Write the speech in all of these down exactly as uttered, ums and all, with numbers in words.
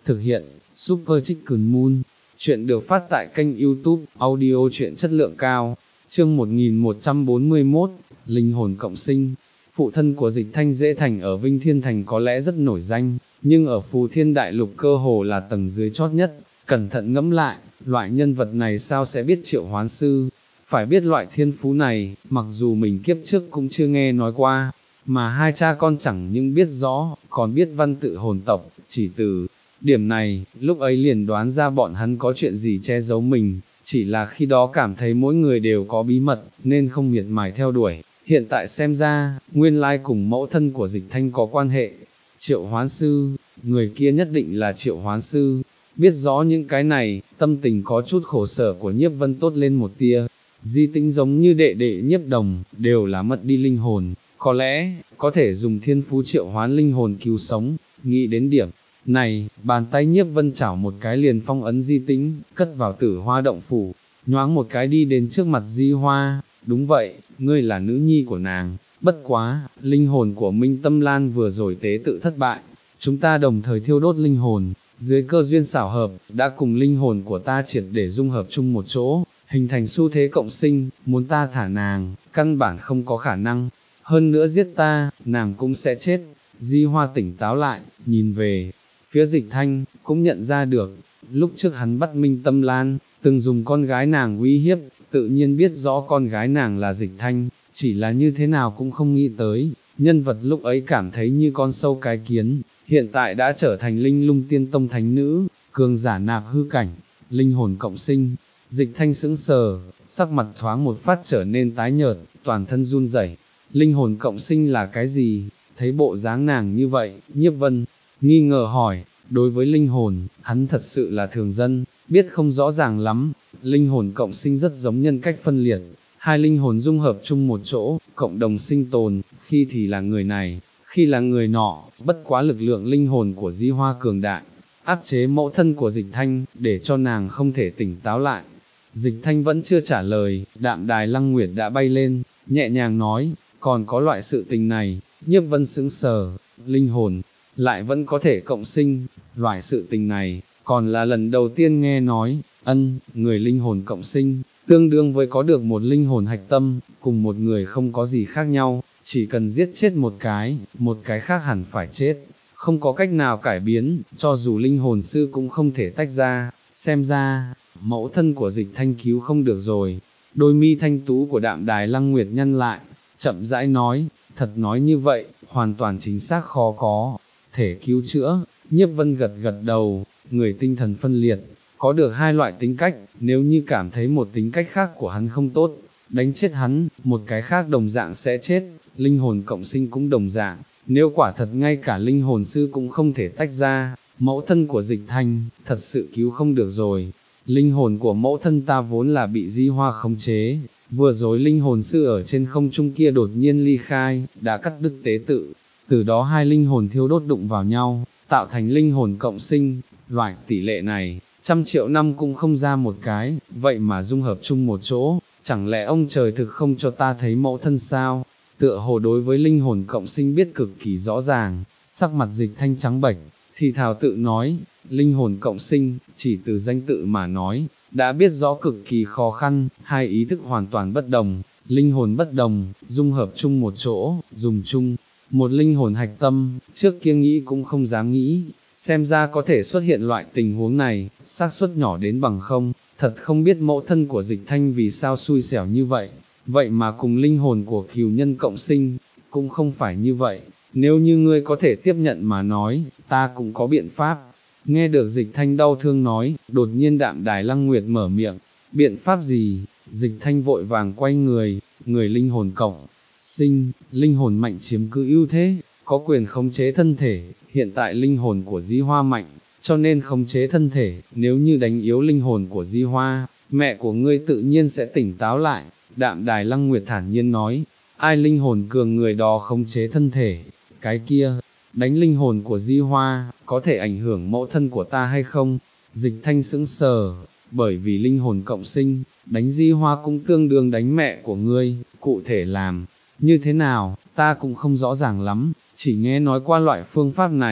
Thực hiện, Super Chicken Moon. Chuyện được phát tại kênh YouTube, audio truyện chất lượng cao. Chương một nghìn một trăm bốn mươi mốt, Linh hồn cộng sinh. Phụ thân của Dịch Thanh Dễ Thành ở Vinh Thiên Thành có lẽ rất nổi danh, nhưng ở Phù Thiên Đại Lục cơ hồ là tầng dưới chót nhất. Cẩn thận ngẫm lại, loại nhân vật này sao sẽ biết triệu hoán sư? Phải biết loại thiên phú này, mặc dù mình kiếp trước cũng chưa nghe nói qua, mà hai cha con chẳng những biết rõ, còn biết văn tự hồn tộc, chỉ từ điểm này, lúc ấy liền đoán ra bọn hắn có chuyện gì che giấu mình, chỉ là khi đó cảm thấy mỗi người đều có bí mật, nên không miệt mài theo đuổi. Hiện tại xem ra, nguyên lai cùng mẫu thân của Dịch Thanh có quan hệ. Triệu hoán sư, người kia nhất định là triệu hoán sư. Biết rõ những cái này, tâm tình có chút khổ sở của Nhiếp Vân tốt lên một tia. Di Tĩnh giống như đệ đệ Nhiếp Đồng, đều là mất đi linh hồn, có lẽ, có thể dùng thiên phú triệu hoán linh hồn cứu sống. Nghĩ đến điểm này, bàn tay Nhiếp Vân chảo một cái liền phong ấn Di Tĩnh, cất vào Tử Hoa động phủ, nhoáng một cái đi đến trước mặt Di Hoa. Đúng vậy, ngươi là nữ nhi của nàng, bất quá, linh hồn của Minh Tâm Lan vừa rồi tế tự thất bại, chúng ta đồng thời thiêu đốt linh hồn, dưới cơ duyên xảo hợp, đã cùng linh hồn của ta triệt để dung hợp chung một chỗ, hình thành xu thế cộng sinh, muốn ta thả nàng, căn bản không có khả năng, hơn nữa giết ta, nàng cũng sẽ chết. Di Hoa tỉnh táo lại, nhìn về phía Dịch Thanh, cũng nhận ra được, lúc trước hắn bắt Minh Tâm Lan, từng dùng con gái nàng uy hiếp, tự nhiên biết rõ con gái nàng là Dịch Thanh, chỉ là như thế nào cũng không nghĩ tới, nhân vật lúc ấy cảm thấy như con sâu cái kiến, hiện tại đã trở thành Linh Lung Tiên Tông thánh nữ, cường giả nạp hư cảnh, linh hồn cộng sinh. Dịch Thanh sững sờ, sắc mặt thoáng một phát trở nên tái nhợt, toàn thân run rẩy. Linh hồn cộng sinh là cái gì? Thấy bộ dáng nàng như vậy, Nhiếp Vân nghi ngờ hỏi, đối với linh hồn, hắn thật sự là thường dân, biết không rõ ràng lắm. Linh hồn cộng sinh rất giống nhân cách phân liệt, hai linh hồn dung hợp chung một chỗ, cộng đồng sinh tồn, khi thì là người này, khi là người nọ, bất quá lực lượng linh hồn của Di Hoa cường đại, áp chế mẫu thân của Dịch Thanh, để cho nàng không thể tỉnh táo lại. Dịch Thanh vẫn chưa trả lời, Đạm Đài Lăng Nguyệt đã bay lên, nhẹ nhàng nói, còn có loại sự tình này. Nhiếp Vân sững sờ, linh hồn, lại vẫn có thể cộng sinh, loại sự tình này, còn là lần đầu tiên nghe nói. Ân, người linh hồn cộng sinh, tương đương với có được một linh hồn hạch tâm, cùng một người không có gì khác nhau, chỉ cần giết chết một cái, một cái khác hẳn phải chết, không có cách nào cải biến, cho dù linh hồn sư cũng không thể tách ra. Xem ra, mẫu thân của Dịch Thanh cứu không được rồi. Đôi mi thanh tú của Đạm Đài Lăng Nguyệt nhăn lại, chậm rãi nói, thật nói như vậy, hoàn toàn chính xác khó có thể cứu chữa. Nhiếp Vân gật gật đầu, người tinh thần phân liệt, có được hai loại tính cách, nếu như cảm thấy một tính cách khác của hắn không tốt, đánh chết hắn, một cái khác đồng dạng sẽ chết. Linh hồn cộng sinh cũng đồng dạng, nếu quả thật ngay cả linh hồn sư cũng không thể tách ra, mẫu thân của Dịch Thanh, thật sự cứu không được rồi. Linh hồn của mẫu thân ta vốn là bị Di Hoa khống chế, vừa rồi linh hồn sư ở trên không trung kia đột nhiên ly khai, đã cắt đứt tế tự, từ đó hai linh hồn thiêu đốt đụng vào nhau, tạo thành linh hồn cộng sinh. Loại tỷ lệ này, trăm triệu năm cũng không ra một cái, vậy mà dung hợp chung một chỗ, chẳng lẽ ông trời thực không cho ta thấy mẫu thân sao? Tựa hồ đối với linh hồn cộng sinh biết cực kỳ rõ ràng, sắc mặt Dịch Thanh trắng bệch, thì thào tự nói, linh hồn cộng sinh, chỉ từ danh tự mà nói, đã biết rõ cực kỳ khó khăn, hai ý thức hoàn toàn bất đồng, linh hồn bất đồng, dung hợp chung một chỗ, dùng chung một linh hồn hạch tâm, trước kia nghĩ cũng không dám nghĩ, xem ra có thể xuất hiện loại tình huống này, xác suất nhỏ đến bằng không, thật không biết mẫu thân của Dịch Thanh vì sao xui xẻo như vậy, vậy mà cùng linh hồn của cừu nhân cộng sinh, cũng không phải như vậy, nếu như ngươi có thể tiếp nhận mà nói, ta cũng có biện pháp. Nghe được Dịch Thanh đau thương nói, đột nhiên Đạm Đài Lăng Nguyệt mở miệng, biện pháp gì? Dịch Thanh vội vàng quay người, người linh hồn cộng sinh, linh hồn mạnh chiếm cứ ưu thế, có quyền khống chế thân thể, hiện tại linh hồn của Di Hoa mạnh, cho nên khống chế thân thể, nếu như đánh yếu linh hồn của Di Hoa, mẹ của ngươi tự nhiên sẽ tỉnh táo lại. Đạm Đài Lăng Nguyệt thản nhiên nói, ai linh hồn cường người đó khống chế thân thể, cái kia, đánh linh hồn của Di Hoa, có thể ảnh hưởng mẫu thân của ta hay không? Dịch Thanh sững sờ, bởi vì linh hồn cộng sinh, đánh Di Hoa cũng tương đương đánh mẹ của ngươi, cụ thể làm như thế nào, ta cũng không rõ ràng lắm, chỉ nghe nói qua loại phương pháp này,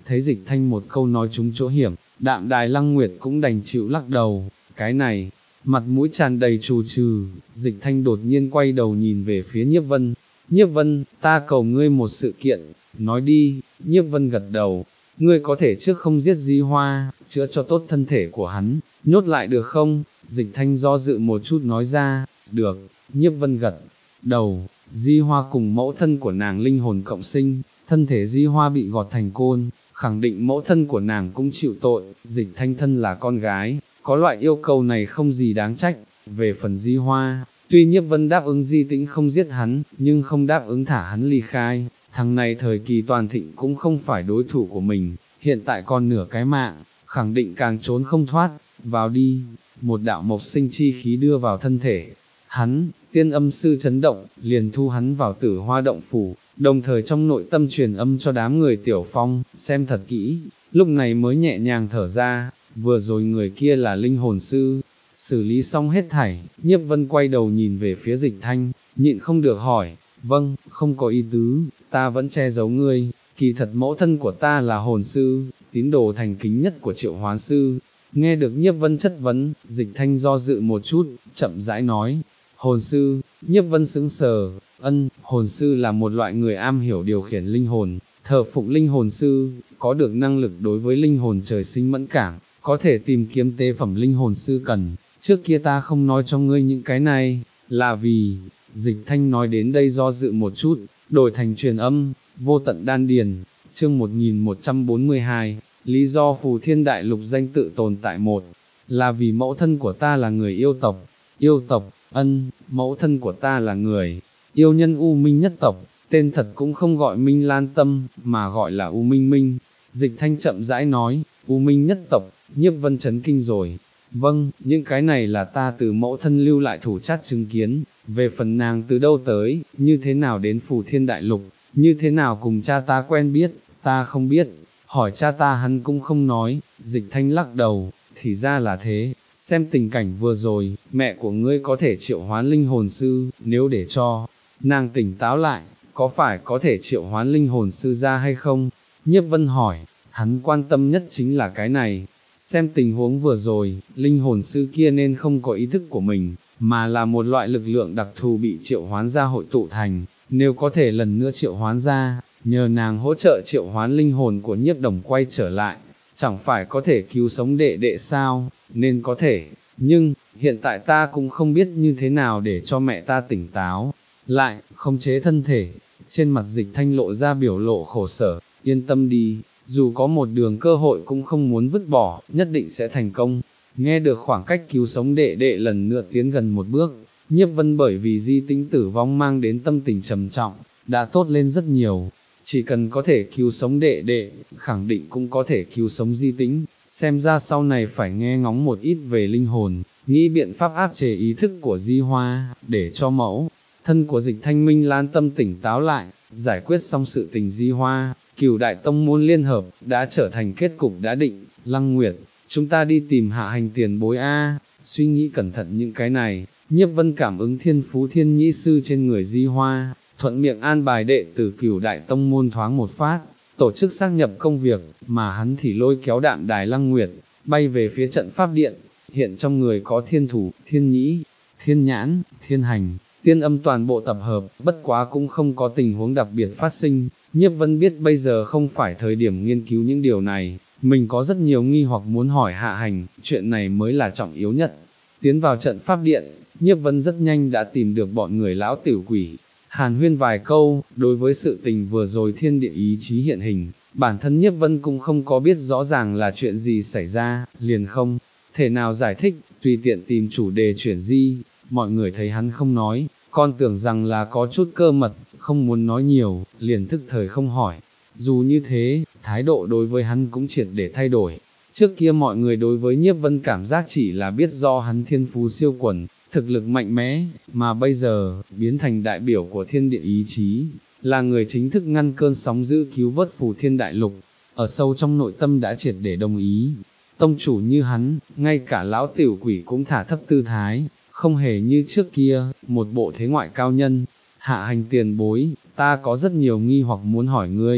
thấy Dịch Thanh một câu nói trúng chỗ hiểm, Đạm Đài Lăng Nguyệt cũng đành chịu lắc đầu, cái này, mặt mũi tràn đầy trù trừ, Dịch Thanh đột nhiên quay đầu nhìn về phía Nhiếp Vân, Nhiếp Vân, ta cầu ngươi một sự kiện, nói đi, Nhiếp Vân gật đầu, ngươi có thể trước không giết Di Hoa, chữa cho tốt thân thể của hắn, nhốt lại được không? Dịch Thanh do dự một chút nói ra, được, Nhiếp Vân gật đầu, Di Hoa cùng mẫu thân của nàng linh hồn cộng sinh, thân thể Di Hoa bị gọt thành côn, khẳng định mẫu thân của nàng cũng chịu tội, Dịch Thanh thân là con gái, có loại yêu cầu này không gì đáng trách, về phần Di Hoa, tuy Nhiếp Vân đáp ứng Di Tĩnh không giết hắn, nhưng không đáp ứng thả hắn ly khai, thằng này thời kỳ toàn thịnh cũng không phải đối thủ của mình, hiện tại còn nửa cái mạng, khẳng định càng trốn không thoát, vào đi, một đạo mộc sinh chi khí đưa vào thân thể, hắn, tiên âm sư chấn động, liền thu hắn vào Tử Hoa động phủ, đồng thời trong nội tâm truyền âm cho đám người Tiểu Phong, xem thật kỹ, lúc này mới nhẹ nhàng thở ra, vừa rồi người kia là linh hồn sư, xử lý xong hết thảy, Nhiếp Vân quay đầu nhìn về phía Dịch Thanh, nhịn không được hỏi, vâng, không có ý tứ, ta vẫn che giấu ngươi, kỳ thật mẫu thân của ta là hồn sư, tín đồ thành kính nhất của Triệu Hoán sư. Nghe được Nhiếp Vân chất vấn, Dịch Thanh do dự một chút, chậm rãi nói, hồn sư, Nhiếp Vân sững sờ, ân, hồn sư là một loại người am hiểu điều khiển linh hồn, thờ phụng linh hồn sư, có được năng lực đối với linh hồn trời sinh mẫn cảm, có thể tìm kiếm tế phẩm linh hồn sư cần, trước kia ta không nói cho ngươi những cái này, là vì, Dịch Thanh nói đến đây do dự một chút, đổi thành truyền âm, vô tận đan điền, chương một nghìn một trăm bốn mươi hai, lý do Phù Thiên Đại Lục danh tự tồn tại một, là vì mẫu thân của ta là người yêu tộc, yêu tộc, ân, mẫu thân của ta là người, yêu nhân U Minh nhất tộc, tên thật cũng không gọi Minh Lan Tâm, mà gọi là U Minh Minh. Dịch Thanh chậm rãi nói, U Minh nhất tộc, Nhiếp Vân chấn kinh rồi. Vâng, những cái này là ta từ mẫu thân lưu lại thủ chát chứng kiến, về phần nàng từ đâu tới, như thế nào đến Phù Thiên Đại Lục, như thế nào cùng cha ta quen biết, ta không biết, hỏi cha ta hắn cũng không nói, Dịch Thanh lắc đầu, thì ra là thế, xem tình cảnh vừa rồi, mẹ của ngươi có thể triệu hoán linh hồn sư, nếu để cho nàng tỉnh táo lại, có phải có thể triệu hoán linh hồn sư ra hay không? Nhiếp Vân hỏi, hắn quan tâm nhất chính là cái này, xem tình huống vừa rồi, linh hồn sư kia nên không có ý thức của mình, mà là một loại lực lượng đặc thù bị triệu hoán ra hội tụ thành, nếu có thể lần nữa triệu hoán ra, nhờ nàng hỗ trợ triệu hoán linh hồn của Nhiếp Đồng quay trở lại, chẳng phải có thể cứu sống đệ đệ sao, nên có thể, nhưng, hiện tại ta cũng không biết như thế nào để cho mẹ ta tỉnh táo, lại, khống chế thân thể, trên mặt Dịch Thanh lộ ra biểu lộ khổ sở, yên tâm đi, dù có một đường cơ hội cũng không muốn vứt bỏ, nhất định sẽ thành công. Nghe được khoảng cách cứu sống đệ đệ lần nữa tiến gần một bước, Nhiếp Vân bởi vì Di Tĩnh tử vong mang đến tâm tình trầm trọng, đã tốt lên rất nhiều, chỉ cần có thể cứu sống đệ đệ, khẳng định cũng có thể cứu sống Di Tĩnh, xem ra sau này phải nghe ngóng một ít về linh hồn, nghĩ biện pháp áp chế ý thức của Di Hoa, để cho mẫu thân của Dịch Thanh Minh Lan Tâm tỉnh táo lại, giải quyết xong sự tình Di Hoa, Cửu Đại Tông môn liên hợp, đã trở thành kết cục đã định. Lăng Nguyệt, chúng ta đi tìm Hạ Hành tiền bối a. Suy nghĩ cẩn thận những cái này, Nhiếp Vân cảm ứng thiên phú thiên nhĩ sư trên người Di Hoa, thuận miệng an bài đệ tử Cửu Đại Tông môn thoáng một phát, tổ chức xác nhập công việc, mà hắn thì lôi kéo Đạm Đài Lăng Nguyệt, bay về phía trận pháp điện, hiện trong người có thiên thủ, thiên nhĩ, thiên nhãn, thiên hành, tiên âm toàn bộ tập hợp, bất quá cũng không có tình huống đặc biệt phát sinh. Nhiếp Vân biết bây giờ không phải thời điểm nghiên cứu những điều này, mình có rất nhiều nghi hoặc muốn hỏi Hạ Hành, chuyện này mới là trọng yếu nhất. Tiến vào trận pháp điện, Nhiếp Vân rất nhanh đã tìm được bọn người lão tiểu quỷ, hàn huyên vài câu, đối với sự tình vừa rồi thiên địa ý chí hiện hình, bản thân Nhiếp Vân cũng không có biết rõ ràng là chuyện gì xảy ra, liền không thể nào giải thích, tùy tiện tìm chủ đề chuyển di, mọi người thấy hắn không nói, còn tưởng rằng là có chút cơ mật, không muốn nói nhiều, liền thức thời không hỏi. Dù như thế, thái độ đối với hắn cũng triệt để thay đổi. Trước kia mọi người đối với Nhiếp Vân cảm giác chỉ là biết do hắn thiên phú siêu quần, thực lực mạnh mẽ, mà bây giờ, biến thành đại biểu của thiên địa ý chí, là người chính thức ngăn cơn sóng dữ cứu vớt Phù Thiên Đại Lục, ở sâu trong nội tâm đã triệt để đồng ý. Tông chủ như hắn, ngay cả lão tiểu quỷ cũng thả thấp tư thái, không hề như trước kia, một bộ thế ngoại cao nhân. Hạ Hành tiền bối, ta có rất nhiều nghi hoặc muốn hỏi ngươi.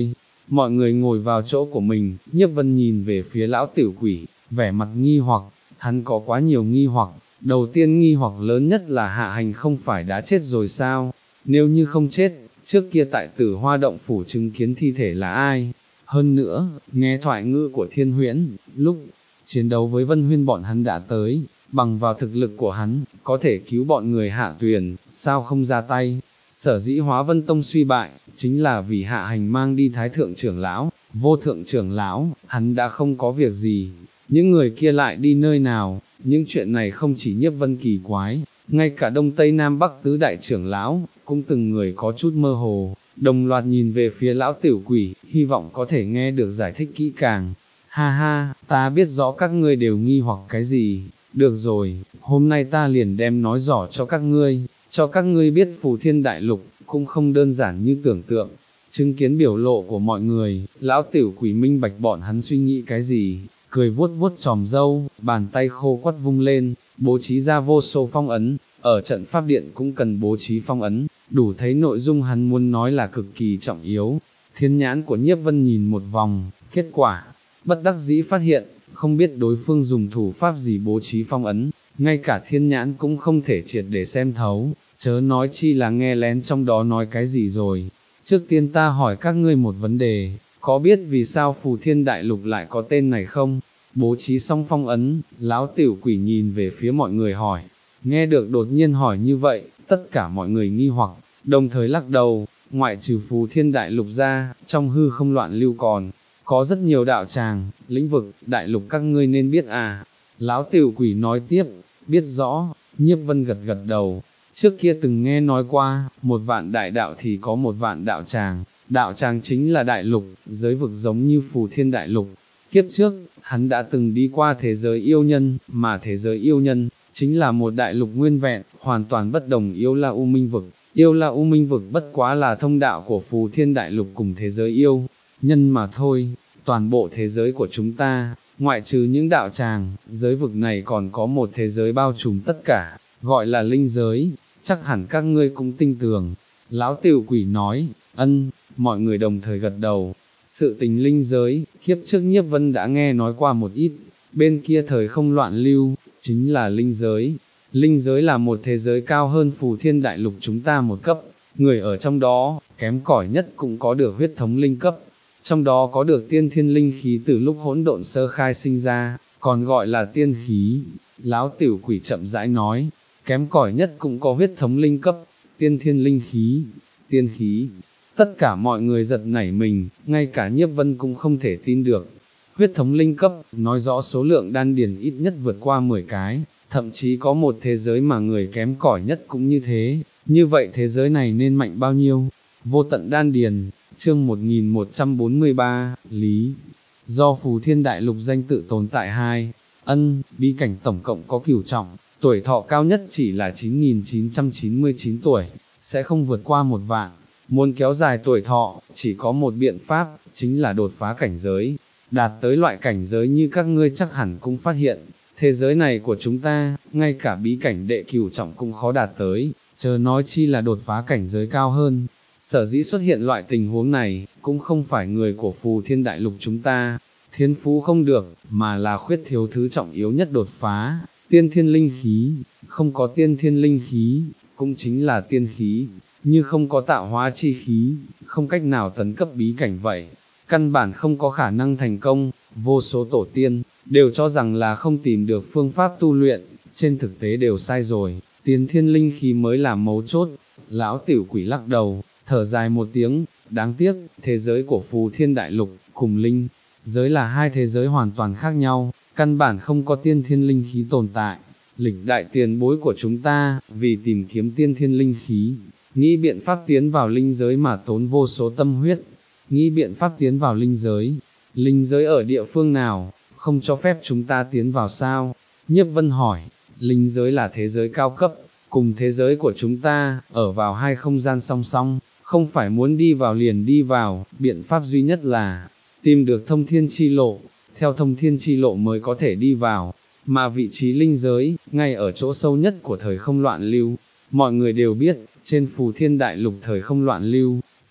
mọi người ngồi vào chỗ của mình, Nhiếp Vân nhìn về phía lão tiểu quỷ, vẻ mặt nghi hoặc, hắn có quá nhiều nghi hoặc, đầu tiên nghi hoặc lớn nhất là Hạ Hành không phải đã chết rồi sao, nếu như không chết, trước kia tại Tử Hoa Động Phủ chứng kiến thi thể là ai, hơn nữa, nghe thoại ngữ của Thiên Huyễn, lúc chiến đấu với Vân Huyên bọn hắn đã tới, bằng vào thực lực của hắn, có thể cứu bọn người Hạ Tuyền, sao không ra tay. Sở dĩ Hóa Vân Tông suy bại, chính là vì Hạ Hành mang đi Thái Thượng trưởng lão, Vô Thượng trưởng lão, hắn đã không có việc gì, những người kia lại đi nơi nào, những chuyện này không chỉ Nhiếp Vân kỳ quái, ngay cả Đông Tây Nam Bắc tứ đại trưởng lão, cũng từng người có chút mơ hồ, đồng loạt nhìn về phía lão tiểu quỷ, hy vọng có thể nghe được giải thích kỹ càng. Ha ha, ta biết rõ các ngươi đều nghi hoặc cái gì, được rồi, hôm nay ta liền đem nói rõ cho các ngươi, cho các ngươi biết Phù Thiên Đại Lục, cũng không đơn giản như tưởng tượng. Chứng kiến biểu lộ của mọi người, lão tiểu quỷ minh bạch bọn hắn suy nghĩ cái gì, cười vuốt vuốt tròm râu, bàn tay khô quắt vung lên, bố trí ra vô số phong ấn, ở trận pháp điện cũng cần bố trí phong ấn, đủ thấy nội dung hắn muốn nói là cực kỳ trọng yếu. Thiên nhãn của Nhiếp Vân nhìn một vòng, kết quả, bất đắc dĩ phát hiện, không biết đối phương dùng thủ pháp gì bố trí phong ấn, ngay cả thiên nhãn cũng không thể triệt để xem thấu, chớ nói chi là nghe lén trong đó nói cái gì rồi. Trước tiên ta hỏi các ngươi một vấn đề, có biết vì sao Phù Thiên Đại Lục lại có tên này không? Bố trí xong phong ấn, lão tiểu quỷ nhìn về phía mọi người hỏi, nghe được đột nhiên hỏi như vậy, tất cả mọi người nghi hoặc, đồng thời lắc đầu, ngoại trừ Phù Thiên Đại Lục ra, trong hư không loạn lưu còn, có rất nhiều đạo tràng, lĩnh vực, đại lục các ngươi nên biết à. Lão tiểu quỷ nói tiếp, biết rõ, Nhiếp Vân gật gật đầu, trước kia từng nghe nói qua, một vạn đại đạo thì có một vạn đạo tràng, đạo tràng chính là đại lục, giới vực giống như Phù Thiên Đại Lục. Kiếp trước, hắn đã từng đi qua thế giới yêu nhân, mà thế giới yêu nhân, chính là một đại lục nguyên vẹn, hoàn toàn bất đồng Yêu La U Minh Vực. Yêu La U Minh Vực bất quá là thông đạo của Phù Thiên Đại Lục cùng thế giới yêu nhân mà thôi, toàn bộ thế giới của chúng ta, ngoại trừ những đạo tràng, giới vực này còn có một thế giới bao trùm tất cả, gọi là linh giới, chắc hẳn các ngươi cũng tin tưởng. Lão tiểu quỷ nói, ân, mọi người đồng thời gật đầu. Sự tình linh giới, kiếp trước Nhiếp Vân đã nghe nói qua một ít, bên kia thời không loạn lưu, chính là linh giới. Linh giới là một thế giới cao hơn Phù Thiên Đại Lục chúng ta một cấp, người ở trong đó, kém cỏi nhất cũng có được huyết thống linh cấp, trong đó có được tiên thiên linh khí từ lúc hỗn độn sơ khai sinh ra, còn gọi là tiên khí. Lão tiểu quỷ chậm rãi nói, kém cỏi nhất cũng có huyết thống linh cấp, tiên thiên linh khí, tiên khí. Tất cả mọi người giật nảy mình, ngay cả Nhiếp Vân cũng không thể tin được. Huyết thống linh cấp, nói rõ số lượng đan điền ít nhất vượt qua mười cái, thậm chí có một thế giới mà người kém cỏi nhất cũng như thế, như vậy thế giới này nên mạnh bao nhiêu? Vô tận đan điền, chương một nghìn một trăm bốn mươi ba, Lý. Do Phù Thiên Đại Lục danh tự tồn tại hai, ân, bí cảnh tổng cộng có cửu trọng, tuổi thọ cao nhất chỉ là chín nghìn chín trăm chín mươi chín tuổi, sẽ không vượt qua một vạn. Muốn kéo dài tuổi thọ, chỉ có một biện pháp, chính là đột phá cảnh giới, đạt tới loại cảnh giới như các ngươi chắc hẳn cũng phát hiện, thế giới này của chúng ta, ngay cả bí cảnh đệ cửu trọng cũng khó đạt tới, chớ nói chi là đột phá cảnh giới cao hơn. Sở dĩ xuất hiện loại tình huống này, cũng không phải người của Phù Thiên Đại Lục chúng ta, thiên phú không được, mà là khuyết thiếu thứ trọng yếu nhất đột phá, tiên thiên linh khí, không có tiên thiên linh khí, cũng chính là tiên khí, như không có tạo hóa chi khí, không cách nào tấn cấp bí cảnh vậy, căn bản không có khả năng thành công. Vô số tổ tiên, đều cho rằng là không tìm được phương pháp tu luyện, trên thực tế đều sai rồi, tiên thiên linh khí mới là mấu chốt. Lão tiểu quỷ lắc đầu, thở dài một tiếng, đáng tiếc, thế giới của Phù Thiên Đại Lục, cùng linh giới là hai thế giới hoàn toàn khác nhau, căn bản không có tiên thiên linh khí tồn tại. Lịch đại tiền bối của chúng ta, vì tìm kiếm tiên thiên linh khí, nghĩ biện pháp tiến vào linh giới mà tốn vô số tâm huyết, nghĩ biện pháp tiến vào linh giới. Linh giới ở địa phương nào, không cho phép chúng ta tiến vào sao? Nhiếp Vân hỏi, linh giới là thế giới cao cấp, cùng thế giới của chúng ta, ở vào hai không gian song song, không phải muốn đi vào liền đi vào, biện pháp duy nhất là, tìm được thông thiên chi lộ, theo thông thiên chi lộ mới có thể đi vào, mà vị trí linh giới, ngay ở chỗ sâu nhất của thời không loạn lưu. Mọi người đều biết, trên Phù Thiên Đại Lục thời không loạn lưu,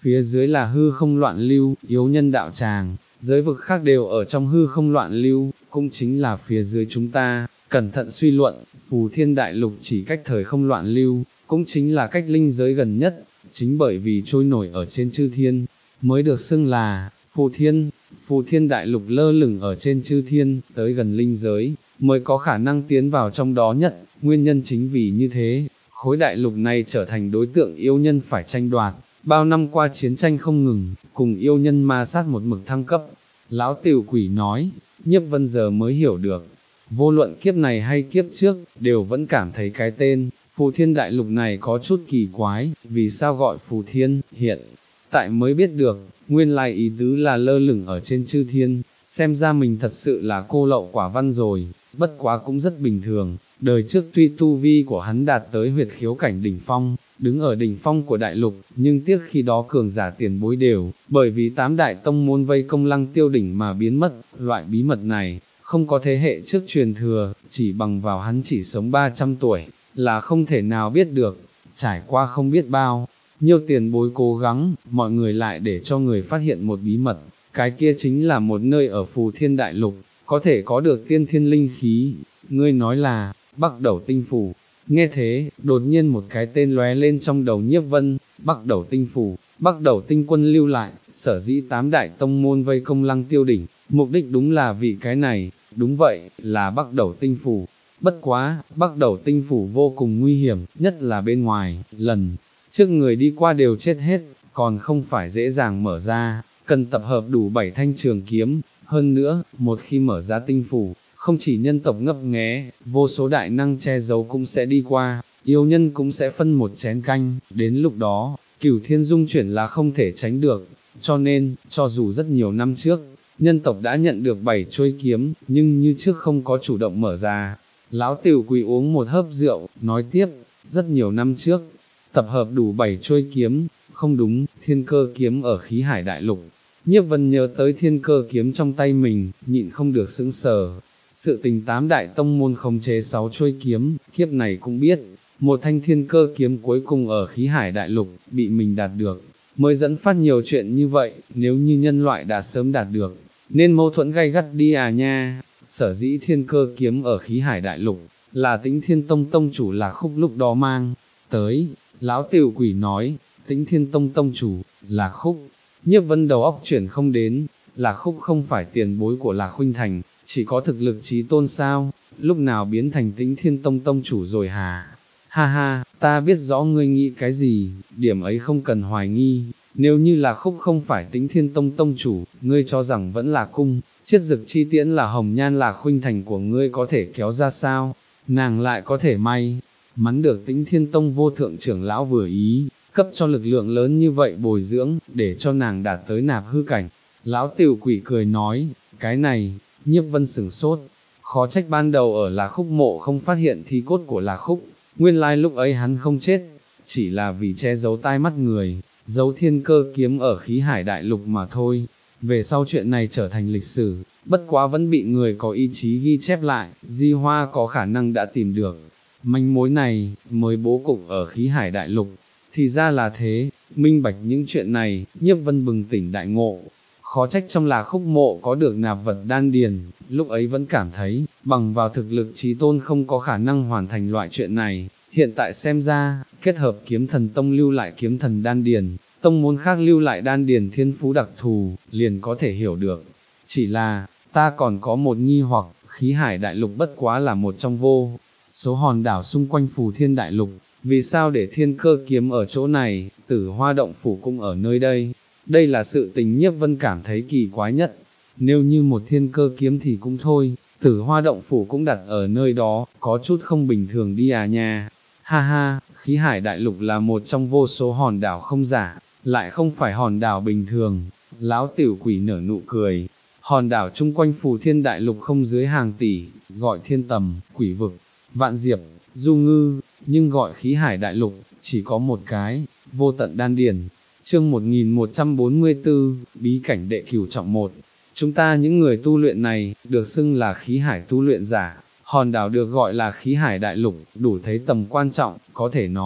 phía dưới là hư không loạn lưu, yếu nhân đạo tràng, giới vực khác đều ở trong hư không loạn lưu, cũng chính là phía dưới chúng ta, cẩn thận suy luận, phù thiên đại lục chỉ cách thời không loạn lưu, cũng chính là cách linh giới gần nhất, chính bởi vì trôi nổi ở trên chư thiên, mới được xưng là phù thiên, phù thiên đại lục lơ lửng ở trên chư thiên, tới gần linh giới, mới có khả năng tiến vào trong đó nhất, nguyên nhân chính vì như thế, khối đại lục này trở thành đối tượng yêu nhân phải tranh đoạt, bao năm qua chiến tranh không ngừng, cùng yêu nhân ma sát một mực thăng cấp. Lão Tiểu Quỷ nói, Nhiếp Vân giờ mới hiểu được, vô luận kiếp này hay kiếp trước, đều vẫn cảm thấy cái tên, phù thiên đại lục này có chút kỳ quái, vì sao gọi phù thiên, hiện tại mới biết được, nguyên lai ý tứ là lơ lửng ở trên chư thiên, xem ra mình thật sự là cô lậu quả văn rồi, bất quá cũng rất bình thường, đời trước tuy tu vi của hắn đạt tới huyệt khiếu cảnh đỉnh phong, đứng ở đỉnh phong của đại lục, nhưng tiếc khi đó cường giả tiền bối đều, bởi vì tám đại tông môn vây công Lăng Tiêu đỉnh mà biến mất, loại bí mật này, không có thế hệ trước truyền thừa, chỉ bằng vào hắn chỉ sống ba trăm tuổi, là không thể nào biết được, trải qua không biết bao, nhiều tiền bối cố gắng, mọi người lại để cho người phát hiện một bí mật, cái kia chính là một nơi ở phù thiên đại lục, có thể có được tiên thiên linh khí, ngươi nói là, Bắc Đẩu Tinh Phủ. Nghe thế, đột nhiên một cái tên lóe lên trong đầu Nhiếp Vân, Bắc Đẩu Tinh Phủ, Bắc Đẩu Tinh Quân lưu lại, sở dĩ tám đại tông môn vây công Lăng Tiêu đỉnh, mục đích đúng là vì cái này, đúng vậy, là Bắc Đẩu Tinh Phủ. Bất quá, Bắc Đẩu Tinh Phủ vô cùng nguy hiểm, nhất là bên ngoài, lần trước người đi qua đều chết hết, còn không phải dễ dàng mở ra, cần tập hợp đủ bảy thanh trường kiếm, hơn nữa, một khi mở ra tinh phủ, không chỉ nhân tộc ngấp nghé, vô số đại năng che giấu cũng sẽ đi qua, yêu nhân cũng sẽ phân một chén canh, đến lúc đó, cửu thiên dung chuyển là không thể tránh được, cho nên, cho dù rất nhiều năm trước, nhân tộc đã nhận được bảy chuôi kiếm, nhưng như trước không có chủ động mở ra. Lão Tiểu Quỷ uống một hớp rượu, nói tiếp, rất nhiều năm trước, tập hợp đủ bảy chuôi kiếm, không đúng, thiên cơ kiếm ở khí hải đại lục. Nhiếp Vân nhớ tới thiên cơ kiếm trong tay mình, nhịn không được sững sờ. Sự tình tám đại tông môn khống chế sáu chuôi kiếm, kiếp này cũng biết, một thanh thiên cơ kiếm cuối cùng ở khí hải đại lục, bị mình đạt được, mới dẫn phát nhiều chuyện như vậy, nếu như nhân loại đã sớm đạt được, nên mâu thuẫn gay gắt đi à nha. Sở dĩ thiên cơ kiếm ở khí hải đại lục, là Tĩnh Thiên Tông tông chủ Lạc Khúc lúc đó mang tới. Lão Tiểu Quỷ nói, Tĩnh Thiên Tông tông chủ, Lạc Khúc. Nhiếp Vân đầu óc chuyển không đến, Lạc Khúc không phải tiền bối của Lạc Khuynh Thành, chỉ có thực lực chí tôn sao, lúc nào biến thành Tĩnh Thiên Tông tông chủ rồi hả? Ha ha, ta biết rõ ngươi nghĩ cái gì, điểm ấy không cần hoài nghi, nếu như Lạc Khúc không phải Tĩnh Thiên Tông tông chủ, ngươi cho rằng vẫn là cung, chiết dực chi tiễn là hồng nhan Lạc Khuynh Thành của ngươi có thể kéo ra sao, nàng lại có thể may, mắn được Tĩnh Thiên Tông vô thượng trưởng lão vừa ý, cấp cho lực lượng lớn như vậy bồi dưỡng, để cho nàng đạt tới nạp hư cảnh. Lão Tiểu Quỷ cười nói, cái này, Nhiếp Vân sửng sốt, khó trách ban đầu ở Lạc Khúc mộ không phát hiện thi cốt của Lạc Khúc, nguyên lai lúc ấy hắn không chết, chỉ là vì che giấu tai mắt người, giấu thiên cơ kiếm ở khí hải đại lục mà thôi. Về sau chuyện này trở thành lịch sử, bất quá vẫn bị người có ý chí ghi chép lại, Di Hoa có khả năng đã tìm được. Manh mối này, mới bố cục ở khí hải đại lục, thì ra là thế, minh bạch những chuyện này, Nhiếp Vân bừng tỉnh đại ngộ. Khó trách trong Lạc Khúc mộ có được nạp vật đan điền, lúc ấy vẫn cảm thấy, bằng vào thực lực chí tôn không có khả năng hoàn thành loại chuyện này, hiện tại xem ra, kết hợp kiếm thần tông lưu lại kiếm thần đan điền, tông môn khác lưu lại đan điền thiên phú đặc thù, liền có thể hiểu được. Chỉ là, ta còn có một nghi hoặc, khí hải đại lục bất quá là một trong vô số hòn đảo xung quanh phù thiên đại lục, vì sao để thiên cơ kiếm ở chỗ này, Tử Hoa động phủ cũng ở nơi đây. Đây là sự tình Nhiếp Vân cảm thấy kỳ quái nhất, nếu như một thiên cơ kiếm thì cũng thôi, Tử Hoa động phủ cũng đặt ở nơi đó, có chút không bình thường đi à nha. Ha ha, khí hải đại lục là một trong vô số hòn đảo không giả, lại không phải hòn đảo bình thường. Lão Tiểu Quỷ nở nụ cười, hòn đảo chung quanh phù thiên đại lục không dưới hàng tỷ, gọi thiên tầm, quỷ vực, vạn diệp, du ngư, nhưng gọi khí hải đại lục, chỉ có một cái, vô tận đan điền. Chương một nghìn một trăm bốn mươi tư, bí cảnh đệ cửu trọng một. Chúng ta những người tu luyện này, được xưng là khí hải tu luyện giả, hòn đảo được gọi là khí hải đại lục, đủ thấy tầm quan trọng, có thể nói,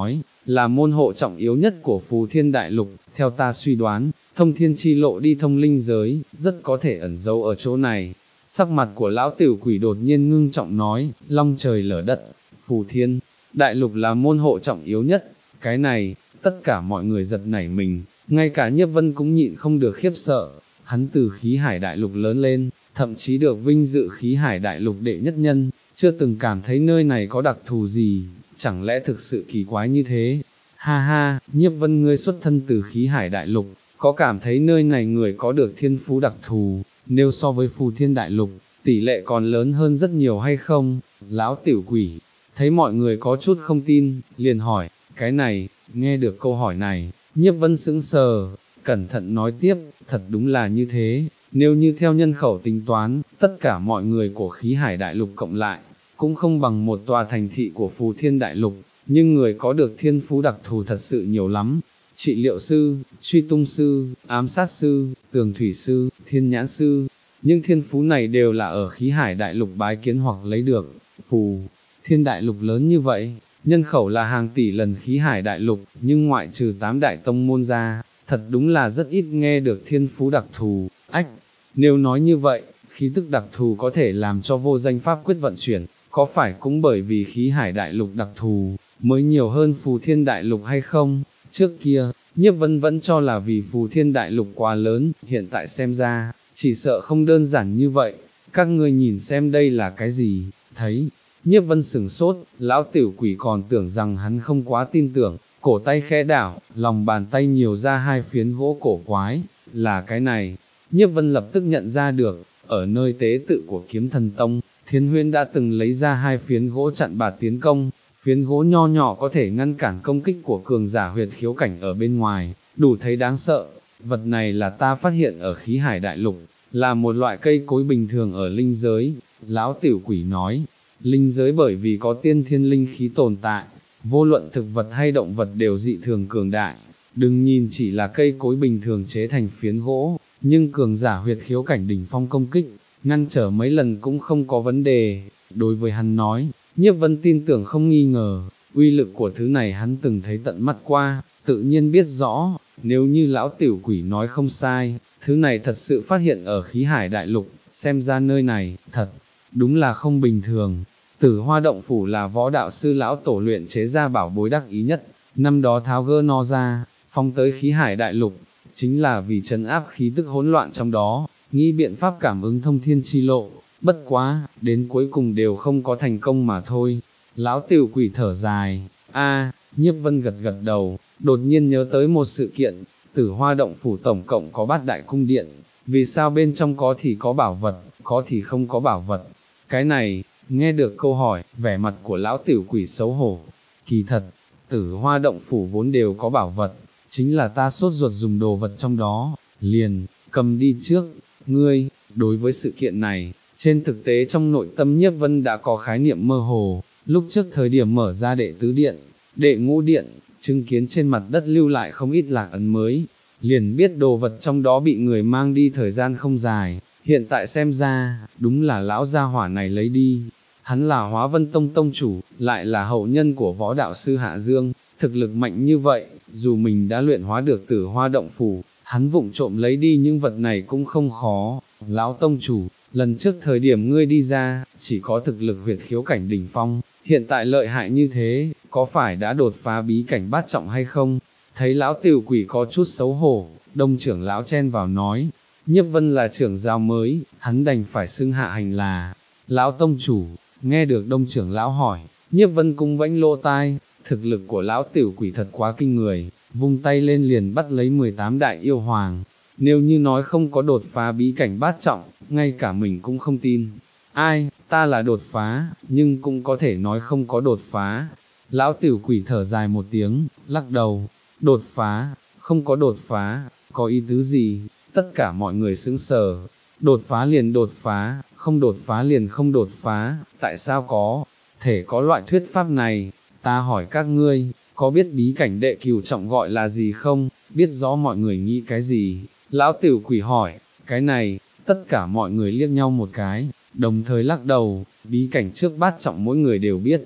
là môn hộ trọng yếu nhất của Phù Thiên Đại Lục, theo ta suy đoán, thông thiên chi lộ đi thông linh giới, rất có thể ẩn giấu ở chỗ này. Sắc mặt của lão tiểu quỷ đột nhiên ngưng trọng nói, long trời lở đất, Phù Thiên Đại Lục là môn hộ trọng yếu nhất, cái này, tất cả mọi người giật nảy mình, ngay cả Nhiếp Vân cũng nhịn không được khiếp sợ, hắn từ khí hải đại lục lớn lên, thậm chí được vinh dự khí hải đại lục đệ nhất nhân, chưa từng cảm thấy nơi này có đặc thù gì, chẳng lẽ thực sự kỳ quái như thế? Ha ha, Nhiếp Vân ngươi xuất thân từ khí hải đại lục, có cảm thấy nơi này người có được thiên phú đặc thù, nếu so với Phù Thiên Đại Lục, tỷ lệ còn lớn hơn rất nhiều hay không? Lão tiểu quỷ, thấy mọi người có chút không tin, liền hỏi, cái này, nghe được câu hỏi này, Nhiếp Vân sững sờ, cẩn thận nói tiếp, thật đúng là như thế, nếu như theo nhân khẩu tính toán, tất cả mọi người của khí hải đại lục cộng lại, cũng không bằng một tòa thành thị của Phù Thiên Đại Lục, nhưng người có được thiên phú đặc thù thật sự nhiều lắm. Trị liệu sư, truy tung sư, ám sát sư, tường thủy sư, thiên nhãn sư, nhưng thiên phú này đều là ở khí hải đại lục bái kiến hoặc lấy được. Phù Thiên Đại Lục lớn như vậy, nhân khẩu là hàng tỷ lần khí hải đại lục, nhưng ngoại trừ tám đại tông môn ra, thật đúng là rất ít nghe được thiên phú đặc thù. Ách, nếu nói như vậy, khí tức đặc thù có thể làm cho vô danh pháp quyết vận chuyển, có phải cũng bởi vì khí hải đại lục đặc thù, mới nhiều hơn Phù Thiên Đại Lục hay không? Trước kia, Nhiếp Vân vẫn cho là vì Phù Thiên Đại Lục quá lớn, hiện tại xem ra, chỉ sợ không đơn giản như vậy, các ngươi nhìn xem đây là cái gì, thấy, Nhiếp Vân sửng sốt, lão tiểu quỷ còn tưởng rằng hắn không quá tin tưởng, cổ tay khẽ đảo, lòng bàn tay nhiều ra hai phiến gỗ cổ quái, là cái này, Nhiếp Vân lập tức nhận ra được, ở nơi tế tự của Kiếm Thần Tông, Thiên Huyễn đã từng lấy ra hai phiến gỗ chặn bà tiến công, phiến gỗ nho nhỏ có thể ngăn cản công kích của cường giả huyệt khiếu cảnh ở bên ngoài, đủ thấy đáng sợ, vật này là ta phát hiện ở khí hải đại lục, là một loại cây cối bình thường ở linh giới, lão tiểu quỷ nói, linh giới bởi vì có tiên thiên linh khí tồn tại, vô luận thực vật hay động vật đều dị thường cường đại, đừng nhìn chỉ là cây cối bình thường chế thành phiến gỗ, nhưng cường giả huyệt khiếu cảnh đỉnh phong công kích, ngăn trở mấy lần cũng không có vấn đề, đối với hắn nói, Nhiếp Vân tin tưởng không nghi ngờ, uy lực của thứ này hắn từng thấy tận mắt qua, tự nhiên biết rõ, nếu như lão tiểu quỷ nói không sai, thứ này thật sự phát hiện ở khí hải đại lục, xem ra nơi này, thật, đúng là không bình thường. Tử Hoa Động Phủ là võ đạo sư lão tổ luyện chế ra bảo bối đắc ý nhất, năm đó tháo gỡ nó ra, phong tới khí hải đại lục, chính là vì trấn áp khí tức hỗn loạn trong đó, nghĩ biện pháp cảm ứng thông thiên chi lộ, bất quá, đến cuối cùng đều không có thành công mà thôi. Lão tiểu quỷ thở dài, a, Nhiếp Vân gật gật đầu, đột nhiên nhớ tới một sự kiện, Tử Hoa Động Phủ tổng cộng có bát đại cung điện, vì sao bên trong có thì có bảo vật, có thì không có bảo vật, cái này, nghe được câu hỏi, vẻ mặt của lão tiểu quỷ xấu hổ, kỳ thật, Tử Hoa Động Phủ vốn đều có bảo vật, chính là ta sốt ruột dùng đồ vật trong đó, liền, cầm đi trước, ngươi, đối với sự kiện này, trên thực tế trong nội tâm Nhiếp Vân đã có khái niệm mơ hồ, lúc trước thời điểm mở ra đệ tứ điện, đệ ngũ điện, chứng kiến trên mặt đất lưu lại không ít lạc ấn mới, liền biết đồ vật trong đó bị người mang đi thời gian không dài, hiện tại xem ra, đúng là lão gia hỏa này lấy đi, hắn là Hóa Vân Tông tông chủ, lại là hậu nhân của võ đạo sư Hạ Dương, thực lực mạnh như vậy, dù mình đã luyện hóa được Tử Hoa Động Phủ, hắn vụng trộm lấy đi những vật này cũng không khó. Lão tông chủ, lần trước thời điểm ngươi đi ra, chỉ có thực lực huyệt khiếu cảnh đỉnh phong, hiện tại lợi hại như thế, có phải đã đột phá bí cảnh bát trọng hay không? Thấy lão tiểu quỷ có chút xấu hổ, đông trưởng lão chen vào nói, Nhiếp Vân là trưởng giáo mới, hắn đành phải xưng hạ hành là, lão tông chủ, nghe được đông trưởng lão hỏi, Nhiếp Vân cũng vẫy lỗ tai, thực lực của lão tiểu quỷ thật quá kinh người, vung tay lên liền bắt lấy mười tám đại yêu hoàng, nếu như nói không có đột phá bí cảnh bát trọng, ngay cả mình cũng không tin, ai, ta là đột phá, nhưng cũng có thể nói không có đột phá, lão tiểu quỷ thở dài một tiếng, lắc đầu, đột phá, không có đột phá, có ý tứ gì, tất cả mọi người sững sờ, đột phá liền đột phá, không đột phá liền không đột phá, tại sao có, thể có loại thuyết pháp này, ta hỏi các ngươi, có biết bí cảnh đệ cửu trọng gọi là gì không, biết rõ mọi người nghĩ cái gì, lão tiểu quỷ hỏi, cái này, tất cả mọi người liếc nhau một cái, đồng thời lắc đầu, bí cảnh trước bát trọng mỗi người đều biết,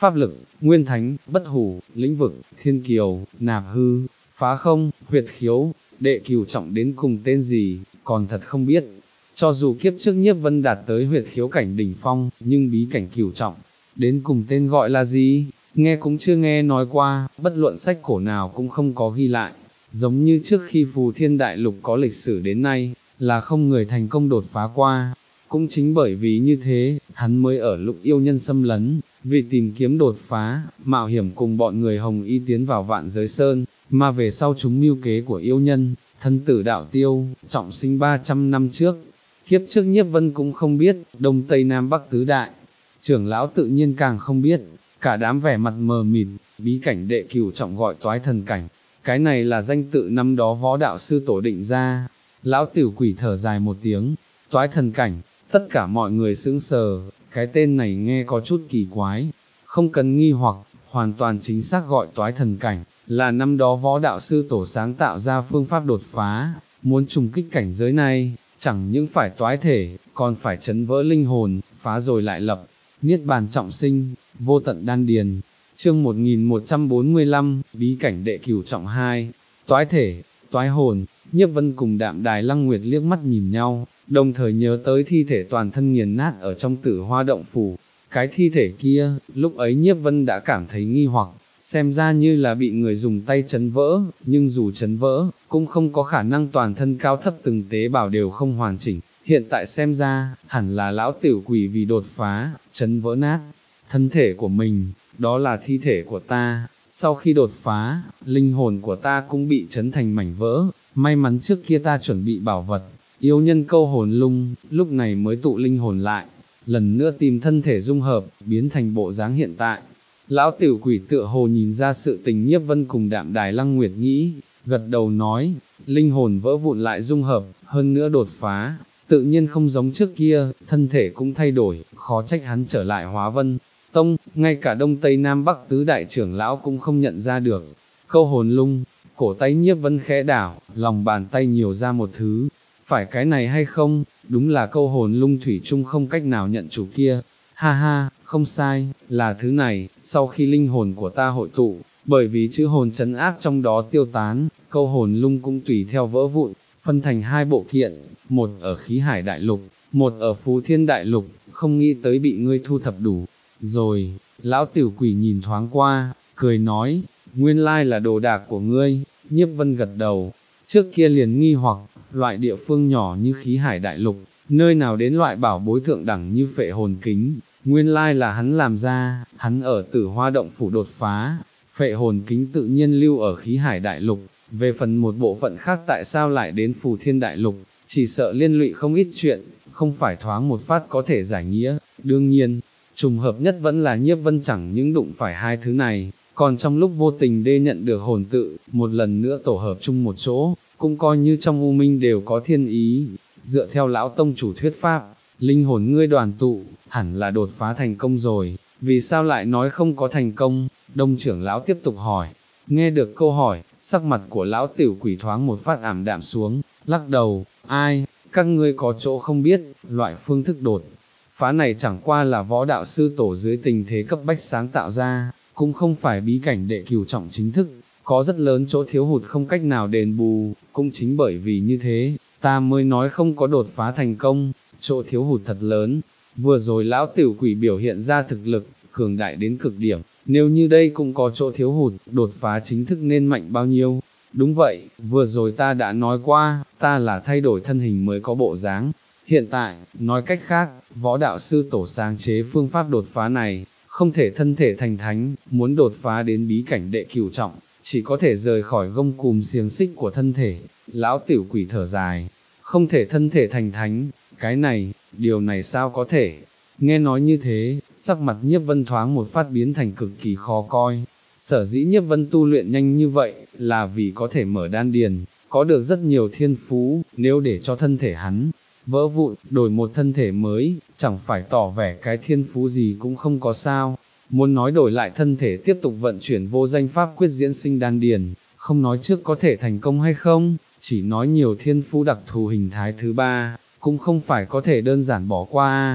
pháp lực, nguyên thánh, bất hủ, lĩnh vực, thiên kiều, nạp hư, phá không, huyệt khiếu, đệ cửu trọng đến cùng tên gì, còn thật không biết. Cho dù kiếp trước Nhiếp Vân đạt tới huyệt khiếu cảnh đỉnh phong, nhưng bí cảnh cửu trọng, đến cùng tên gọi là gì, nghe cũng chưa nghe nói qua, bất luận sách cổ nào cũng không có ghi lại. Giống như trước khi Phù Thiên Đại Lục có lịch sử đến nay, là không người thành công đột phá qua. Cũng chính bởi vì như thế, hắn mới ở lúc yêu nhân xâm lấn, vì tìm kiếm đột phá, mạo hiểm cùng bọn người Hồng Y tiến vào Vạn Giới Sơn, mà về sau chúng mưu kế của yêu nhân, thân tử đạo tiêu, trọng sinh ba trăm năm trước. Kiếp trước Nhiếp Vân cũng không biết, Đông Tây Nam Bắc tứ đại, trưởng lão tự nhiên càng không biết, cả đám vẻ mặt mờ mịt, bí cảnh đệ cửu trọng gọi toái thần cảnh, cái này là danh tự năm đó võ đạo sư tổ định ra. Lão tiểu quỷ thở dài một tiếng, toái thần cảnh, tất cả mọi người sững sờ, cái tên này nghe có chút kỳ quái, không cần nghi hoặc, hoàn toàn chính xác gọi toái thần cảnh, là năm đó võ đạo sư tổ sáng tạo ra phương pháp đột phá, muốn trùng kích cảnh giới này, chẳng những phải toái thể, còn phải chấn vỡ linh hồn, phá rồi lại lập, niết bàn trọng sinh, vô tận đan điền. Chương một nghìn một trăm bốn mươi lăm, bí cảnh đệ cửu trọng hai, toái thể, toái hồn. Nhiếp Vân cùng Đạm Đài Lăng Nguyệt liếc mắt nhìn nhau, đồng thời nhớ tới thi thể toàn thân nghiền nát ở trong Tử Hoa động phủ. Cái thi thể kia, lúc ấy Nhiếp Vân đã cảm thấy nghi hoặc, xem ra như là bị người dùng tay chấn vỡ, nhưng dù chấn vỡ, cũng không có khả năng toàn thân cao thấp từng tế bào đều không hoàn chỉnh. Hiện tại xem ra, hẳn là lão tiểu quỷ vì đột phá, chấn vỡ nát thân thể của mình, đó là thi thể của ta. Sau khi đột phá, linh hồn của ta cũng bị chấn thành mảnh vỡ, may mắn trước kia ta chuẩn bị bảo vật, yêu nhân câu hồn lung, lúc này mới tụ linh hồn lại, lần nữa tìm thân thể dung hợp, biến thành bộ dáng hiện tại. Lão tiểu quỷ tựa hồ nhìn ra sự tình Nhiếp Vân cùng Đạm Đài Lăng Nguyệt nghĩ, gật đầu nói, linh hồn vỡ vụn lại dung hợp, hơn nữa đột phá, tự nhiên không giống trước kia, thân thể cũng thay đổi, khó trách hắn trở lại Hóa Vân Tông, ngay cả Đông Tây Nam Bắc tứ đại trưởng lão cũng không nhận ra được. Câu hồn lung, cổ tay Nhiếp Vân khẽ đảo, lòng bàn tay nhiều ra một thứ, phải cái này hay không, đúng là câu hồn lung thủy chung không cách nào nhận chủ kia. Ha ha, không sai, là thứ này. Sau khi linh hồn của ta hội tụ, bởi vì chữ hồn trấn áp trong đó tiêu tán, câu hồn lung cũng tùy theo vỡ vụn, phân thành hai bộ kiện, một ở khí hải đại lục, một ở Phú Thiên đại lục, không nghĩ tới bị ngươi thu thập đủ. Rồi, lão tiểu quỷ nhìn thoáng qua, cười nói, nguyên lai là đồ đạc của ngươi. Nhiếp Vân gật đầu, trước kia liền nghi hoặc, loại địa phương nhỏ như khí hải đại lục, nơi nào đến loại bảo bối thượng đẳng như phệ hồn kính, nguyên lai là hắn làm ra, hắn ở Tử Hoa động phủ đột phá, phệ hồn kính tự nhiên lưu ở khí hải đại lục, về phần một bộ phận khác tại sao lại đến Phù Thiên đại lục, chỉ sợ liên lụy không ít chuyện, không phải thoáng một phát có thể giải nghĩa. Đương nhiên, trùng hợp nhất vẫn là Nhiếp Vân chẳng những đụng phải hai thứ này, còn trong lúc vô tình đê nhận được hồn tự, một lần nữa tổ hợp chung một chỗ, cũng coi như trong u minh đều có thiên ý. Dựa theo lão tông chủ thuyết pháp, linh hồn ngươi đoàn tụ, hẳn là đột phá thành công rồi, vì sao lại nói không có thành công? Đông trưởng lão tiếp tục hỏi. Nghe được câu hỏi, sắc mặt của lão tiểu quỷ thoáng một phát ảm đạm xuống, lắc đầu, ai, các ngươi có chỗ không biết, loại phương thức đột phá này chẳng qua là võ đạo sư tổ dưới tình thế cấp bách sáng tạo ra, cũng không phải bí cảnh đệ cửu trọng chính thức, có rất lớn chỗ thiếu hụt không cách nào đền bù, cũng chính bởi vì như thế, ta mới nói không có đột phá thành công, chỗ thiếu hụt thật lớn. Vừa rồi lão tiểu quỷ biểu hiện ra thực lực, cường đại đến cực điểm, nếu như đây cũng có chỗ thiếu hụt, đột phá chính thức nên mạnh bao nhiêu? Đúng vậy, vừa rồi ta đã nói qua, ta là thay đổi thân hình mới có bộ dáng. Hiện tại, nói cách khác, võ đạo sư tổ sáng chế phương pháp đột phá này, không thể thân thể thành thánh, muốn đột phá đến bí cảnh đệ cửu trọng, chỉ có thể rời khỏi gông cùm xiềng xích của thân thể. Lão tiểu quỷ thở dài, không thể thân thể thành thánh, cái này, điều này sao có thể? Nghe nói như thế, sắc mặt Nhiếp Vân thoáng một phát biến thành cực kỳ khó coi. Sở dĩ Nhiếp Vân tu luyện nhanh như vậy, là vì có thể mở đan điền, có được rất nhiều thiên phú, nếu để cho thân thể hắn vỡ vụn, đổi một thân thể mới, chẳng phải tỏ vẻ cái thiên phú gì cũng không có sao. Muốn nói đổi lại thân thể tiếp tục vận chuyển vô danh pháp quyết diễn sinh đan điền, không nói trước có thể thành công hay không, chỉ nói nhiều thiên phú đặc thù hình thái thứ ba, cũng không phải có thể đơn giản bỏ qua.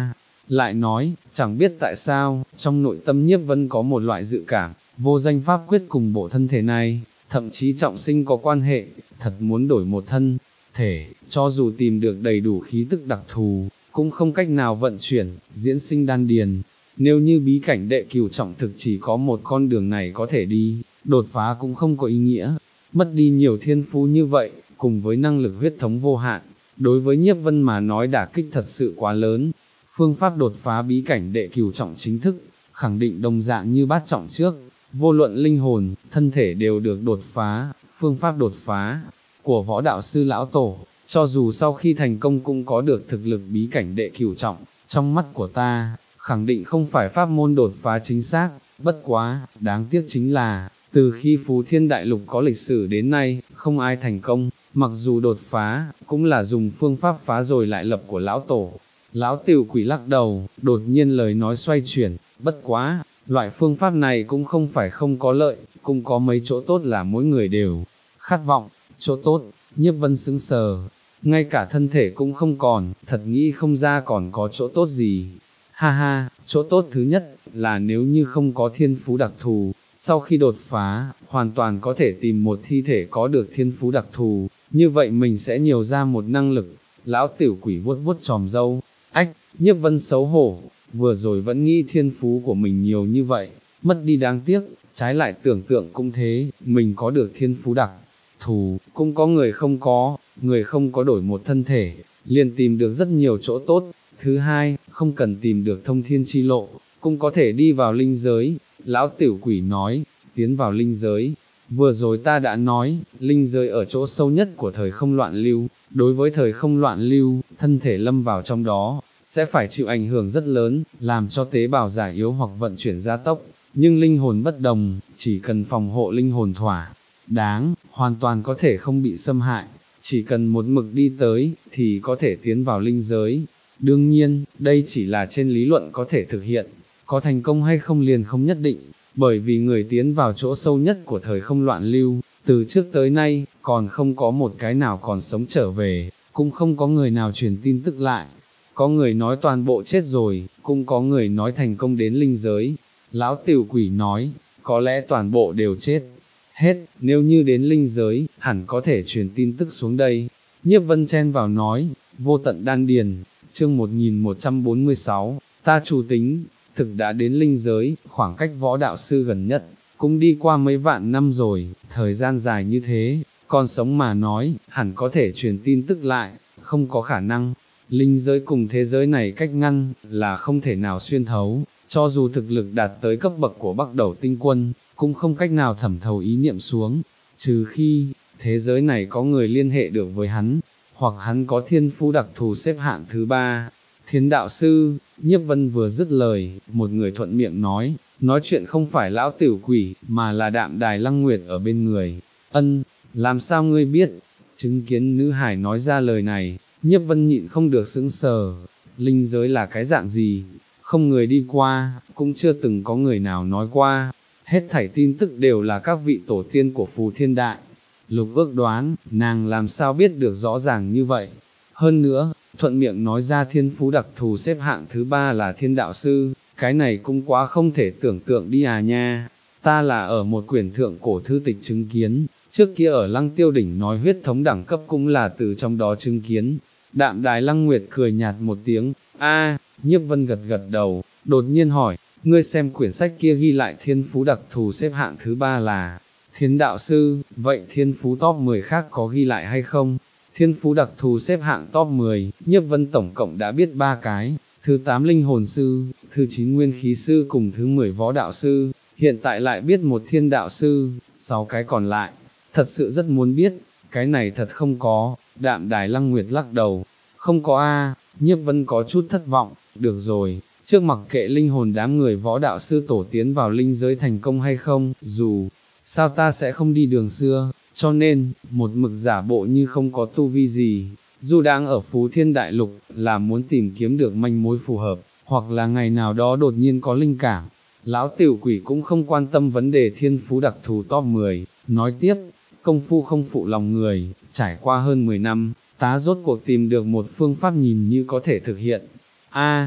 lại nói, chẳng biết tại sao, trong nội tâm Nhiếp Vân có một loại dự cảm, vô danh pháp quyết cùng bộ thân thể này, thậm chí trọng sinh có quan hệ, thật muốn đổi một thân thể, cho dù tìm được đầy đủ khí tức đặc thù, cũng không cách nào vận chuyển, diễn sinh đan điền. Nếu như bí cảnh đệ cửu trọng thực chỉ có một con đường này có thể đi, đột phá cũng không có ý nghĩa, mất đi nhiều thiên phú như vậy, cùng với năng lực huyết thống vô hạn, đối với Nhiếp Vân mà nói đả kích thật sự quá lớn. Phương pháp đột phá bí cảnh đệ cửu trọng chính thức, khẳng định đồng dạng như bát trọng trước, vô luận linh hồn, thân thể đều được đột phá. Phương pháp đột phá của võ đạo sư lão tổ, cho dù sau khi thành công cũng có được thực lực bí cảnh đệ cửu trọng, trong mắt của ta, khẳng định không phải pháp môn đột phá chính xác, bất quá, đáng tiếc chính là, từ khi Phú Thiên Đại Lục có lịch sử đến nay, không ai thành công, mặc dù đột phá, cũng là dùng phương pháp phá rồi lại lập của lão tổ. Lão Tiểu Quỷ lắc đầu, đột nhiên lời nói xoay chuyển, bất quá, loại phương pháp này cũng không phải không có lợi, cũng có mấy chỗ tốt là mỗi người đều khát vọng. Chỗ tốt, Nhiếp Vân sững sờ, ngay cả thân thể cũng không còn, thật nghĩ không ra còn có chỗ tốt gì. Ha ha, chỗ tốt thứ nhất, là nếu như không có thiên phú đặc thù, sau khi đột phá, hoàn toàn có thể tìm một thi thể có được thiên phú đặc thù, như vậy mình sẽ nhiều ra một năng lực. Lão Tiểu Quỷ vuốt vuốt chòm râu, ách, Nhiếp Vân xấu hổ, vừa rồi vẫn nghĩ thiên phú của mình nhiều như vậy, mất đi đáng tiếc, trái lại tưởng tượng cũng thế, mình có được thiên phú đặc thù, cũng có người không có, người không có đổi một thân thể, liền tìm được rất nhiều chỗ tốt. Thứ hai, không cần tìm được thông thiên chi lộ, cũng có thể đi vào linh giới. Lão Tiểu Quỷ nói, tiến vào linh giới. Vừa rồi ta đã nói, linh giới ở chỗ sâu nhất của thời không loạn lưu, đối với thời không loạn lưu, thân thể lâm vào trong đó, sẽ phải chịu ảnh hưởng rất lớn, làm cho tế bào già yếu hoặc vận chuyển gia tốc, nhưng linh hồn bất đồng, chỉ cần phòng hộ linh hồn thỏa đáng, hoàn toàn có thể không bị xâm hại, chỉ cần một mực đi tới, thì có thể tiến vào linh giới. Đương nhiên, đây chỉ là trên lý luận có thể thực hiện, có thành công hay không liền không nhất định, bởi vì người tiến vào chỗ sâu nhất của thời không loạn lưu, từ trước tới nay, còn không có một cái nào còn sống trở về, cũng không có người nào truyền tin tức lại. Có người nói toàn bộ chết rồi, cũng có người nói thành công đến linh giới. Lão Tiểu Quỷ nói, có lẽ toàn bộ đều chết hết, nếu như đến linh giới, hẳn có thể truyền tin tức xuống đây. Nhiếp Vân chen vào nói, vô tận đan điền, chương một nghìn một trăm bốn mươi sáu, ta chủ tính, thực đã đến linh giới, khoảng cách võ đạo sư gần nhất, cũng đi qua mấy vạn năm rồi, thời gian dài như thế, còn sống mà nói, hẳn có thể truyền tin tức lại, không có khả năng. Linh giới cùng thế giới này cách ngăn, là không thể nào xuyên thấu, cho dù thực lực đạt tới cấp bậc của Bắc Đầu Tinh Quân, cũng không cách nào thẩm thấu ý niệm xuống, trừ khi, thế giới này có người liên hệ được với hắn, hoặc hắn có thiên phú đặc thù xếp hạng thứ ba. Thiên đạo sư, Nhiếp Vân vừa dứt lời, một người thuận miệng nói, nói chuyện không phải Lão Tiểu Quỷ, mà là Đạm Đài Lăng Nguyệt ở bên người. Ân, làm sao ngươi biết? Chứng kiến nữ hải nói ra lời này, Nhiếp Vân nhịn không được sững sờ. Linh giới là cái dạng gì? Không người đi qua, cũng chưa từng có người nào nói qua. Hết thảy tin tức đều là các vị tổ tiên của Phù Thiên Đại Lục ước đoán, nàng làm sao biết được rõ ràng như vậy. Hơn nữa, thuận miệng nói ra thiên phú đặc thù xếp hạng thứ ba là thiên đạo sư, cái này cũng quá không thể tưởng tượng đi à nha. Ta là ở một quyển thượng cổ thư tịch chứng kiến, trước kia ở Lăng Tiêu Đỉnh nói huyết thống đẳng cấp cũng là từ trong đó chứng kiến. Đạm Đài Lăng Nguyệt cười nhạt một tiếng, a, Nhiếp Vân gật gật đầu, đột nhiên hỏi, ngươi xem quyển sách kia ghi lại thiên phú đặc thù xếp hạng thứ ba là thiên đạo sư, vậy thiên phú top mười khác có ghi lại hay không? Thiên phú đặc thù xếp hạng top mười, Nhiếp Vân tổng cộng đã biết ba cái, thứ tám linh hồn sư, thứ chín nguyên khí sư cùng thứ mười võ đạo sư, hiện tại lại biết một thiên đạo sư, sáu cái còn lại, thật sự rất muốn biết, cái này thật không có. Đạm Đài Lăng Nguyệt lắc đầu, không có a. Nhiếp Vân có chút thất vọng, được rồi, trước mặc kệ linh hồn đám người võ đạo sư tổ tiến vào linh giới thành công hay không, dù sao ta sẽ không đi đường xưa, cho nên, một mực giả bộ như không có tu vi gì, dù đang ở Phú Thiên Đại Lục, là muốn tìm kiếm được manh mối phù hợp, hoặc là ngày nào đó đột nhiên có linh cảm. Lão Tiểu Quỷ cũng không quan tâm vấn đề thiên phú đặc thù top mười, nói tiếp, công phu không phụ lòng người, trải qua hơn mười năm, tá rốt cuộc tìm được một phương pháp nhìn như có thể thực hiện. A,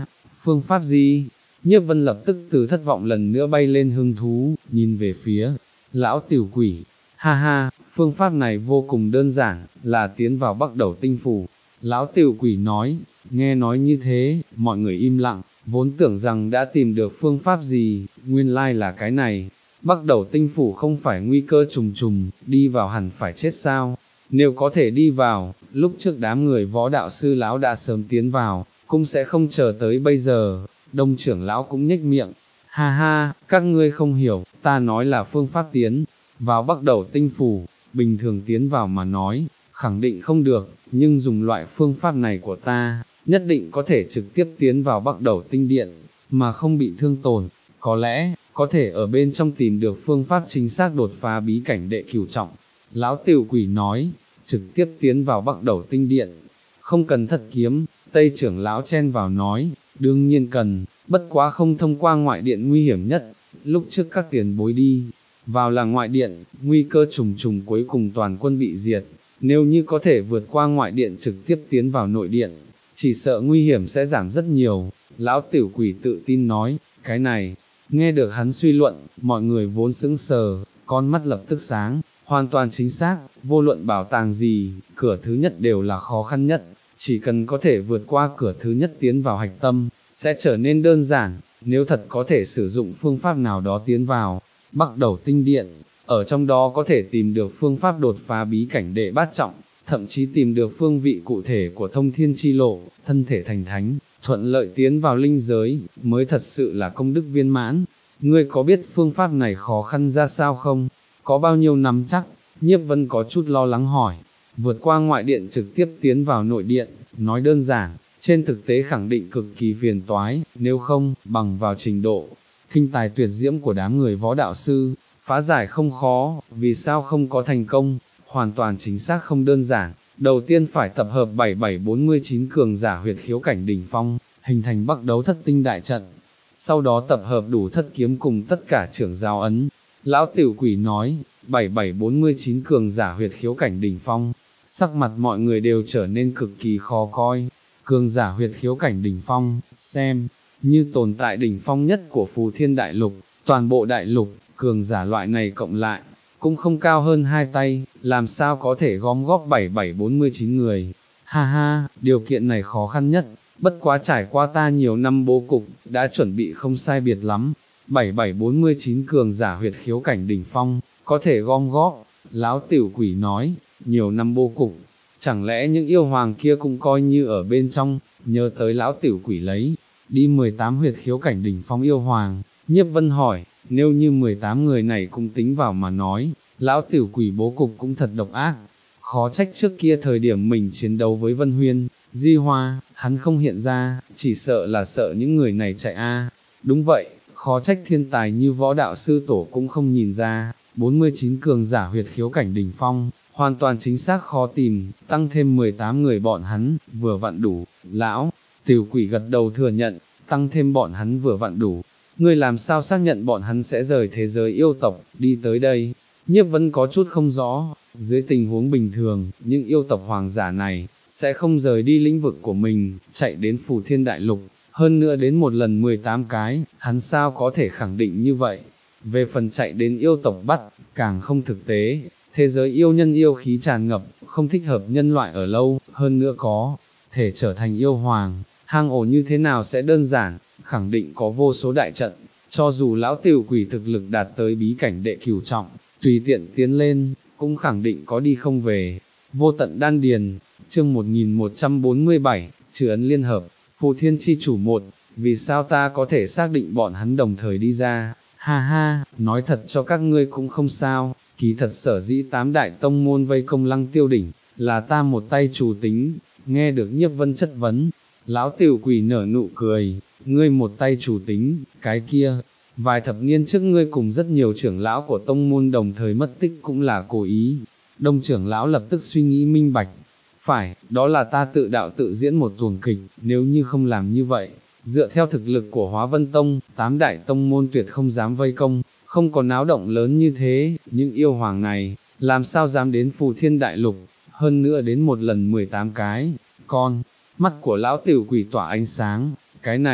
phương pháp gì? Nhiếp Vân lập tức từ thất vọng lần nữa bay lên hứng thú, nhìn về phía lão tiểu quỷ, ha ha, phương pháp này vô cùng đơn giản, là tiến vào Bắc Đầu Tinh Phủ. Lão tiểu quỷ nói, nghe nói như thế, mọi người im lặng, vốn tưởng rằng đã tìm được phương pháp gì, nguyên lai là cái này. Bắc Đầu Tinh Phủ không phải nguy cơ trùng trùng, đi vào hẳn phải chết sao? Nếu có thể đi vào, lúc trước đám người võ đạo sư lão đã sớm tiến vào, cũng sẽ không chờ tới bây giờ. Đông trưởng lão cũng nhếch miệng, ha ha, các ngươi không hiểu, ta nói là phương pháp tiến vào Bắc Đầu Tinh Phủ, bình thường tiến vào mà nói, khẳng định không được, nhưng dùng loại phương pháp này của ta, nhất định có thể trực tiếp tiến vào Bắc Đầu Tinh Điện, mà không bị thương tổn, có lẽ, có thể ở bên trong tìm được phương pháp chính xác đột phá bí cảnh đệ cửu trọng. Lão tiểu quỷ nói, trực tiếp tiến vào Bắc Đầu Tinh Điện, không cần thất kiếm. Tây trưởng lão chen vào nói, đương nhiên cần, bất quá không thông qua ngoại điện nguy hiểm nhất, lúc trước các tiền bối đi vào là ngoại điện, nguy cơ trùng trùng cuối cùng toàn quân bị diệt, nếu như có thể vượt qua ngoại điện trực tiếp tiến vào nội điện, chỉ sợ nguy hiểm sẽ giảm rất nhiều. Lão tiểu quỷ tự tin nói, cái này, nghe được hắn suy luận, mọi người vốn sững sờ, con mắt lập tức sáng, hoàn toàn chính xác, vô luận bảo tàng gì, cửa thứ nhất đều là khó khăn nhất. Chỉ cần có thể vượt qua cửa thứ nhất tiến vào hạch tâm, sẽ trở nên đơn giản, nếu thật có thể sử dụng phương pháp nào đó tiến vào Bắc Đầu Tinh Điện, ở trong đó có thể tìm được phương pháp đột phá bí cảnh đệ bát trọng, thậm chí tìm được phương vị cụ thể của thông thiên chi lộ, thân thể thành thánh, thuận lợi tiến vào linh giới, mới thật sự là công đức viên mãn. Ngươi có biết phương pháp này khó khăn ra sao không? Có bao nhiêu nắm chắc? Nhiếp Vân có chút lo lắng hỏi. Vượt qua ngoại điện trực tiếp tiến vào nội điện, nói đơn giản, trên thực tế khẳng định cực kỳ phiền toái, nếu không, bằng vào trình độ kinh tài tuyệt diễm của đám người võ đạo sư, phá giải không khó, vì sao không có thành công, hoàn toàn chính xác không đơn giản. Đầu tiên phải tập hợp bảy bảy bốn mươi chín cường giả huyệt khiếu cảnh đỉnh phong, hình thành Bắc Đấu Thất Tinh đại trận, sau đó tập hợp đủ thất kiếm cùng tất cả trưởng giao ấn. Lão tiểu quỷ nói, bảy bảy bốn mươi chín cường giả huyệt khiếu cảnh đỉnh phong, sắc mặt mọi người đều trở nên cực kỳ khó coi. Cường giả huyệt khiếu cảnh đỉnh phong, xem như tồn tại đỉnh phong nhất của Phù Thiên Đại Lục, toàn bộ đại lục, cường giả loại này cộng lại, cũng không cao hơn hai tay, làm sao có thể gom góp bảy bảy bốn mươi chín người. Ha ha, điều kiện này khó khăn nhất, bất quá trải qua ta nhiều năm bố cục, đã chuẩn bị không sai biệt lắm. bảy bảy bốn mươi chín cường giả huyệt khiếu cảnh đỉnh phong, có thể gom góp. Lão tiểu quỷ nói, nhiều năm bố cục, chẳng lẽ những yêu hoàng kia cũng coi như ở bên trong? Nhớ tới lão tiểu quỷ lấy đi mười tám huyệt khiếu cảnh đỉnh phong yêu hoàng, Nhiếp Vân hỏi, nếu như mười tám người này cũng tính vào mà nói, lão tiểu quỷ bố cục cũng thật độc ác. Khó trách trước kia thời điểm mình chiến đấu với Vân Huyên, Di Hoa, hắn không hiện ra, chỉ sợ là sợ những người này chạy a. Đúng vậy, khó trách thiên tài như võ đạo sư tổ cũng không nhìn ra. Bốn mươi chín cường giả huyệt khiếu cảnh đỉnh phong, hoàn toàn chính xác khó tìm, tăng thêm mười tám người bọn hắn, vừa vặn đủ. Lão tiểu quỷ gật đầu thừa nhận, tăng thêm bọn hắn vừa vặn đủ. Ngươi làm sao xác nhận bọn hắn sẽ rời thế giới yêu tộc, đi tới đây? Nhiếp Vân có chút không rõ, dưới tình huống bình thường, những yêu tộc hoàng giả này, sẽ không rời đi lĩnh vực của mình, chạy đến Phù Thiên Đại Lục, hơn nữa đến một lần mười tám cái, hắn sao có thể khẳng định như vậy? Về phần chạy đến yêu tộc bắt, càng không thực tế, thế giới yêu nhân yêu khí tràn ngập, không thích hợp nhân loại ở lâu, hơn nữa có thể trở thành yêu hoàng, hang ổ như thế nào sẽ đơn giản, khẳng định có vô số đại trận, cho dù lão tiểu quỷ thực lực đạt tới bí cảnh đệ cửu trọng, tùy tiện tiến lên, cũng khẳng định có đi không về. Vô tận đan điền, chương một nghìn một trăm bốn mươi bảy, trừ ấn liên hợp, Phù Thiên chi chủ một, vì sao ta có thể xác định bọn hắn đồng thời đi ra? Ha ha, nói thật cho các ngươi cũng không sao, kỳ thật sở dĩ tám đại tông môn vây công Lăng Tiêu đỉnh, là ta một tay chủ tính. Nghe được Nhiếp Vân chất vấn, lão tiểu quỷ nở nụ cười, ngươi một tay chủ tính, cái kia, vài thập niên trước ngươi cùng rất nhiều trưởng lão của tông môn đồng thời mất tích cũng là cố ý. Đông trưởng lão lập tức suy nghĩ minh bạch, phải, đó là ta tự đạo tự diễn một tuồng kịch, nếu như không làm như vậy, dựa theo thực lực của Hóa Vân Tông, tám đại tông môn tuyệt không dám vây công, không có náo động lớn như thế, những yêu hoàng này, làm sao dám đến Phù Thiên Đại Lục, hơn nữa đến một lần mười tám cái, con, mắt của lão tiểu quỷ tỏa ánh sáng, cái này,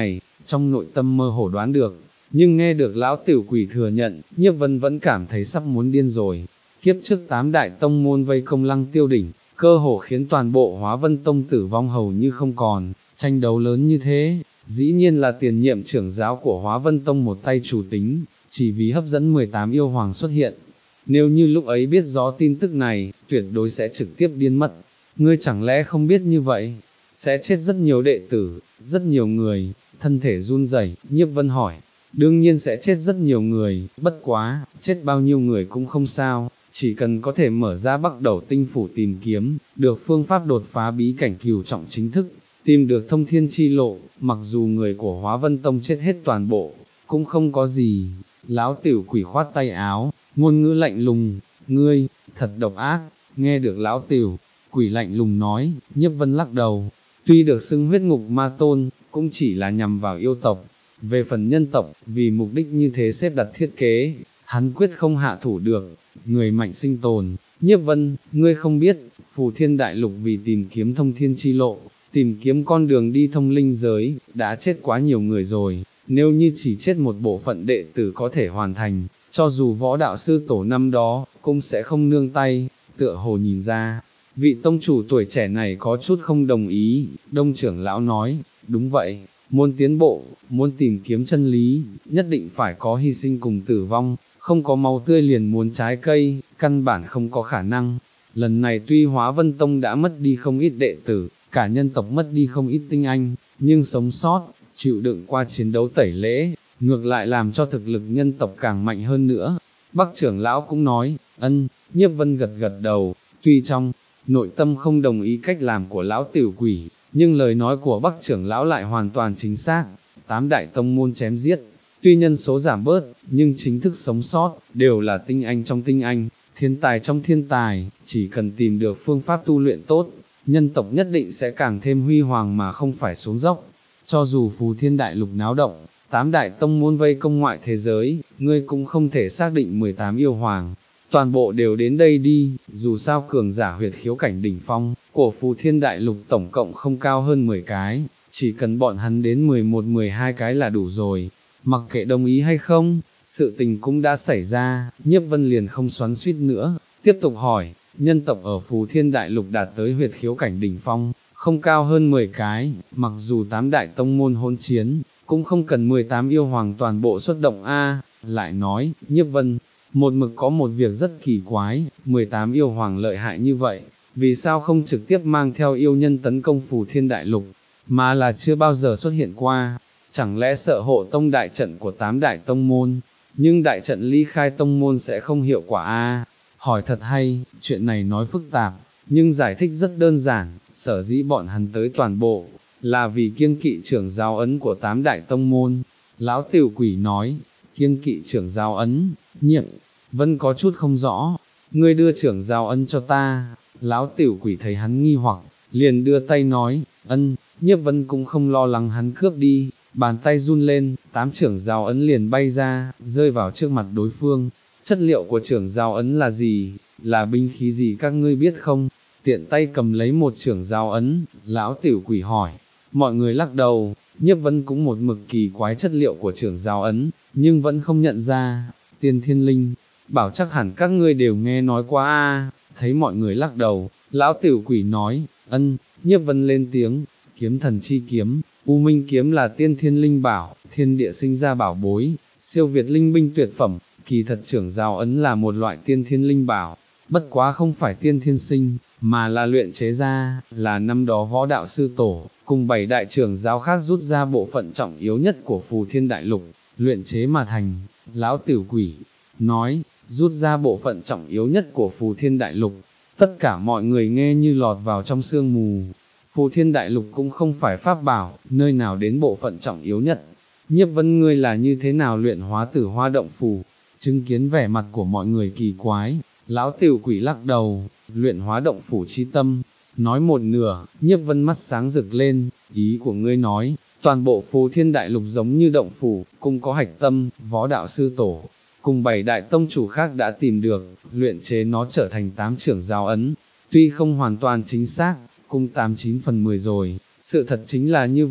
trong nội tâm mơ hồ đoán được, nhưng nghe được lão tiểu quỷ thừa nhận, Nhiếp Vân vẫn cảm thấy sắp muốn điên rồi. Kiếp trước tám đại tông môn vây công Lăng Tiêu đỉnh, cơ hồ khiến toàn bộ Hóa Vân Tông tử vong hầu như không còn, tranh đấu lớn như thế, dĩ nhiên là tiền nhiệm trưởng giáo của Hóa Vân Tông một tay chủ tính, chỉ vì hấp dẫn mười tám yêu hoàng xuất hiện. Nếu như lúc ấy biết rõ tin tức này, tuyệt đối sẽ trực tiếp điên mất. Ngươi chẳng lẽ không biết như vậy, sẽ chết rất nhiều đệ tử, rất nhiều người. Thân thể run rẩy, Nhiếp Vân hỏi, đương nhiên sẽ chết rất nhiều người, bất quá, chết bao nhiêu người cũng không sao, chỉ cần có thể mở ra Bắc Đầu Tinh phủ tìm kiếm, được phương pháp đột phá bí cảnh cửu trọng chính thức, tìm được thông thiên chi lộ, mặc dù người của Hóa Vân Tông chết hết toàn bộ, cũng không có gì. Lão tiểu quỷ khoát tay áo, ngôn ngữ lạnh lùng, ngươi, thật độc ác. Nghe được lão tiểu quỷ lạnh lùng nói, Nhiếp Vân lắc đầu, tuy được xưng huyết ngục ma tôn, cũng chỉ là nhằm vào yêu tộc. Về phần nhân tộc, vì mục đích như thế xếp đặt thiết kế, hắn quyết không hạ thủ được. Người mạnh sinh tồn, Nhiếp Vân, ngươi không biết, Phù Thiên Đại Lục vì tìm kiếm thông thiên chi lộ, tìm kiếm con đường đi thông linh giới, đã chết quá nhiều người rồi. Nếu như chỉ chết một bộ phận đệ tử có thể hoàn thành, cho dù võ đạo sư tổ năm đó, cũng sẽ không nương tay. Tựa hồ nhìn ra, vị tông chủ tuổi trẻ này có chút không đồng ý. Đông trưởng lão nói, đúng vậy, muốn tiến bộ, muốn tìm kiếm chân lý, nhất định phải có hy sinh cùng tử vong, không có máu tươi liền muốn trái cây, căn bản không có khả năng. Lần này tuy Hóa Vân Tông đã mất đi không ít đệ tử, cả nhân tộc mất đi không ít tinh anh, nhưng sống sót, chịu đựng qua chiến đấu tẩy lễ, ngược lại làm cho thực lực nhân tộc càng mạnh hơn nữa. Bắc trưởng lão cũng nói, ân. Nhiếp Vân gật gật đầu, tuy trong nội tâm không đồng ý cách làm của lão tiểu quỷ, nhưng lời nói của Bắc trưởng lão lại hoàn toàn chính xác. Tám đại tông môn chém giết, tuy nhân số giảm bớt, nhưng chính thức sống sót, đều là tinh anh trong tinh anh, thiên tài trong thiên tài. Chỉ cần tìm được phương pháp tu luyện tốt, nhân tộc nhất định sẽ càng thêm huy hoàng mà không phải xuống dốc. Cho dù Phù Thiên Đại Lục náo động, tám đại tông môn vây công ngoại thế giới, ngươi cũng không thể xác định mười tám yêu hoàng, toàn bộ đều đến đây đi. Dù sao cường giả huyệt khiếu cảnh đỉnh phong, của Phù Thiên Đại Lục tổng cộng không cao hơn mười cái, chỉ cần bọn hắn đến mười một mười hai cái là đủ rồi. Mặc kệ đồng ý hay không, sự tình cũng đã xảy ra. Nhiếp Vân liền không xoắn suýt nữa, tiếp tục hỏi, nhân tộc ở Phù Thiên Đại Lục đạt tới huyệt khiếu cảnh đỉnh phong, không cao hơn mười cái, mặc dù tám đại tông môn hỗn chiến, cũng không cần mười tám yêu hoàng toàn bộ xuất động a. Lại nói, Nhiếp Vân, một mực có một việc rất kỳ quái, mười tám yêu hoàng lợi hại như vậy, vì sao không trực tiếp mang theo yêu nhân tấn công Phù Thiên Đại Lục, mà là chưa bao giờ xuất hiện qua, chẳng lẽ sợ hộ tông đại trận của tám đại tông môn, nhưng đại trận ly khai tông môn sẽ không hiệu quả a. Hỏi thật hay, chuyện này nói phức tạp, nhưng giải thích rất đơn giản, sở dĩ bọn hắn tới toàn bộ, là vì kiêng kỵ trưởng giáo ấn của tám đại tông môn. Lão tiểu quỷ nói, kiêng kỵ trưởng giáo ấn. Nhiếp Vân có chút không rõ, ngươi đưa trưởng giáo ấn cho ta. Lão tiểu quỷ thấy hắn nghi hoặc, liền đưa tay nói, ân. Nhiếp Vân cũng không lo lắng hắn cướp đi, bàn tay run lên, tám trưởng giáo ấn liền bay ra, rơi vào trước mặt đối phương. Chất liệu của trưởng giáo ấn là gì, là binh khí gì các ngươi biết không? Tiện tay cầm lấy một trưởng giáo ấn, lão tiểu quỷ hỏi. Mọi người lắc đầu. Nhiếp Vân cũng một mực kỳ quái chất liệu của trưởng giáo ấn, nhưng vẫn không nhận ra. Tiên Thiên Linh bảo chắc hẳn các ngươi đều nghe nói qua a. Thấy mọi người lắc đầu, lão tiểu quỷ nói, ân. Nhiếp Vân lên tiếng, kiếm thần chi kiếm, U Minh kiếm là tiên thiên linh bảo, thiên địa sinh ra bảo bối, siêu việt linh binh tuyệt phẩm. Kỳ thật trưởng giáo ấn là một loại tiên thiên linh bảo, bất quá không phải tiên thiên sinh, mà là luyện chế ra, là năm đó võ đạo sư tổ, cùng bảy đại trưởng giáo khác rút ra bộ phận trọng yếu nhất của Phù Thiên Đại Lục, luyện chế mà thành. Lão tiểu quỷ nói, rút ra bộ phận trọng yếu nhất của Phù Thiên Đại Lục, tất cả mọi người nghe như lọt vào trong sương mù. Phù Thiên Đại Lục cũng không phải pháp bảo, nơi nào đến bộ phận trọng yếu nhất. Nhiếp Vân, ngươi là như thế nào luyện hóa Tử Hoa động phù? Chứng kiến vẻ mặt của mọi người kỳ quái, lão tiểu quỷ lắc đầu, luyện hóa động phủ chi tâm. Nói một nửa, Nhiếp Vân mắt sáng rực lên, ý của ngươi nói, toàn bộ Phù Thiên Đại Lục giống như động phủ, cũng có hạch tâm, võ đạo sư tổ, cùng bảy đại tông chủ khác đã tìm được, luyện chế nó trở thành tám trưởng giáo ấn. Tuy không hoàn toàn chính xác, cũng tám chín phần mười rồi, sự thật chính là như vậy.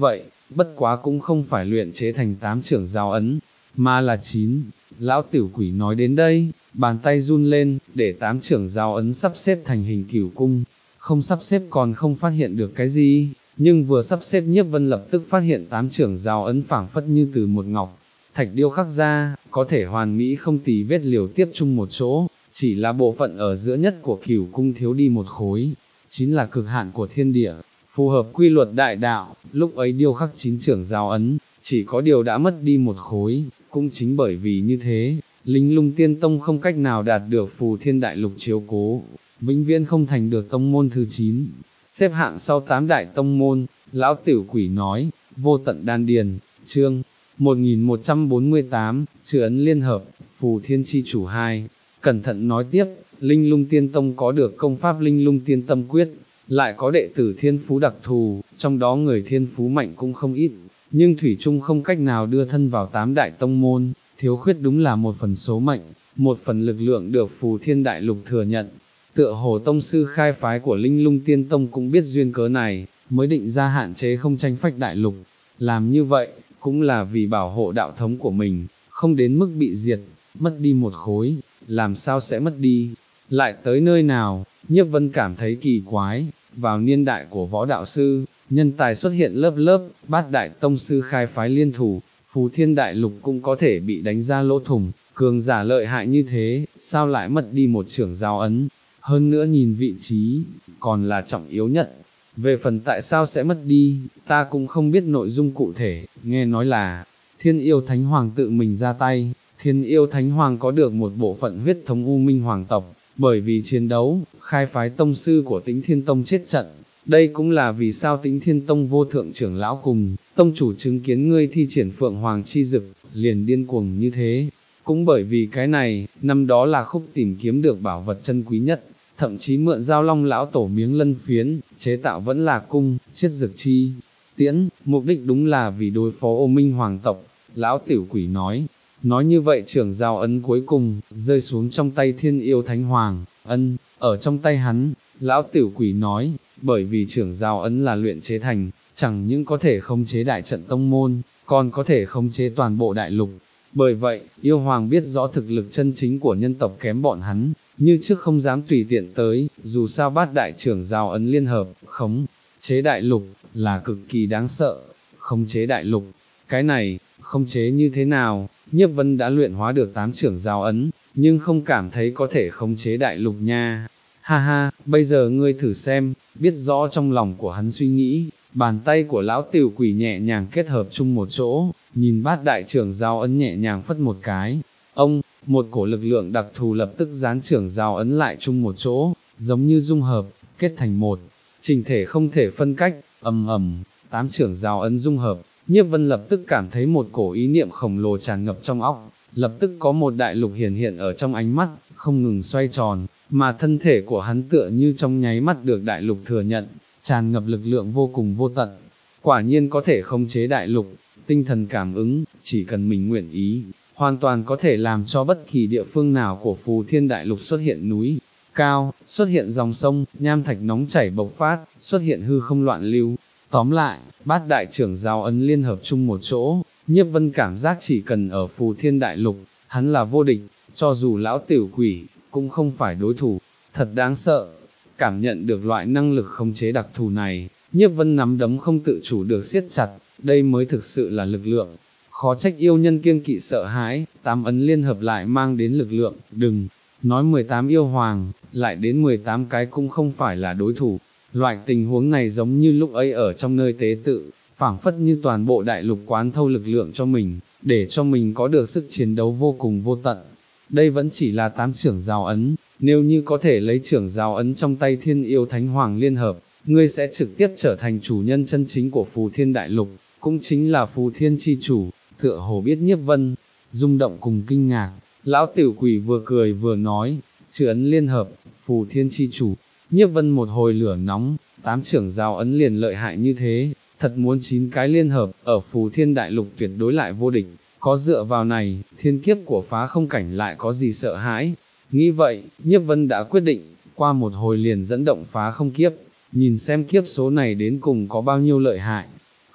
bất quá cũng không phải luyện chế thành tám trưởng giáo ấn, mà là chín. Lão tiểu quỷ nói đến đây, bàn tay run lên, để tám trưởng giáo ấn sắp xếp thành hình cửu cung, không sắp xếp còn không phát hiện được cái gì, nhưng vừa sắp xếp Nhiếp Vân lập tức phát hiện tám trưởng giáo ấn phảng phất như từ một ngọc thạch điêu khắc ra, có thể hoàn mỹ không tì vết liều tiếp chung một chỗ, chỉ là bộ phận ở giữa nhất của cửu cung thiếu đi một khối, chính là cực hạn của thiên địa, phù hợp quy luật đại đạo, lúc ấy điêu khắc chín trưởng giáo ấn, chỉ có điều đã mất đi một khối, cũng chính bởi vì như thế, Linh Lung Tiên Tông không cách nào đạt được phù thiên đại lục chiếu cố, vĩnh viễn không thành được tông môn thứ chín, xếp hạng sau tám đại tông môn. Lão tiểu quỷ nói, vô tận đan điền, chương một nghìn một trăm bốn mươi tám, chữ ấn liên hợp, phù thiên chi chủ hai. Cẩn thận nói tiếp, Linh Lung Tiên Tông có được công pháp Linh Lung Tiên Tâm Quyết, lại có đệ tử thiên phú đặc thù, trong đó người thiên phú mạnh cũng không ít, nhưng thủy chung không cách nào đưa thân vào tám đại tông môn, thiếu khuyết đúng là một phần số mệnh, một phần lực lượng được phù thiên đại lục thừa nhận. Tựa hồ tông sư khai phái của Linh Lung Tiên Tông cũng biết duyên cớ này, mới định ra hạn chế không tranh phách đại lục, làm như vậy, cũng là vì bảo hộ đạo thống của mình, không đến mức bị diệt, mất đi một khối, làm sao sẽ mất đi, lại tới nơi nào. Nhiếp Vân cảm thấy kỳ quái, vào niên đại của võ đạo sư, nhân tài xuất hiện lớp lớp, bát đại tông sư khai phái liên thủ, phù thiên đại lục cũng có thể bị đánh ra lỗ thủng, cường giả lợi hại như thế, sao lại mất đi một trưởng giáo ấn, hơn nữa nhìn vị trí, còn là trọng yếu nhất. Về phần tại sao sẽ mất đi, ta cũng không biết nội dung cụ thể, nghe nói là, Thiên Yêu Thánh Hoàng tự mình ra tay. Thiên Yêu Thánh Hoàng có được một bộ phận huyết thống U Minh Hoàng tộc, bởi vì chiến đấu, khai phái tông sư của Tĩnh Thiên Tông chết trận, đây cũng là vì sao Tĩnh Thiên Tông vô thượng trưởng lão cùng, tông chủ chứng kiến ngươi thi triển Phượng Hoàng chi dực, liền điên cuồng như thế. Cũng bởi vì cái này, năm đó là Khúc tìm kiếm được bảo vật chân quý nhất, thậm chí mượn Giao Long lão tổ miếng lân phiến, chế tạo vẫn là cung, chiết dực chi, tiễn, mục đích đúng là vì đối phó Ô Minh Hoàng tộc. Lão tiểu quỷ nói, nói như vậy trưởng giao ấn cuối cùng, rơi xuống trong tay Thiên Yêu Thánh Hoàng, ân, ở trong tay hắn. Lão tiểu quỷ nói, bởi vì trưởng giao ấn là luyện chế thành, chẳng những có thể khống chế đại trận tông môn, còn có thể khống chế toàn bộ đại lục. Bởi vậy, yêu hoàng biết rõ thực lực chân chính của nhân tộc kém bọn hắn, như trước không dám tùy tiện tới, dù sao bát đại trưởng giao ấn liên hợp, khống chế đại lục, là cực kỳ đáng sợ. Khống chế đại lục, cái này, khống chế như thế nào? Nhiếp Vân đã luyện hóa được tám trưởng giao ấn, nhưng không cảm thấy có thể khống chế đại lục nha. Ha ha, bây giờ ngươi thử xem, biết rõ trong lòng của hắn suy nghĩ. Bàn tay của lão tiểu quỷ nhẹ nhàng kết hợp chung một chỗ, nhìn bát đại trưởng giao ấn nhẹ nhàng phất một cái. Ông, một cổ lực lượng đặc thù lập tức dán trưởng giao ấn lại chung một chỗ, giống như dung hợp, kết thành một, chỉnh thể không thể phân cách. Ầm ầm, tám trưởng giao ấn dung hợp, Nhiếp Vân lập tức cảm thấy một cổ ý niệm khổng lồ tràn ngập trong óc, lập tức có một đại lục hiển hiện ở trong ánh mắt, không ngừng xoay tròn, mà thân thể của hắn tựa như trong nháy mắt được đại lục thừa nhận, tràn ngập lực lượng vô cùng vô tận. Quả nhiên có thể khống chế đại lục, tinh thần cảm ứng, chỉ cần mình nguyện ý, hoàn toàn có thể làm cho bất kỳ địa phương nào của phù thiên đại lục xuất hiện núi cao, xuất hiện dòng sông, nham thạch nóng chảy bộc phát, xuất hiện hư không loạn lưu. Tóm lại, bát đại trưởng giao ấn liên hợp chung một chỗ, Nhiếp Vân cảm giác chỉ cần ở phù thiên đại lục, hắn là vô địch, cho dù lão tiểu quỷ, cũng không phải đối thủ, thật đáng sợ. Cảm nhận được loại năng lực khống chế đặc thù này, Nhiếp Vân nắm đấm không tự chủ được siết chặt, đây mới thực sự là lực lượng. Khó trách yêu nhân kiêng kỵ sợ hãi, tám ấn liên hợp lại mang đến lực lượng, đừng nói mười tám yêu hoàng, lại đến mười tám cái cũng không phải là đối thủ. Loại tình huống này giống như lúc ấy ở trong nơi tế tự, phảng phất như toàn bộ đại lục quán thâu lực lượng cho mình, để cho mình có được sức chiến đấu vô cùng vô tận. Đây vẫn chỉ là tám trưởng giao ấn, nếu như có thể lấy trưởng giao ấn trong tay Thiên Yêu Thánh Hoàng liên hợp, ngươi sẽ trực tiếp trở thành chủ nhân chân chính của phù thiên đại lục, cũng chính là phù thiên chi chủ. Tựa hồ biết Nhiếp Vân rung động cùng kinh ngạc, lão tiểu quỷ vừa cười vừa nói, chữ ấn liên hợp, phù thiên chi chủ. Nhiếp Vân một hồi lửa nóng, tám trưởng giao ấn liền lợi hại như thế, thật muốn chín cái liên hợp, ở phù thiên đại lục tuyệt đối lại vô địch, có dựa vào này, thiên kiếp của phá không cảnh lại có gì sợ hãi. Nghĩ vậy, Nhiếp Vân đã quyết định, qua một hồi liền dẫn động phá không kiếp, nhìn xem kiếp số này đến cùng có bao nhiêu lợi hại.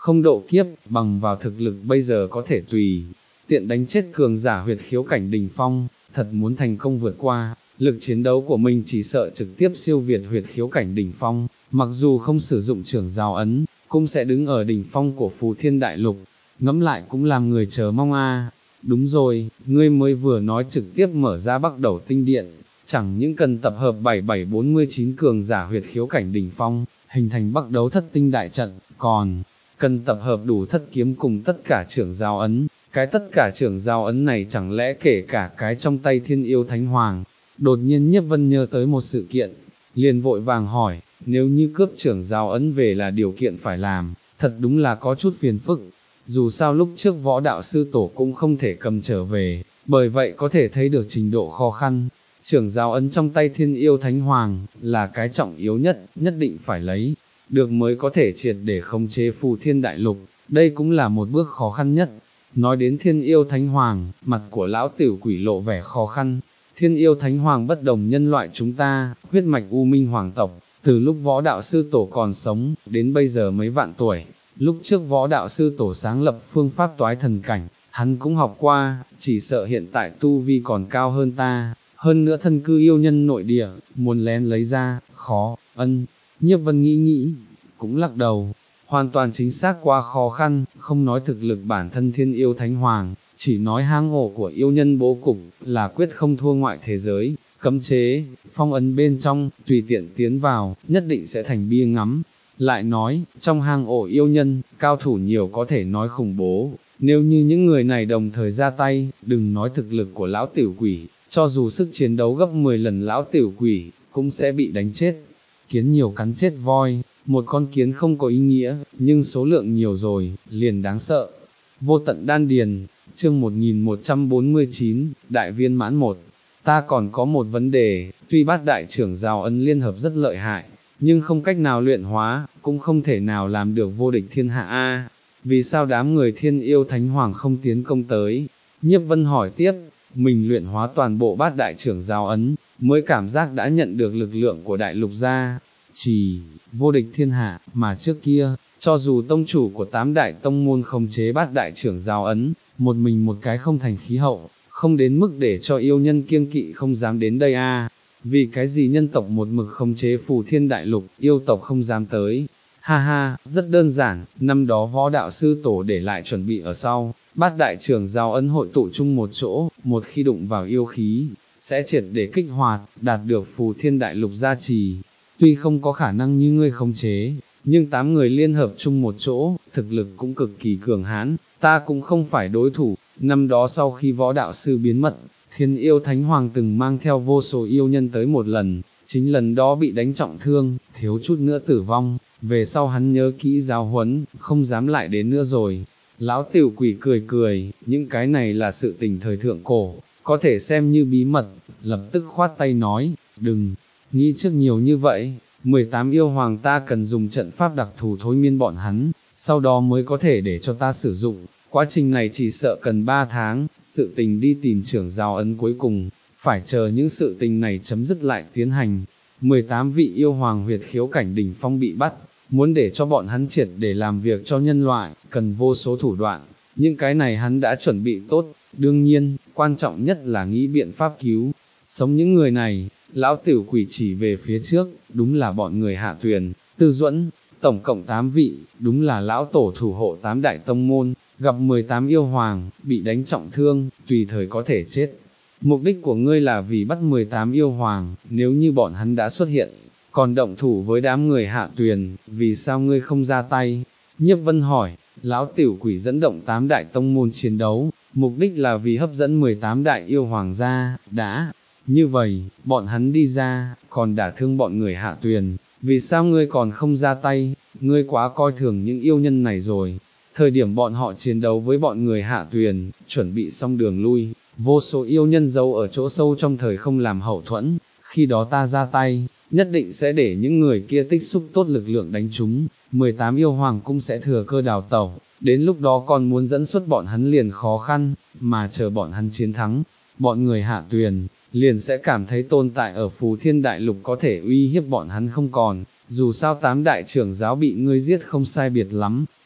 không độ kiếp, bằng vào thực lực bây giờ có thể tùy tiện đánh chết cường giả huyệt khiếu cảnh đỉnh phong, thật muốn thành công vượt qua, lực chiến đấu của mình chỉ sợ trực tiếp siêu việt huyệt khiếu cảnh đỉnh phong, mặc dù không sử dụng trưởng giao ấn, cũng sẽ đứng ở đỉnh phong của Phù Thiên Đại Lục, ngẫm lại cũng làm người chờ mong a. Đúng rồi, ngươi mới vừa nói trực tiếp mở ra Bắc Đầu Tinh Điện, chẳng những cần tập hợp bảy bảy bốn mươi chín cường giả huyệt khiếu cảnh đỉnh phong, hình thành Bắc Đấu Thất Tinh Đại Trận, còn cần tập hợp đủ thất kiếm cùng tất cả trưởng giao ấn, cái tất cả trưởng giao ấn này chẳng lẽ kể cả cái trong tay Thiên Yêu Thánh Hoàng. Đột nhiên Nhiếp Vân nhớ tới một sự kiện, liền vội vàng hỏi, nếu như cướp trưởng giao ấn về là điều kiện phải làm, thật đúng là có chút phiền phức, dù sao lúc trước Võ Đạo Sư Tổ cũng không thể cầm trở về, bởi vậy có thể thấy được trình độ khó khăn. Trưởng giao ấn trong tay Thiên Yêu Thánh Hoàng, là cái trọng yếu nhất, nhất định phải lấy, được mới có thể triệt để khống chế Phù Thiên Đại Lục, đây cũng là một bước khó khăn nhất. Nói đến Thiên Yêu Thánh Hoàng, mặt của lão tiểu quỷ lộ vẻ khó khăn. Thiên Yêu Thánh Hoàng bất đồng nhân loại chúng ta, huyết mạch U Minh Hoàng tộc, từ lúc Võ Đạo Sư Tổ còn sống, đến bây giờ mấy vạn tuổi, lúc trước Võ Đạo Sư Tổ sáng lập phương pháp toái thần cảnh, hắn cũng học qua, chỉ sợ hiện tại tu vi còn cao hơn ta, hơn nữa thân cư yêu nhân nội địa, muốn lén lấy ra, khó, ân. Nhiếp Vân nghĩ nghĩ, cũng lắc đầu, hoàn toàn chính xác quá khó khăn, không nói thực lực bản thân Thiên Yêu Thánh Hoàng, chỉ nói hang ổ của yêu nhân bố cục, là quyết không thua ngoại thế giới, cấm chế, phong ấn bên trong, tùy tiện tiến vào, nhất định sẽ thành bia ngắm. Lại nói, trong hang ổ yêu nhân, cao thủ nhiều có thể nói khủng bố, nếu như những người này đồng thời ra tay, đừng nói thực lực của lão tiểu quỷ, cho dù sức chiến đấu gấp mười lần lão tiểu quỷ, cũng sẽ bị đánh chết. Kiến nhiều cắn chết voi, một con kiến không có ý nghĩa, nhưng số lượng nhiều rồi, liền đáng sợ. Vô tận đan điền, chương một nghìn một trăm bốn mươi chín, Đại viên mãn một. Ta còn có một vấn đề, tuy bát đại trưởng giao ấn liên hợp rất lợi hại, nhưng không cách nào luyện hóa, cũng không thể nào làm được vô địch thiên hạ a. Vì sao đám người Thiên Yêu Thánh Hoàng không tiến công tới? Nhiếp Vân hỏi tiếp, mình luyện hóa toàn bộ bát đại trưởng giao ấn, mới cảm giác đã nhận được lực lượng của đại lục gia, chỉ vô địch thiên hạ, mà trước kia, cho dù tông chủ của tám đại tông môn khống chế bát đại trưởng giao ấn, một mình một cái không thành khí hậu, không đến mức để cho yêu nhân kiêng kỵ không dám đến đây a. Vì cái gì nhân tộc một mực khống chế Phù Thiên Đại Lục, yêu tộc không dám tới? Ha ha, rất đơn giản, năm đó Võ Đạo Sư Tổ để lại chuẩn bị ở sau, bát đại trưởng giao ấn hội tụ chung một chỗ, một khi đụng vào yêu khí, sẽ triệt để kích hoạt, đạt được Phù Thiên Đại Lục gia trì. Tuy không có khả năng như ngươi khống chế, nhưng tám người liên hợp chung một chỗ, thực lực cũng cực kỳ cường hãn, ta cũng không phải đối thủ. Năm đó sau khi Võ Đạo Sư biến mất, Thiên Yêu Thánh Hoàng từng mang theo vô số yêu nhân tới một lần, chính lần đó bị đánh trọng thương, thiếu chút nữa tử vong, về sau hắn nhớ kỹ giáo huấn, không dám lại đến nữa rồi. Lão tiểu quỷ cười cười, những cái này là sự tình thời thượng cổ, có thể xem như bí mật, lập tức khoát tay nói, đừng nghĩ trước nhiều như vậy, mười tám yêu hoàng ta cần dùng trận pháp đặc thù thôi miên bọn hắn, sau đó mới có thể để cho ta sử dụng, quá trình này chỉ sợ cần ba tháng, sự tình đi tìm trưởng giao ấn cuối cùng, phải chờ những sự tình này chấm dứt lại tiến hành. mười tám vị yêu hoàng huyệt khiếu cảnh đỉnh phong bị bắt, muốn để cho bọn hắn triệt để làm việc cho nhân loại, cần vô số thủ đoạn, những cái này hắn đã chuẩn bị tốt, đương nhiên, quan trọng nhất là nghĩ biện pháp cứu, sống những người này. Lão tiểu quỷ chỉ về phía trước, đúng là bọn người Hạ Tuyền, Tư Duẫn, tổng cộng tám vị, đúng là lão tổ thủ hộ tám đại tông môn, gặp mười tám yêu hoàng, bị đánh trọng thương, tùy thời có thể chết. Mục đích của ngươi là vì bắt mười tám yêu hoàng, nếu như bọn hắn đã xuất hiện, còn động thủ với đám người Hạ Tuyền, vì sao ngươi không ra tay? Nhiếp Vân hỏi, lão tiểu quỷ dẫn động tám đại tông môn chiến đấu, mục đích là vì hấp dẫn mười tám đại yêu hoàng ra, đã. Như vậy, bọn hắn đi ra, còn đả thương bọn người Hạ Tuyền, vì sao ngươi còn không ra tay, ngươi quá coi thường những yêu nhân này rồi. Thời điểm bọn họ chiến đấu với bọn người Hạ Tuyền, chuẩn bị xong đường lui, vô số yêu nhân giấu ở chỗ sâu trong thời không làm hậu thuẫn, khi đó ta ra tay, nhất định sẽ để những người kia tích xúc tốt lực lượng đánh chúng, mười tám yêu hoàng cũng sẽ thừa cơ đào tẩu, đến lúc đó còn muốn dẫn xuất bọn hắn liền khó khăn, mà chờ bọn hắn chiến thắng, bọn người Hạ Tuyền liền sẽ cảm thấy tồn tại ở Phù Thiên Đại Lục có thể uy hiếp bọn hắn không còn, dù sao tám đại trưởng giáo bị ngươi giết không sai biệt lắm,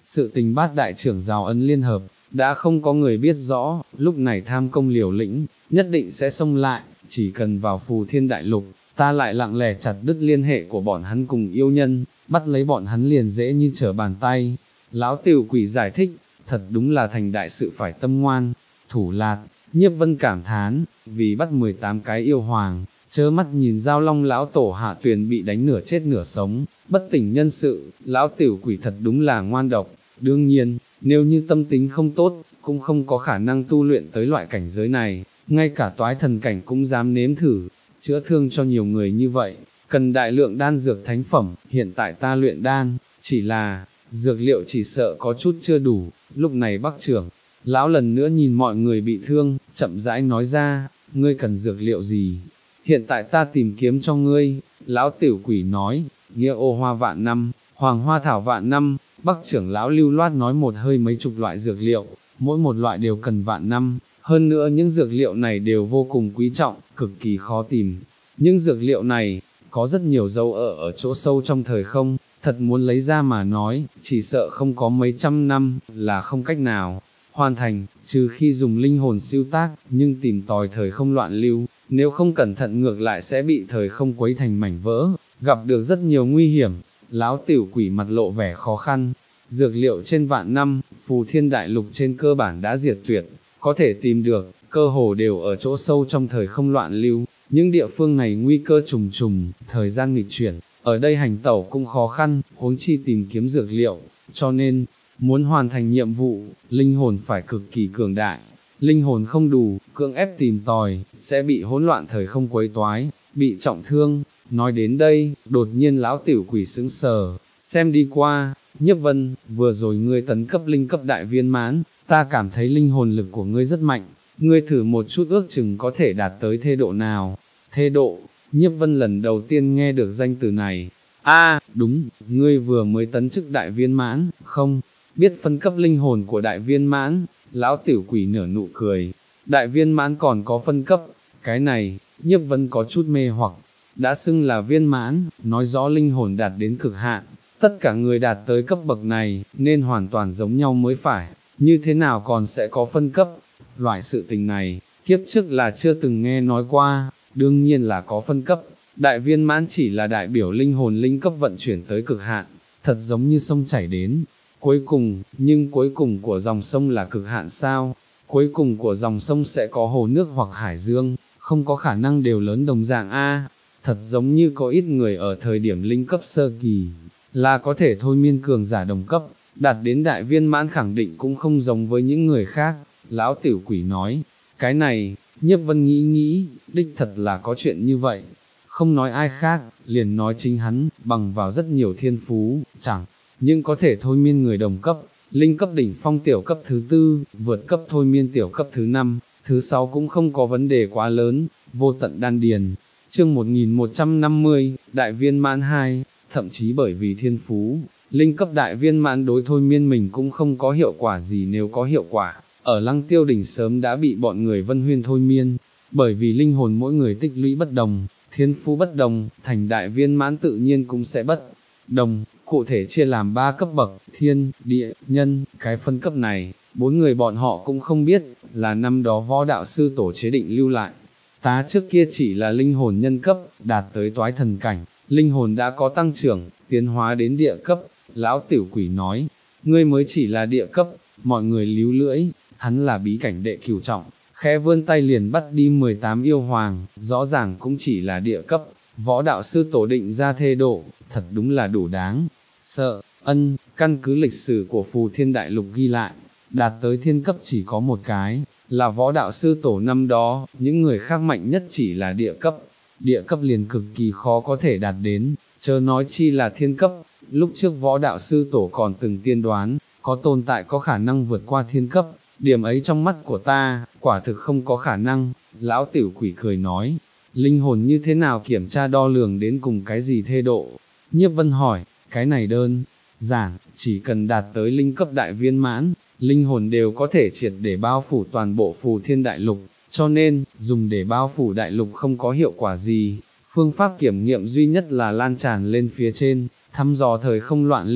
sự tình bát đại trưởng giáo ấn liên hợp, đã không có người biết rõ, lúc này tham công liều lĩnh, nhất định sẽ xông lại, chỉ cần vào phù thiên đại lục, ta lại lặng lẽ chặt đứt liên hệ của bọn hắn cùng yêu nhân, bắt lấy bọn hắn liền dễ như trở bàn tay. Lão tiểu quỷ giải thích, thật đúng là thành đại sự phải tâm ngoan, thủ lạt. Nhiếp Vân cảm thán, vì bắt mười tám cái yêu hoàng, chớ mắt nhìn Giao Long lão tổ Hạ Tuyền bị đánh nửa chết nửa sống, bất tỉnh nhân sự, lão tiểu quỷ thật đúng là ngoan độc. Đương nhiên, nếu như tâm tính không tốt, cũng không có khả năng tu luyện tới loại cảnh giới này, ngay cả toái thần cảnh cũng dám nếm thử, chữa thương cho nhiều người như vậy, cần đại lượng đan dược thánh phẩm, hiện tại ta luyện đan, chỉ là, dược liệu chỉ sợ có chút chưa đủ, lúc này Bắc trưởng. Lão lần nữa nhìn mọi người bị thương, chậm rãi nói ra, ngươi cần dược liệu gì? Hiện tại ta tìm kiếm cho ngươi, lão tiểu quỷ nói, nghĩa ô hoa vạn năm, hoàng hoa thảo vạn năm, Bắc trưởng lão lưu loát nói một hơi mấy chục loại dược liệu, mỗi một loại đều cần vạn năm, hơn nữa những dược liệu này đều vô cùng quý trọng, cực kỳ khó tìm. Những dược liệu này, có rất nhiều dấu ở ở chỗ sâu trong thời không, thật muốn lấy ra mà nói, chỉ sợ không có mấy trăm năm, là không cách nào hoàn thành, trừ khi dùng linh hồn siêu tác, nhưng tìm tòi thời không loạn lưu, nếu không cẩn thận ngược lại sẽ bị thời không quấy thành mảnh vỡ, gặp được rất nhiều nguy hiểm. Lão tiểu quỷ mặt lộ vẻ khó khăn, dược liệu trên vạn năm, phù thiên đại lục trên cơ bản đã diệt tuyệt, có thể tìm được, cơ hồ đều ở chỗ sâu trong thời không loạn lưu, những địa phương này nguy cơ trùng trùng, thời gian nghịch chuyển, ở đây hành tẩu cũng khó khăn, huống chi tìm kiếm dược liệu, cho nên, muốn hoàn thành nhiệm vụ, linh hồn phải cực kỳ cường đại, linh hồn không đủ, cưỡng ép tìm tòi, sẽ bị hỗn loạn thời không quấy toái, bị trọng thương. Nói đến đây, đột nhiên lão tiểu quỷ sững sờ, xem đi qua, Nhiếp Vân, vừa rồi ngươi tấn cấp linh cấp đại viên mãn, ta cảm thấy linh hồn lực của ngươi rất mạnh, ngươi thử một chút ước chừng có thể đạt tới thê độ nào. Thê độ, Nhiếp Vân lần đầu tiên nghe được danh từ này. A, đúng, ngươi vừa mới tấn chức đại viên mãn, không, biết phân cấp linh hồn của đại viên mãn, lão tiểu quỷ nở nụ cười, đại viên mãn còn có phân cấp, cái này, Nhiếp Vân có chút mê hoặc, đã xưng là viên mãn, nói rõ linh hồn đạt đến cực hạn, tất cả người đạt tới cấp bậc này, nên hoàn toàn giống nhau mới phải, như thế nào còn sẽ có phân cấp, loại sự tình này, kiếp trước là chưa từng nghe nói qua, đương nhiên là có phân cấp, đại viên mãn chỉ là đại biểu linh hồn linh cấp vận chuyển tới cực hạn, thật giống như sông chảy đến cuối cùng, nhưng cuối cùng của dòng sông là cực hạn sao, cuối cùng của dòng sông sẽ có hồ nước hoặc hải dương, không có khả năng đều lớn đồng dạng A, thật giống như có ít người ở thời điểm linh cấp sơ kỳ, là có thể thôi miên cường giả đồng cấp, đạt đến đại viên mãn khẳng định cũng không giống với những người khác, lão tiểu quỷ nói, cái này, Nhiếp Vân nghĩ nghĩ, đích thật là có chuyện như vậy, không nói ai khác, liền nói chính hắn, bằng vào rất nhiều thiên phú, chẳng nhưng có thể thôi miên người đồng cấp, linh cấp đỉnh phong tiểu cấp thứ tư, vượt cấp thôi miên tiểu cấp thứ năm, thứ sáu cũng không có vấn đề quá lớn, vô tận đan điền. Chương một nghìn một trăm năm mươi, đại viên mãn hai, thậm chí bởi vì thiên phú, linh cấp đại viên mãn đối thôi miên mình cũng không có hiệu quả gì, nếu có hiệu quả, ở Lăng Tiêu đỉnh sớm đã bị bọn người Vân Huyên thôi miên, bởi vì linh hồn mỗi người tích lũy bất đồng, thiên phú bất đồng, thành đại viên mãn tự nhiên cũng sẽ bất đồng, cụ thể chia làm ba cấp bậc, thiên, địa, nhân, cái phân cấp này, bốn người bọn họ cũng không biết, là năm đó võ đạo sư tổ chế định lưu lại. Tá trước kia chỉ là linh hồn nhân cấp, đạt tới toái thần cảnh, linh hồn đã có tăng trưởng, tiến hóa đến địa cấp, lão tiểu quỷ nói, ngươi mới chỉ là địa cấp, mọi người líu lưỡi, hắn là bí cảnh đệ cửu trọng, khẽ vươn tay liền bắt đi mười tám yêu hoàng, rõ ràng cũng chỉ là địa cấp, võ đạo sư tổ định ra thê độ, thật đúng là đủ đáng sợ. Ân, căn cứ lịch sử của phù thiên đại lục ghi lại, đạt tới thiên cấp chỉ có một cái, là võ đạo sư tổ năm đó, những người khác mạnh nhất chỉ là địa cấp, địa cấp liền cực kỳ khó có thể đạt đến, chớ nói chi là thiên cấp, lúc trước võ đạo sư tổ còn từng tiên đoán, có tồn tại có khả năng vượt qua thiên cấp, điểm ấy trong mắt của ta, quả thực không có khả năng, lão tiểu quỷ cười nói, linh hồn như thế nào kiểm tra đo lường đến cùng cái gì thê độ, Nhiếp Vân hỏi, cái này đơn giản, chỉ cần đạt tới linh cấp đại viên mãn, linh hồn đều có thể triệt để bao phủ toàn bộ phù thiên đại lục, cho nên, dùng để bao phủ đại lục không có hiệu quả gì, phương pháp kiểm nghiệm duy nhất là lan tràn lên phía trên, thăm dò thời không loạn lưu,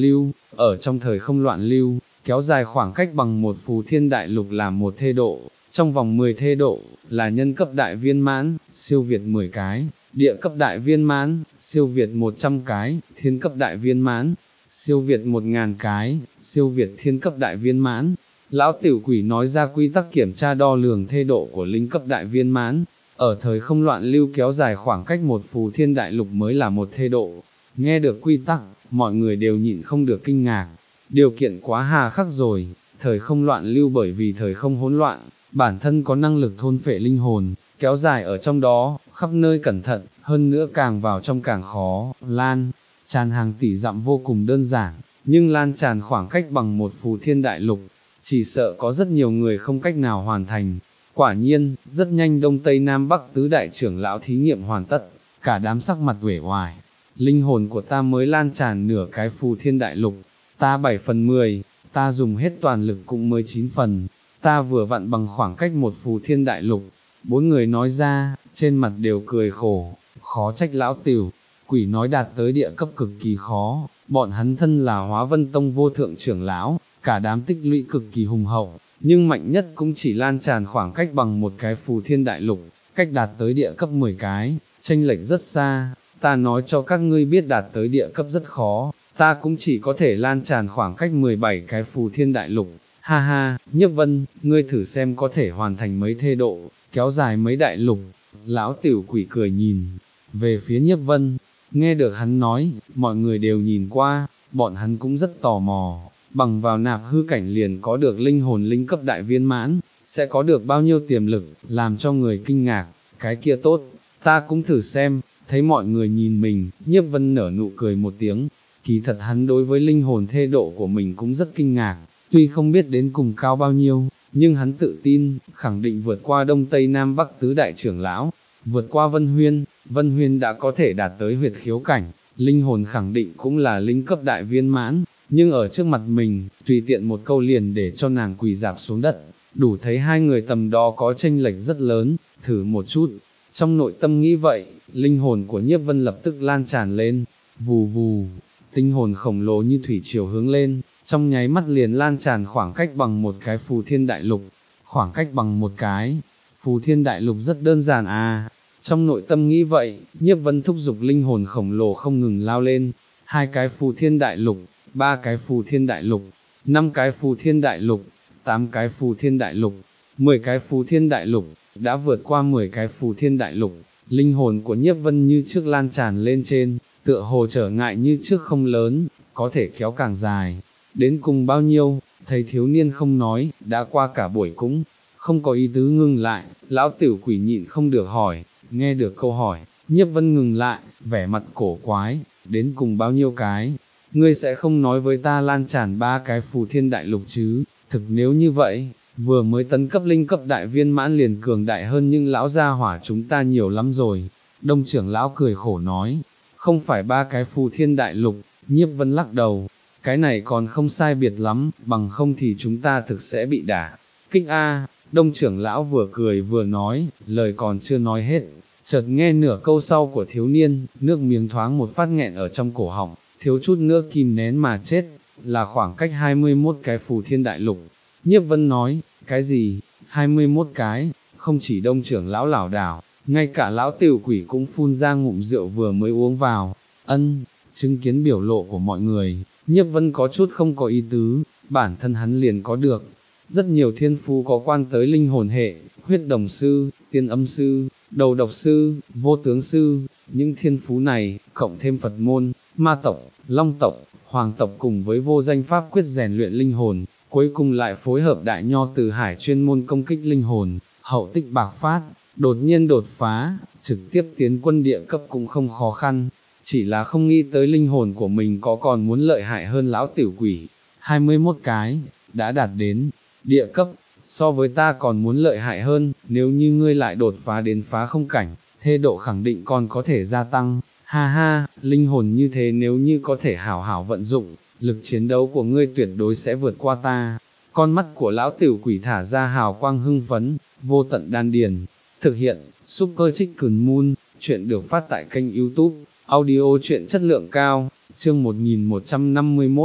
ở trong thời không loạn lưu, kéo dài khoảng cách bằng một phù thiên đại lục là một thê độ, trong vòng mười thê độ, là nhân cấp đại viên mãn, siêu việt mười cái, địa cấp đại viên mãn, siêu việt một trăm cái, thiên cấp đại viên mãn, siêu việt một ngàn cái, siêu việt thiên cấp đại viên mãn. Lão tiểu quỷ nói ra quy tắc kiểm tra đo lường thê độ của linh cấp đại viên mãn, ở thời không loạn lưu kéo dài khoảng cách một phù thiên đại lục mới là một thê độ. Nghe được quy tắc, mọi người đều nhịn không được kinh ngạc, điều kiện quá hà khắc rồi, thời không loạn lưu bởi vì thời không hỗn loạn, bản thân có năng lực thôn phệ linh hồn, kéo dài ở trong đó, khắp nơi cẩn thận, hơn nữa càng vào trong càng khó, lan, tràn hàng tỷ dặm vô cùng đơn giản, nhưng lan tràn khoảng cách bằng một phù thiên đại lục, chỉ sợ có rất nhiều người không cách nào hoàn thành. Quả nhiên, rất nhanh Đông Tây Nam Bắc tứ đại trưởng lão thí nghiệm hoàn tất, cả đám sắc mặt uể oải. Linh hồn của ta mới lan tràn nửa cái phù thiên đại lục, ta bảy phần mười, ta dùng hết toàn lực cũng mới chín phần, ta vừa vặn bằng khoảng cách một phù thiên đại lục. Bốn người nói ra, trên mặt đều cười khổ, khó trách lão tiểu quỷ nói đạt tới địa cấp cực kỳ khó, bọn hắn thân là Hóa Vân Tông vô thượng trưởng lão, cả đám tích lũy cực kỳ hùng hậu, nhưng mạnh nhất cũng chỉ lan tràn khoảng cách bằng một cái phù thiên đại lục, cách đạt tới địa cấp mười cái, chênh lệch rất xa. Ta nói cho các ngươi biết đạt tới địa cấp rất khó, ta cũng chỉ có thể lan tràn khoảng cách mười bảy cái phù thiên đại lục. Ha ha, Nhiếp Vân, ngươi thử xem có thể hoàn thành mấy thê độ, kéo dài mấy đại lục. Lão tiểu quỷ cười nhìn về phía Nhiếp Vân, nghe được hắn nói, mọi người đều nhìn qua, bọn hắn cũng rất tò mò, bằng vào nạp hư cảnh liền có được linh hồn linh cấp đại viên mãn, sẽ có được bao nhiêu tiềm lực, làm cho người kinh ngạc. Cái kia tốt, ta cũng thử xem. Thấy mọi người nhìn mình, Nhiếp Vân nở nụ cười một tiếng, kỳ thật hắn đối với linh hồn thê độ của mình cũng rất kinh ngạc, tuy không biết đến cùng cao bao nhiêu, nhưng hắn tự tin, khẳng định vượt qua Đông Tây Nam Bắc tứ đại trưởng lão, vượt qua Vân Huyên. Vân Huyên đã có thể đạt tới huyệt khiếu cảnh, linh hồn khẳng định cũng là linh cấp đại viên mãn, nhưng ở trước mặt mình, tùy tiện một câu liền để cho nàng quỳ rạp xuống đất, đủ thấy hai người tầm đó có chênh lệch rất lớn. Thử một chút. Trong nội tâm nghĩ vậy, linh hồn của Nhiếp Vân lập tức lan tràn lên, vù vù, tinh hồn khổng lồ như thủy triều hướng lên, trong nháy mắt liền lan tràn khoảng cách bằng một cái phù thiên đại lục, khoảng cách bằng một cái, phù thiên đại lục rất đơn giản à. Trong nội tâm nghĩ vậy, Nhiếp Vân thúc giục linh hồn khổng lồ không ngừng lao lên, hai cái phù thiên đại lục, ba cái phù thiên đại lục, năm cái phù thiên đại lục, tám cái phù thiên đại lục, mười cái phù thiên đại lục. Đã vượt qua mười cái phù thiên đại lục, linh hồn của Nhiếp Vân như trước lan tràn lên trên, tựa hồ trở ngại như trước không lớn, có thể kéo càng dài. Đến cùng bao nhiêu, thầy thiếu niên không nói, đã qua cả buổi cũng không có ý tứ ngưng lại. Lão tiểu quỷ nhịn không được hỏi, nghe được câu hỏi, Nhiếp Vân ngừng lại, vẻ mặt cổ quái, đến cùng bao nhiêu cái, ngươi sẽ không nói với ta lan tràn ba cái phù thiên đại lục chứ? Thực nếu như vậy, vừa mới tấn cấp linh cấp đại viên mãn liền cường đại hơn nhưng lão gia hỏa chúng ta nhiều lắm rồi. Đông trưởng lão cười khổ nói, không phải ba cái phù thiên đại lục. Nhiếp Vân lắc đầu, cái này còn không sai biệt lắm, bằng không thì chúng ta thực sẽ bị đả kích a. Đông trưởng lão vừa cười vừa nói, lời còn chưa nói hết, chợt nghe nửa câu sau của thiếu niên, nước miếng thoáng một phát nghẹn ở trong cổ họng, thiếu chút nữa kìm nén mà chết, là khoảng cách hai mươi mốt cái phù thiên đại lục. Nhiếp Vân nói, cái gì, hai mươi mốt cái, không chỉ đông trưởng lão lảo đảo, ngay cả lão tiểu quỷ cũng phun ra ngụm rượu vừa mới uống vào. Ân, chứng kiến biểu lộ của mọi người, Nhiếp Vân có chút không có ý tứ, bản thân hắn liền có được rất nhiều thiên phú có quan tới linh hồn hệ, huyết đồng sư, tiên âm sư, đầu độc sư, vô tướng sư. Những thiên phú này, cộng thêm Phật môn, ma tộc, long tộc, hoàng tộc cùng với vô danh pháp quyết rèn luyện linh hồn, cuối cùng lại phối hợp đại nho từ hải chuyên môn công kích linh hồn, hậu tích bạc phát, đột nhiên đột phá, trực tiếp tiến quân địa cấp cũng không khó khăn, chỉ là không nghĩ tới linh hồn của mình có còn muốn lợi hại hơn lão tiểu quỷ. hai mươi mốt cái, đã đạt đến địa cấp, so với ta còn muốn lợi hại hơn, nếu như ngươi lại đột phá đến phá không cảnh, thê độ khẳng định còn có thể gia tăng. Ha ha, linh hồn như thế nếu như có thể hảo hảo vận dụng, lực chiến đấu của ngươi tuyệt đối sẽ vượt qua ta. Con mắt của lão tiểu quỷ thả ra hào quang hưng phấn, vô tận đan điền. Thực hiện, Super Chicken Moon, chuyện được phát tại kênh YouTube, audio truyện chất lượng cao, chương một nghìn một trăm năm mươi mốt,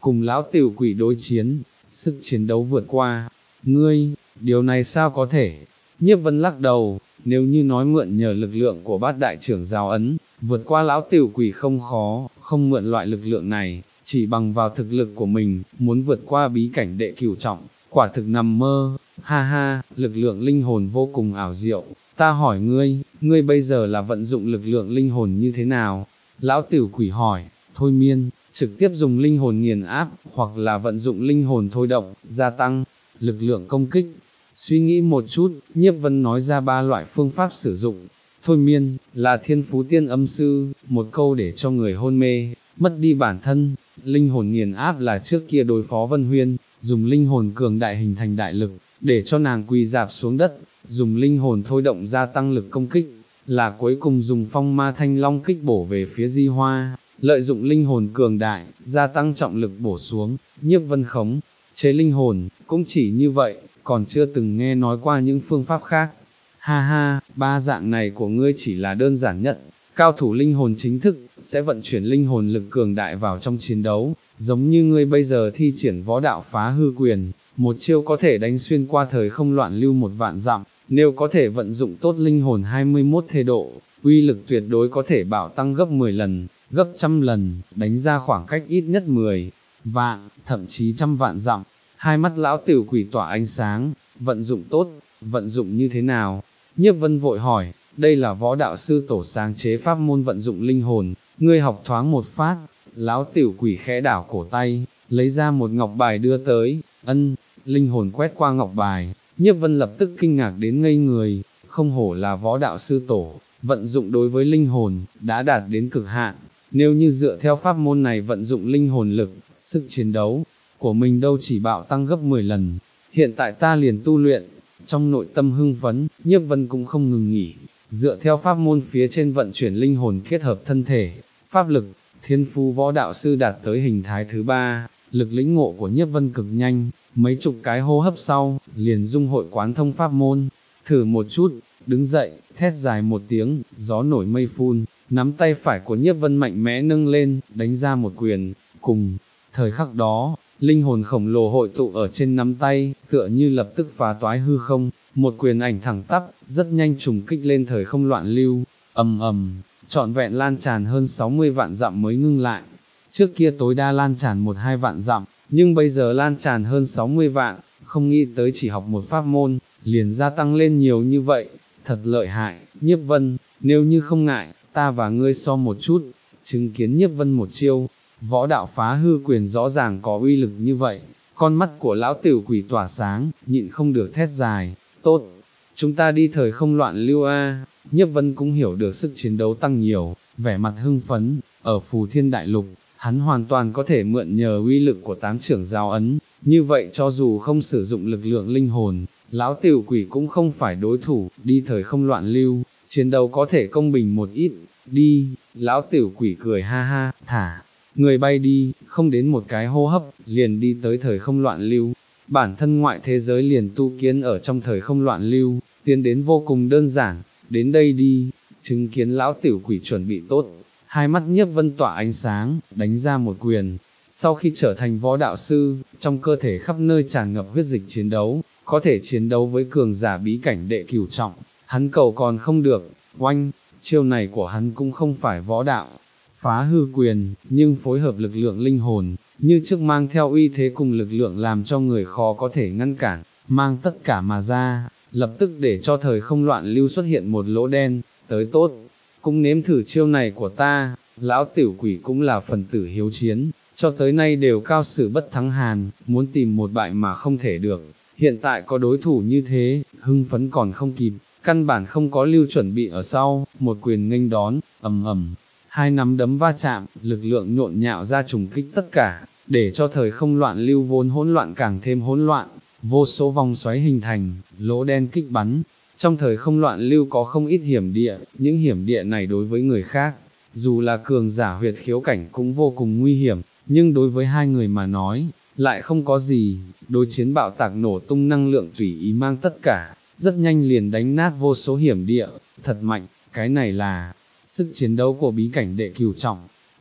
cùng lão tiểu quỷ đối chiến, sức chiến đấu vượt qua, ngươi, điều này sao có thể? Nhiếp Vân lắc đầu, nếu như nói mượn nhờ lực lượng của bát đại trưởng giáo ấn, vượt qua lão tiểu quỷ không khó, không mượn loại lực lượng này, chỉ bằng vào thực lực của mình, muốn vượt qua bí cảnh đệ cửu trọng, quả thực nằm mơ, ha ha, lực lượng linh hồn vô cùng ảo diệu, ta hỏi ngươi, ngươi bây giờ là vận dụng lực lượng linh hồn như thế nào? Lão tiểu quỷ hỏi, thôi miên, trực tiếp dùng linh hồn nghiền áp, hoặc là vận dụng linh hồn thôi động, gia tăng lực lượng công kích. Suy nghĩ một chút, Nhiếp Vân nói ra ba loại phương pháp sử dụng. Thôi miên, là thiên phú tiên âm sư, một câu để cho người hôn mê, mất đi bản thân. Linh hồn nghiền áp là trước kia đối phó Vân Huyên, dùng linh hồn cường đại hình thành đại lực, để cho nàng quỳ dạp xuống đất, dùng linh hồn thôi động gia tăng lực công kích, là cuối cùng dùng phong ma thanh long kích bổ về phía Di Hoa, lợi dụng linh hồn cường đại, gia tăng trọng lực bổ xuống. Nhiếp Vân khống chế linh hồn, cũng chỉ như vậy, còn chưa từng nghe nói qua những phương pháp khác. Ha ha, ba dạng này của ngươi chỉ là đơn giản nhất, cao thủ linh hồn chính thức, sẽ vận chuyển linh hồn lực cường đại vào trong chiến đấu, giống như ngươi bây giờ thi triển võ đạo phá hư quyền, một chiêu có thể đánh xuyên qua thời không loạn lưu một vạn dặm, nếu có thể vận dụng tốt linh hồn hai mươi mốt thê độ, uy lực tuyệt đối có thể bảo tăng gấp mười lần, gấp trăm lần, đánh ra khoảng cách ít nhất mười vạn, thậm chí trăm vạn dặm. Hai mắt lão tiểu quỷ tỏa ánh sáng, vận dụng tốt, vận dụng như thế nào? Nhiếp Vân vội hỏi, đây là võ đạo sư tổ sáng chế pháp môn vận dụng linh hồn, ngươi học thoáng một phát. Lão tiểu quỷ khẽ đảo cổ tay, lấy ra một ngọc bài đưa tới, ân, linh hồn quét qua ngọc bài, Nhiếp Vân lập tức kinh ngạc đến ngây người, không hổ là võ đạo sư tổ, vận dụng đối với linh hồn, đã đạt đến cực hạn, nếu như dựa theo pháp môn này vận dụng linh hồn lực, sức chiến đấu của mình đâu chỉ bạo tăng gấp mười lần, hiện tại ta liền tu luyện, trong nội tâm hưng phấn, Nhiếp Vân cũng không ngừng nghỉ, dựa theo pháp môn phía trên vận chuyển linh hồn kết hợp thân thể, pháp lực, thiên phu võ đạo sư đạt tới hình thái thứ ba, lực lĩnh ngộ của Nhiếp Vân cực nhanh, mấy chục cái hô hấp sau, liền dung hội quán thông pháp môn, thử một chút, đứng dậy, thét dài một tiếng, gió nổi mây phun, nắm tay phải của Nhiếp Vân mạnh mẽ nâng lên, đánh ra một quyền, cùng thời khắc đó, linh hồn khổng lồ hội tụ ở trên nắm tay, tựa như lập tức phá toái hư không, một quyền ảnh thẳng tắp, rất nhanh trùng kích lên thời không loạn lưu, ầm ầm, trọn vẹn lan tràn hơn sáu mươi vạn dặm mới ngưng lại. Trước kia tối đa lan tràn một hai vạn dặm, nhưng bây giờ lan tràn hơn sáu mươi vạn, không nghĩ tới chỉ học một pháp môn, liền gia tăng lên nhiều như vậy, thật lợi hại. Nhiếp Vân, nếu như không ngại, ta và ngươi so một chút. Chứng kiến Nhiếp Vân một chiêu, võ đạo phá hư quyền rõ ràng có uy lực như vậy, con mắt của lão tiểu quỷ tỏa sáng, nhịn không được thét dài, tốt, chúng ta đi thời không loạn lưu a. Nhiếp Vân cũng hiểu được sức chiến đấu tăng nhiều, vẻ mặt hưng phấn, ở Phù Thiên Đại Lục, hắn hoàn toàn có thể mượn nhờ uy lực của tám trưởng giáo ấn, như vậy cho dù không sử dụng lực lượng linh hồn, lão tiểu quỷ cũng không phải đối thủ, đi thời không loạn lưu, chiến đấu có thể công bình một ít, đi, lão tiểu quỷ cười ha ha, thả người bay đi, không đến một cái hô hấp, liền đi tới thời không loạn lưu, bản thân ngoại thế giới liền tu kiến ở trong thời không loạn lưu, tiến đến vô cùng đơn giản, đến đây đi, chứng kiến lão tiểu quỷ chuẩn bị tốt, hai mắt Nhiếp Vân tỏa ánh sáng, đánh ra một quyền, sau khi trở thành võ đạo sư, trong cơ thể khắp nơi tràn ngập huyết dịch chiến đấu, có thể chiến đấu với cường giả bí cảnh đệ cửu trọng, hắn cầu còn không được, oanh, chiêu này của hắn cũng không phải võ đạo phá hư quyền, nhưng phối hợp lực lượng linh hồn, như trước mang theo uy thế cùng lực lượng làm cho người khó có thể ngăn cản, mang tất cả mà ra, lập tức để cho thời không loạn lưu xuất hiện một lỗ đen, tới tốt, cũng nếm thử chiêu này của ta. Lão tiểu quỷ cũng là phần tử hiếu chiến, cho tới nay đều cao sử bất thắng hàn, muốn tìm một bại mà không thể được, hiện tại có đối thủ như thế, hưng phấn còn không kịp, căn bản không có lưu chuẩn bị ở sau, một quyền nghênh đón, ầm ầm. Hai nắm đấm va chạm, lực lượng nhộn nhạo ra trùng kích tất cả, để cho thời không loạn lưu vốn hỗn loạn càng thêm hỗn loạn, vô số vòng xoáy hình thành, lỗ đen kích bắn. Trong thời không loạn lưu có không ít hiểm địa, những hiểm địa này đối với người khác, dù là cường giả huyệt khiếu cảnh cũng vô cùng nguy hiểm, nhưng đối với hai người mà nói, lại không có gì, đối chiến bạo tạc nổ tung năng lượng tùy ý mang tất cả, rất nhanh liền đánh nát vô số hiểm địa, thật mạnh, cái này là sức chiến đấu của bí cảnh đệ cửu trọng.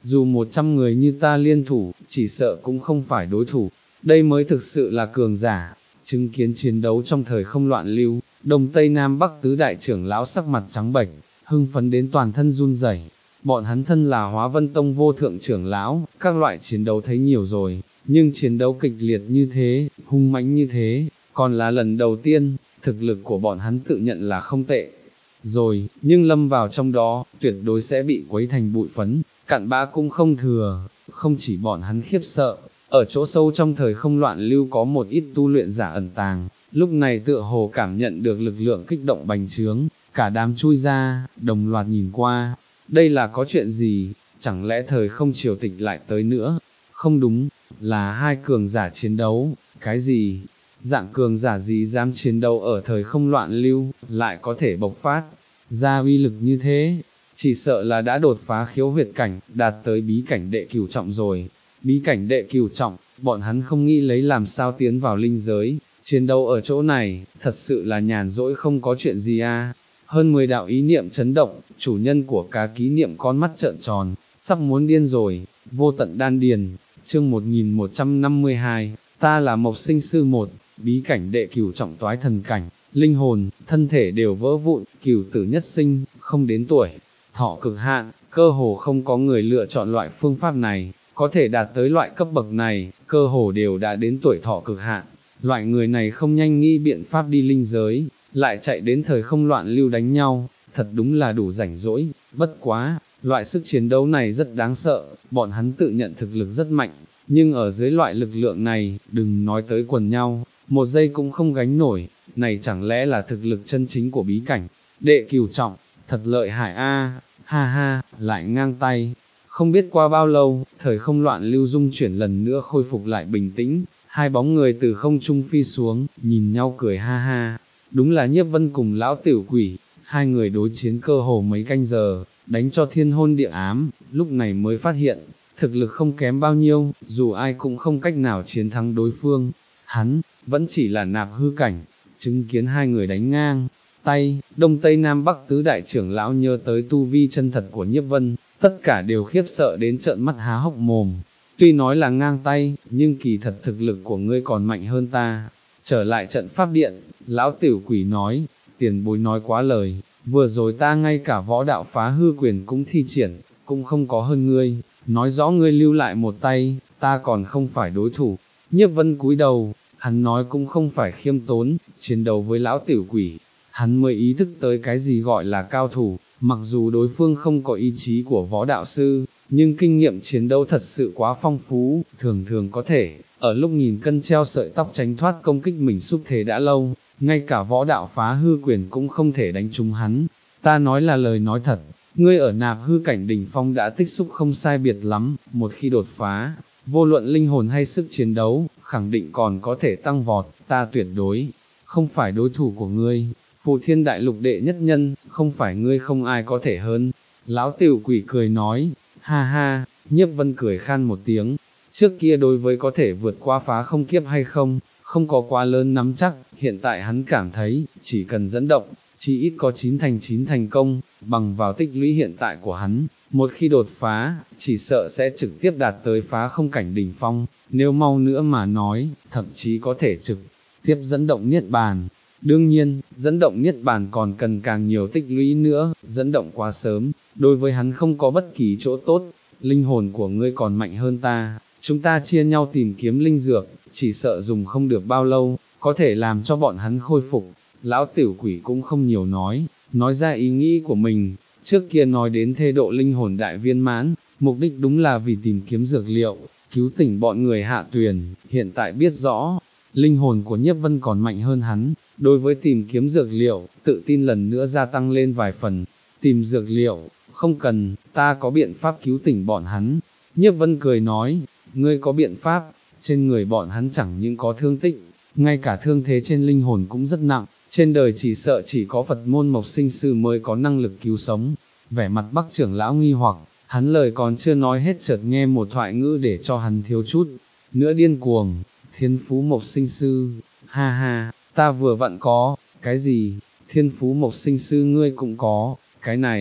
dù một trăm người như ta liên thủ, chỉ sợ cũng không phải đối thủ, đây mới thực sự là cường giả. Chứng kiến chiến đấu trong thời không loạn lưu, Đông Tây Nam Bắc tứ đại trưởng lão sắc mặt trắng bệch, hưng phấn đến toàn thân run rẩy. Bọn hắn thân là Hóa Vân Tông vô thượng trưởng lão, các loại chiến đấu thấy nhiều rồi, nhưng chiến đấu kịch liệt như thế, hung mãnh như thế, còn là lần đầu tiên, thực lực của bọn hắn tự nhận là không tệ. Rồi, nhưng lâm vào trong đó, tuyệt đối sẽ bị quấy thành bụi phấn, cặn bã cũng không thừa, không chỉ bọn hắn khiếp sợ, ở chỗ sâu trong thời không loạn lưu có một ít tu luyện giả ẩn tàng, lúc này tựa hồ cảm nhận được lực lượng kích động bành trướng, cả đám chui ra, đồng loạt nhìn qua, đây là có chuyện gì, chẳng lẽ thời không triều tịch lại tới nữa, không đúng, là hai cường giả chiến đấu, cái gì, dạng cường giả gì dám chiến đấu ở thời không loạn lưu, lại có thể bộc phát, ra uy lực như thế, chỉ sợ là đã đột phá khiếu huyệt cảnh, đạt tới bí cảnh đệ cửu trọng rồi. Bí cảnh đệ cửu trọng, bọn hắn không nghĩ lấy làm sao tiến vào linh giới, chiến đấu ở chỗ này, thật sự là nhàn rỗi không có chuyện gì a. Hơn mười đạo ý niệm chấn động, chủ nhân của cá ký niệm con mắt trợn tròn, sắp muốn điên rồi, vô tận đan điền, chương một nghìn một trăm năm mươi hai, ta là Mộc Sinh Sư một, bí cảnh đệ cửu trọng toái thần cảnh, linh hồn, thân thể đều vỡ vụn, cửu tử nhất sinh, không đến tuổi, thọ cực hạn, cơ hồ không có người lựa chọn loại phương pháp này. Có thể đạt tới loại cấp bậc này, cơ hồ đều đã đến tuổi thọ cực hạn, loại người này không nhanh nghĩ biện pháp đi linh giới, lại chạy đến thời không loạn lưu đánh nhau, thật đúng là đủ rảnh rỗi, bất quá, loại sức chiến đấu này rất đáng sợ, bọn hắn tự nhận thực lực rất mạnh, nhưng ở dưới loại lực lượng này, đừng nói tới quần nhau, một giây cũng không gánh nổi, này chẳng lẽ là thực lực chân chính của bí cảnh, đệ cửu trọng, thật lợi hại a, ha ha, lại ngang tay. Không biết qua bao lâu, thời không loạn lưu dung chuyển lần nữa khôi phục lại bình tĩnh, hai bóng người từ không trung phi xuống, nhìn nhau cười ha ha, đúng là Nhiếp Vân cùng lão tiểu quỷ, hai người đối chiến cơ hồ mấy canh giờ, đánh cho thiên hôn địa ám, lúc này mới phát hiện, thực lực không kém bao nhiêu, dù ai cũng không cách nào chiến thắng đối phương, hắn, vẫn chỉ là nạp hư cảnh, chứng kiến hai người đánh ngang, tay, Đông Tây Nam Bắc tứ đại trưởng lão nhớ tới tu vi chân thật của Nhiếp Vân, tất cả đều khiếp sợ đến trợn mắt há hốc mồm, tuy nói là ngang tay, nhưng kỳ thật thực lực của ngươi còn mạnh hơn ta. Trở lại trận pháp điện, lão tiểu quỷ nói, tiền bối nói quá lời, vừa rồi ta ngay cả võ đạo phá hư quyền cũng thi triển, cũng không có hơn ngươi, nói rõ ngươi lưu lại một tay, ta còn không phải đối thủ. Nhiếp Vân cúi đầu, hắn nói cũng không phải khiêm tốn, chiến đấu với lão tiểu quỷ, hắn mới ý thức tới cái gì gọi là cao thủ, mặc dù đối phương không có ý chí của võ đạo sư, nhưng kinh nghiệm chiến đấu thật sự quá phong phú, thường thường có thể, ở lúc nghìn cân treo sợi tóc tránh thoát công kích mình xúc thế đã lâu, ngay cả võ đạo phá hư quyền cũng không thể đánh trúng hắn. Ta nói là lời nói thật, ngươi ở nạp hư cảnh đỉnh phong đã tích xúc không sai biệt lắm, một khi đột phá, vô luận linh hồn hay sức chiến đấu, khẳng định còn có thể tăng vọt, ta tuyệt đối, không phải đối thủ của ngươi. Phù Thiên Đại Lục đệ nhất nhân, không phải ngươi không ai có thể hơn. Lão tiểu quỷ cười nói, ha ha, Nhiếp Vân cười khan một tiếng, trước kia đối với có thể vượt qua phá không kiếp hay không, không có quá lớn nắm chắc, hiện tại hắn cảm thấy, chỉ cần dẫn động, chỉ ít có chín thành chín thành công, bằng vào tích lũy hiện tại của hắn, một khi đột phá, chỉ sợ sẽ trực tiếp đạt tới phá không cảnh đỉnh phong, nếu mau nữa mà nói, thậm chí có thể trực tiếp dẫn động niết bàn. Đương nhiên, dẫn động niết bàn còn cần càng nhiều tích lũy nữa, dẫn động quá sớm, đối với hắn không có bất kỳ chỗ tốt, linh hồn của ngươi còn mạnh hơn ta, chúng ta chia nhau tìm kiếm linh dược, chỉ sợ dùng không được bao lâu, có thể làm cho bọn hắn khôi phục. Lão tiểu quỷ cũng không nhiều nói, nói ra ý nghĩ của mình, trước kia nói đến thê độ linh hồn đại viên mãn, mục đích đúng là vì tìm kiếm dược liệu, cứu tỉnh bọn người hạ tuyền, hiện tại biết rõ, linh hồn của Nhiếp Vân còn mạnh hơn hắn, đối với tìm kiếm dược liệu, tự tin lần nữa gia tăng lên vài phần, tìm dược liệu, không cần, ta có biện pháp cứu tỉnh bọn hắn. Nhiếp Vân cười nói, ngươi có biện pháp, trên người bọn hắn chẳng những có thương tích, ngay cả thương thế trên linh hồn cũng rất nặng, trên đời chỉ sợ chỉ có Phật môn Mộc Sinh Sư mới có năng lực cứu sống. Vẻ mặt Bắc trưởng lão nghi hoặc, hắn lời còn chưa nói hết chợt nghe một thoại ngữ để cho hắn thiếu chút nữa điên cuồng. Thiên phú Mộc Sinh Sư, ha ha, ta vừa vặn có, cái gì, thiên phú Mộc Sinh Sư ngươi cũng có, cái này,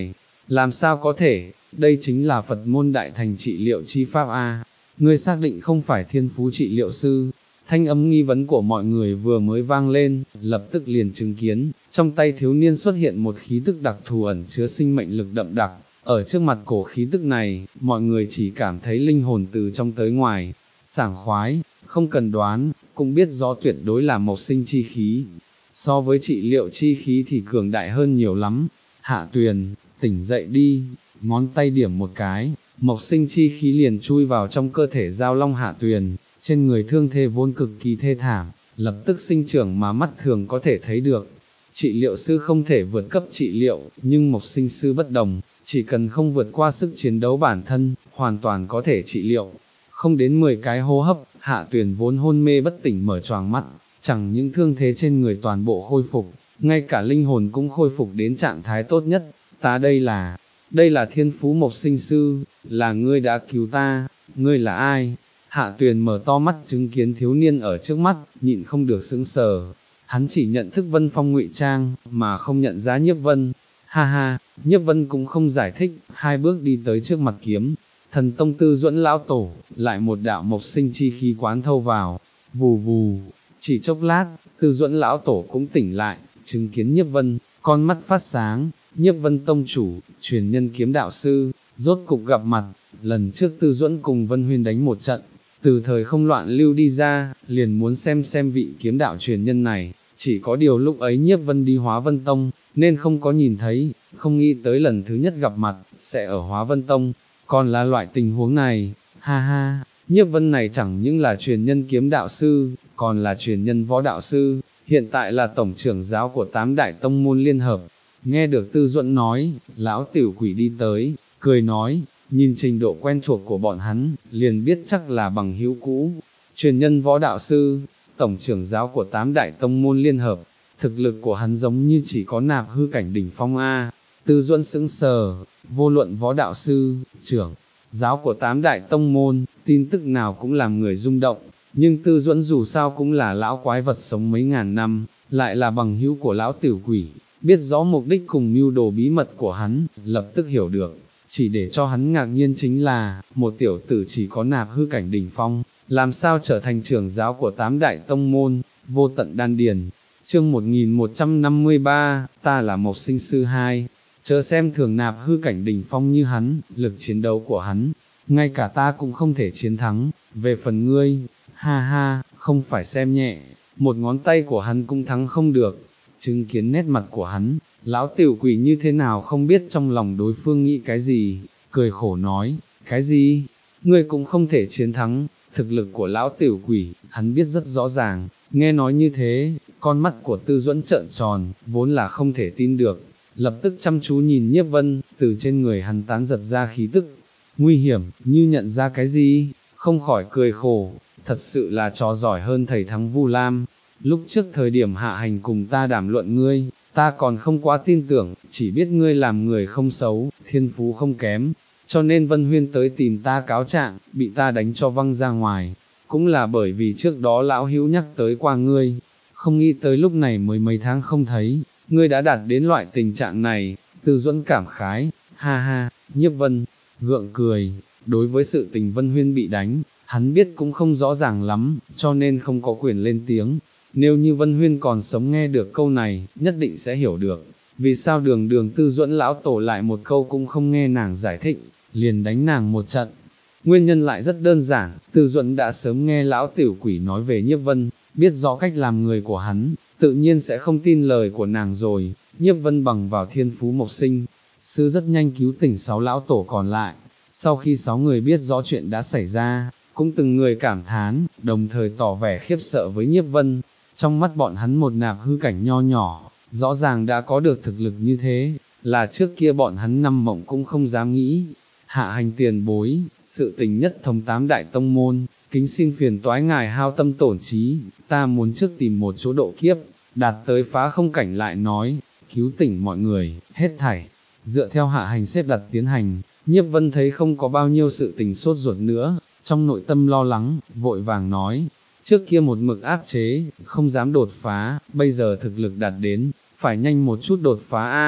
làm sao có thể, đây chính là Phật môn đại thành trị liệu chi pháp a. Ngươi xác định không phải thiên phú trị liệu sư. Thanh âm nghi vấn của mọi người vừa mới vang lên, lập tức liền chứng kiến, trong tay thiếu niên xuất hiện một khí tức đặc thù ẩn chứa sinh mệnh lực đậm đặc, ở trước mặt cổ khí tức này, mọi người chỉ cảm thấy linh hồn từ trong tới ngoài, sảng khoái, không cần đoán, cũng biết rõ tuyệt đối là mộc sinh chi khí, so với trị liệu chi khí thì cường đại hơn nhiều lắm. Hạ Tuyền, tỉnh dậy đi, ngón tay điểm một cái, mộc sinh chi khí liền chui vào trong cơ thể Giao Long Hạ Tuyền. Trên người thương thế vốn cực kỳ thê thảm, lập tức sinh trưởng mà mắt thường có thể thấy được. Trị liệu sư không thể vượt cấp trị liệu, nhưng mộc sinh sư bất đồng, chỉ cần không vượt qua sức chiến đấu bản thân, hoàn toàn có thể trị liệu. Không đến mười cái hô hấp, Hạ Tuyền vốn hôn mê bất tỉnh mở choàng mắt, chẳng những thương thế trên người toàn bộ khôi phục, ngay cả linh hồn cũng khôi phục đến trạng thái tốt nhất. Ta đây là, đây là thiên phú mộc sinh sư, là ngươi đã cứu ta, ngươi là ai? Hạ Tuyền mở to mắt chứng kiến thiếu niên ở trước mắt, nhịn không được sững sờ. Hắn chỉ nhận thức Vân Phong ngụy trang, mà không nhận ra Nhiếp Vân. Ha ha, Nhiếp Vân cũng không giải thích, hai bước đi tới trước mặt kiếm. Thần tông Tư Duẫn lão tổ, lại một đạo mộc sinh chi khí quán thâu vào. Vù vù, chỉ chốc lát, Tư Duẫn lão tổ cũng tỉnh lại, chứng kiến Nhiếp Vân, con mắt phát sáng. Nhiếp Vân tông chủ, truyền nhân kiếm đạo sư, rốt cục gặp mặt. Lần trước Tư Duẫn cùng Vân Huyên đánh một trận, từ thời không loạn lưu đi ra, liền muốn xem xem vị kiếm đạo truyền nhân này, chỉ có điều lúc ấy Nhiếp Vân đi Hóa Vân Tông, nên không có nhìn thấy, không nghĩ tới lần thứ nhất gặp mặt, sẽ ở Hóa Vân Tông, còn là loại tình huống này, ha ha, Nhiếp Vân này chẳng những là truyền nhân kiếm đạo sư, còn là truyền nhân võ đạo sư, hiện tại là tổng trưởng giáo của tám đại tông môn liên hợp. Nghe được Tư Duẫn nói, lão tiểu quỷ đi tới, cười nói, nhìn trình độ quen thuộc của bọn hắn, liền biết chắc là bằng hữu cũ, truyền nhân võ đạo sư, tổng trưởng giáo của tám đại tông môn liên hợp, thực lực của hắn giống như chỉ có nạp hư cảnh đỉnh phong A. Tư Duẫn sững sờ, vô luận võ đạo sư, trưởng giáo của tám đại tông môn, tin tức nào cũng làm người rung động, nhưng Tư Duẫn dù sao cũng là lão quái vật sống mấy ngàn năm, lại là bằng hữu của lão tiểu quỷ, biết rõ mục đích cùng mưu đồ bí mật của hắn, lập tức hiểu được. Chỉ để cho hắn ngạc nhiên chính là, một tiểu tử chỉ có nạp hư cảnh đỉnh phong, làm sao trở thành trưởng giáo của tám đại tông môn, vô tận đan điền. Chương một nghìn một trăm năm mươi ba, ta là mộc sinh sư hai, chớ xem thường nạp hư cảnh đỉnh phong như hắn, lực chiến đấu của hắn, ngay cả ta cũng không thể chiến thắng, về phần ngươi, ha ha, không phải xem nhẹ, một ngón tay của hắn cũng thắng không được. Chứng kiến nét mặt của hắn, lão tiểu quỷ như thế nào không biết trong lòng đối phương nghĩ cái gì, cười khổ nói, cái gì, ngươi cũng không thể chiến thắng, thực lực của lão tiểu quỷ, hắn biết rất rõ ràng, nghe nói như thế, con mắt của Tư Duẫn trợn tròn, vốn là không thể tin được, lập tức chăm chú nhìn Nhiếp Vân, từ trên người hắn tán giật ra khí tức, nguy hiểm, như nhận ra cái gì, không khỏi cười khổ, thật sự là trò giỏi hơn thầy thắng Vu Lam. Lúc trước thời điểm hạ hành cùng ta đàm luận ngươi, ta còn không quá tin tưởng, chỉ biết ngươi làm người không xấu, thiên phú không kém, cho nên Vân Huyên tới tìm ta cáo trạng, bị ta đánh cho văng ra ngoài, cũng là bởi vì trước đó lão hữu nhắc tới qua ngươi, không nghĩ tới lúc này mới mấy tháng không thấy, ngươi đã đạt đến loại tình trạng này. Tư Duẫn cảm khái, ha ha, Nhiếp Vân, gượng cười, đối với sự tình Vân Huyên bị đánh, hắn biết cũng không rõ ràng lắm, cho nên không có quyền lên tiếng. Nếu như Vân Huyên còn sống nghe được câu này, nhất định sẽ hiểu được, vì sao đường đường Tư Duẫn lão tổ lại một câu cũng không nghe nàng giải thích, liền đánh nàng một trận. Nguyên nhân lại rất đơn giản, Tư Duẫn đã sớm nghe lão tiểu quỷ nói về Nhiếp Vân, biết rõ cách làm người của hắn, tự nhiên sẽ không tin lời của nàng rồi. Nhiếp Vân bằng vào thiên phú mộc sinh, sư rất nhanh cứu tỉnh sáu lão tổ còn lại. Sau khi sáu người biết rõ chuyện đã xảy ra, cũng từng người cảm thán, đồng thời tỏ vẻ khiếp sợ với Nhiếp Vân. Trong mắt bọn hắn một nạp hư cảnh nho nhỏ, rõ ràng đã có được thực lực như thế, là trước kia bọn hắn năm mộng cũng không dám nghĩ. Hạ hành tiền bối, sự tình nhất thống tám đại tông môn, kính xin phiền toái ngài hao tâm tổn trí, ta muốn trước tìm một chỗ độ kiếp, đạt tới phá không cảnh lại nói, cứu tỉnh mọi người, hết thảy. Dựa theo hạ hành xếp đặt tiến hành, Nhiếp Vân thấy không có bao nhiêu sự tình sốt ruột nữa, trong nội tâm lo lắng, vội vàng nói, trước kia một mực áp chế, không dám đột phá, bây giờ thực lực đạt đến, phải nhanh một chút đột phá a.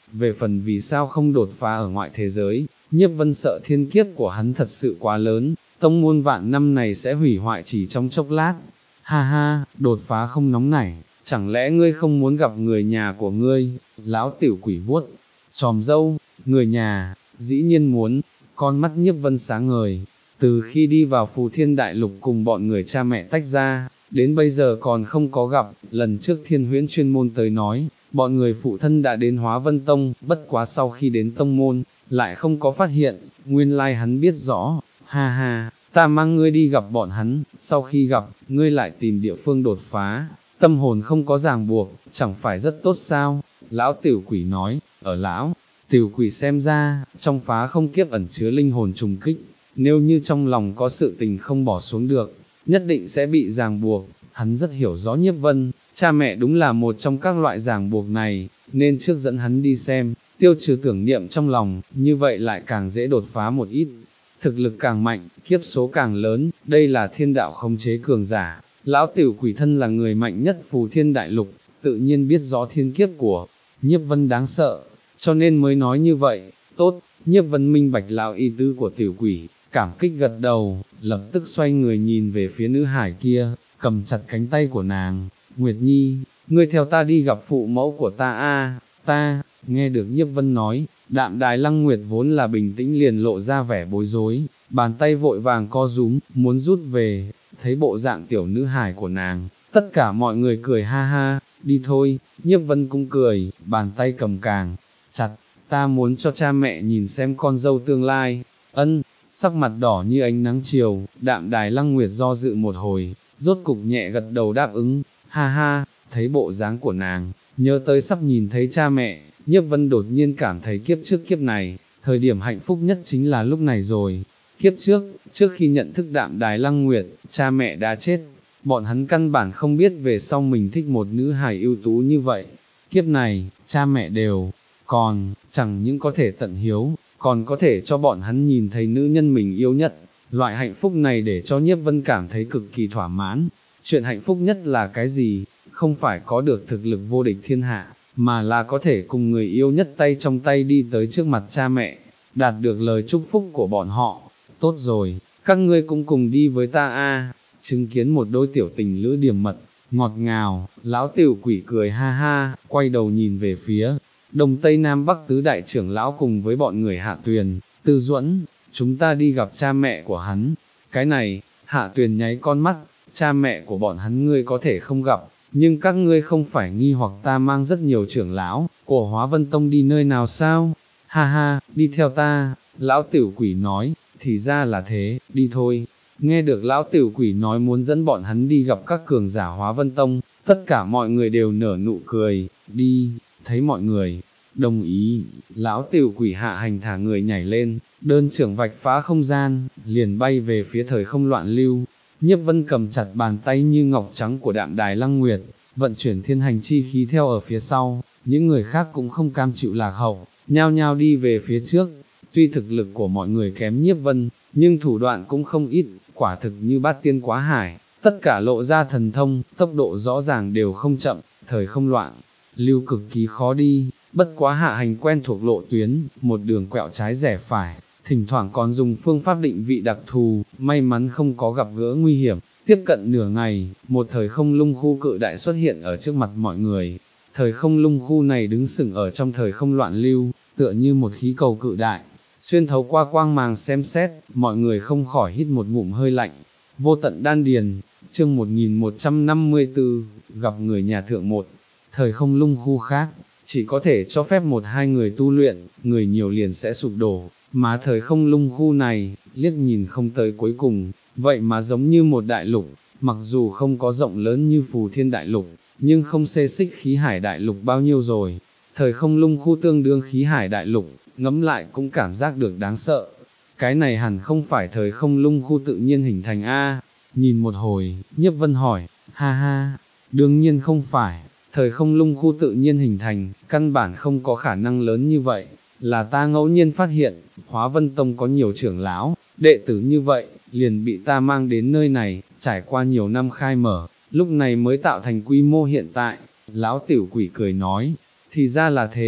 về phần vì sao không đột phá ở ngoại thế giới, Nhiếp Vân sợ thiên kiếp của hắn thật sự quá lớn, tông môn vạn năm này sẽ hủy hoại chỉ trong chốc lát. Ha ha, đột phá không nóng nảy, chẳng lẽ ngươi không muốn gặp người nhà của ngươi? Lão tiểu quỷ vuốt chòm râu, người nhà, dĩ nhiên muốn. Con mắt Nhiếp Vân sáng ngời, từ khi đi vào Phù Thiên Đại Lục cùng bọn người cha mẹ tách ra, đến bây giờ còn không có gặp. Lần trước Thiên Huyễn chuyên môn tới nói, bọn người phụ thân đã đến Hóa Vân Tông, bất quá sau khi đến tông môn, lại không có phát hiện, nguyên lai hắn biết rõ. Ha ha, ta mang ngươi đi gặp bọn hắn, sau khi gặp, ngươi lại tìm địa phương đột phá, tâm hồn không có ràng buộc, chẳng phải rất tốt sao? Lão tiểu quỷ nói. Ở lão tiểu quỷ xem ra, trong phá không kiếp ẩn chứa linh hồn trùng kích, nếu như trong lòng có sự tình không bỏ xuống được, nhất định sẽ bị ràng buộc. Hắn rất hiểu rõ Nhiếp Vân, cha mẹ đúng là một trong các loại ràng buộc này, nên trước dẫn hắn đi xem, tiêu trừ tưởng niệm trong lòng, như vậy lại càng dễ đột phá một ít. Thực lực càng mạnh, kiếp số càng lớn, đây là thiên đạo khống chế cường giả. Lão tiểu quỷ thân là người mạnh nhất Phù Thiên Đại Lục, tự nhiên biết rõ thiên kiếp của Nhiếp Vân đáng sợ, cho nên mới nói như vậy. Tốt, Nhiếp Vân minh bạch lão ý tứ của tiểu quỷ, cảm kích gật đầu, lập tức xoay người nhìn về phía nữ hải kia, cầm chặt cánh tay của nàng. Nguyệt Nhi, ngươi theo ta đi gặp phụ mẫu của ta a. Ta, nghe được Nhiếp Vân nói, Đạm Đài Lăng Nguyệt vốn là bình tĩnh liền lộ ra vẻ bối rối, bàn tay vội vàng co rúm, muốn rút về. Thấy bộ dạng tiểu nữ hài của nàng, tất cả mọi người cười ha ha. Đi thôi. Nhiếp Vân cũng cười, bàn tay cầm càng chặt. Ta muốn cho cha mẹ nhìn xem con dâu tương lai. Ân. Sắc mặt đỏ như ánh nắng chiều, Đạm Đài Lăng Nguyệt do dự một hồi, rốt cục nhẹ gật đầu đáp ứng. Ha ha. Thấy bộ dáng của nàng, nhớ tới sắp nhìn thấy cha mẹ, Nhiếp Vân đột nhiên cảm thấy kiếp trước kiếp này, thời điểm hạnh phúc nhất chính là lúc này rồi. Kiếp trước, trước khi nhận thức Đạm Đài Lăng Nguyệt, cha mẹ đã chết, bọn hắn căn bản không biết về sau mình thích một nữ hài ưu tú như vậy. Kiếp này, cha mẹ đều còn, chẳng những có thể tận hiếu, còn có thể cho bọn hắn nhìn thấy nữ nhân mình yêu nhất. Loại hạnh phúc này để cho Nhiếp Vân cảm thấy cực kỳ thỏa mãn. Chuyện hạnh phúc nhất là cái gì? Không phải có được thực lực vô địch thiên hạ, mà là có thể cùng người yêu nhất tay trong tay đi tới trước mặt cha mẹ, đạt được lời chúc phúc của bọn họ. Tốt rồi, các ngươi cũng cùng đi với ta a. Chứng kiến một đôi tiểu tình lữ điềm mật, ngọt ngào, lão tiểu quỷ cười ha ha, quay đầu nhìn về phía Đông Tây Nam Bắc tứ đại trưởng lão cùng với bọn người Hạ Tuyền, Tư Duẫn, chúng ta đi gặp cha mẹ của hắn. Cái này, Hạ Tuyền nháy con mắt, cha mẹ của bọn hắn ngươi có thể không gặp, nhưng các ngươi không phải nghi hoặc ta mang rất nhiều trưởng lão của Hóa Vân Tông đi nơi nào sao? Ha ha, đi theo ta. Lão tiểu quỷ nói. Thì ra là thế, đi thôi. Nghe được lão tiểu quỷ nói muốn dẫn bọn hắn đi gặp các cường giả Hóa Vân Tông, tất cả mọi người đều nở nụ cười. Đi. Thấy mọi người đồng ý, lão tiểu quỷ hạ hành thả người nhảy lên, đơn trưởng vạch phá không gian, liền bay về phía thời không loạn lưu. Nhiếp Vân cầm chặt bàn tay như ngọc trắng của Đạm Đài Lăng Nguyệt, vận chuyển thiên hành chi khí theo ở phía sau. Những người khác cũng không cam chịu lạc hậu, nhao nhao đi về phía trước. Tuy thực lực của mọi người kém Nhiếp Vân, nhưng thủ đoạn cũng không ít, quả thực như bát tiên quá hải, tất cả lộ ra thần thông, tốc độ rõ ràng đều không chậm. Thời không loạn lưu cực kỳ khó đi, bất quá hạ hành quen thuộc lộ tuyến, một đường quẹo trái rẽ phải, thỉnh thoảng còn dùng phương pháp định vị đặc thù, may mắn không có gặp gỡ nguy hiểm. Tiếp cận nửa ngày, một thời không lung khu cự đại xuất hiện ở trước mặt mọi người. Thời không lung khu này đứng sừng ở trong thời không loạn lưu, tựa như một khí cầu cự đại, xuyên thấu qua quang màng xem xét, mọi người không khỏi hít một ngụm hơi lạnh. Vô tận đan điền, chương một nghìn một trăm năm mươi tư, gặp người nhà thượng một. Thời không lung khu khác, chỉ có thể cho phép một hai người tu luyện, người nhiều liền sẽ sụp đổ, mà thời không lung khu này, liếc nhìn không tới cuối cùng, vậy mà giống như một đại lục, mặc dù không có rộng lớn như Phù Thiên Đại Lục, nhưng không xê xích khí hải đại lục bao nhiêu rồi. Thời không lung khu tương đương khí hải đại lục, ngẫm lại cũng cảm giác được đáng sợ. Cái này hẳn không phải thời không lung khu tự nhiên hình thành a. Nhìn một hồi, Nhiếp Vân hỏi, ha ha, đương nhiên không phải. Thời không lung khu tự nhiên hình thành, căn bản không có khả năng lớn như vậy, là ta ngẫu nhiên phát hiện, Hóa Vân Tông có nhiều trưởng lão, đệ tử như vậy, liền bị ta mang đến nơi này, trải qua nhiều năm khai mở, lúc này mới tạo thành quy mô hiện tại. Lão tiểu quỷ cười nói, thì ra là thế.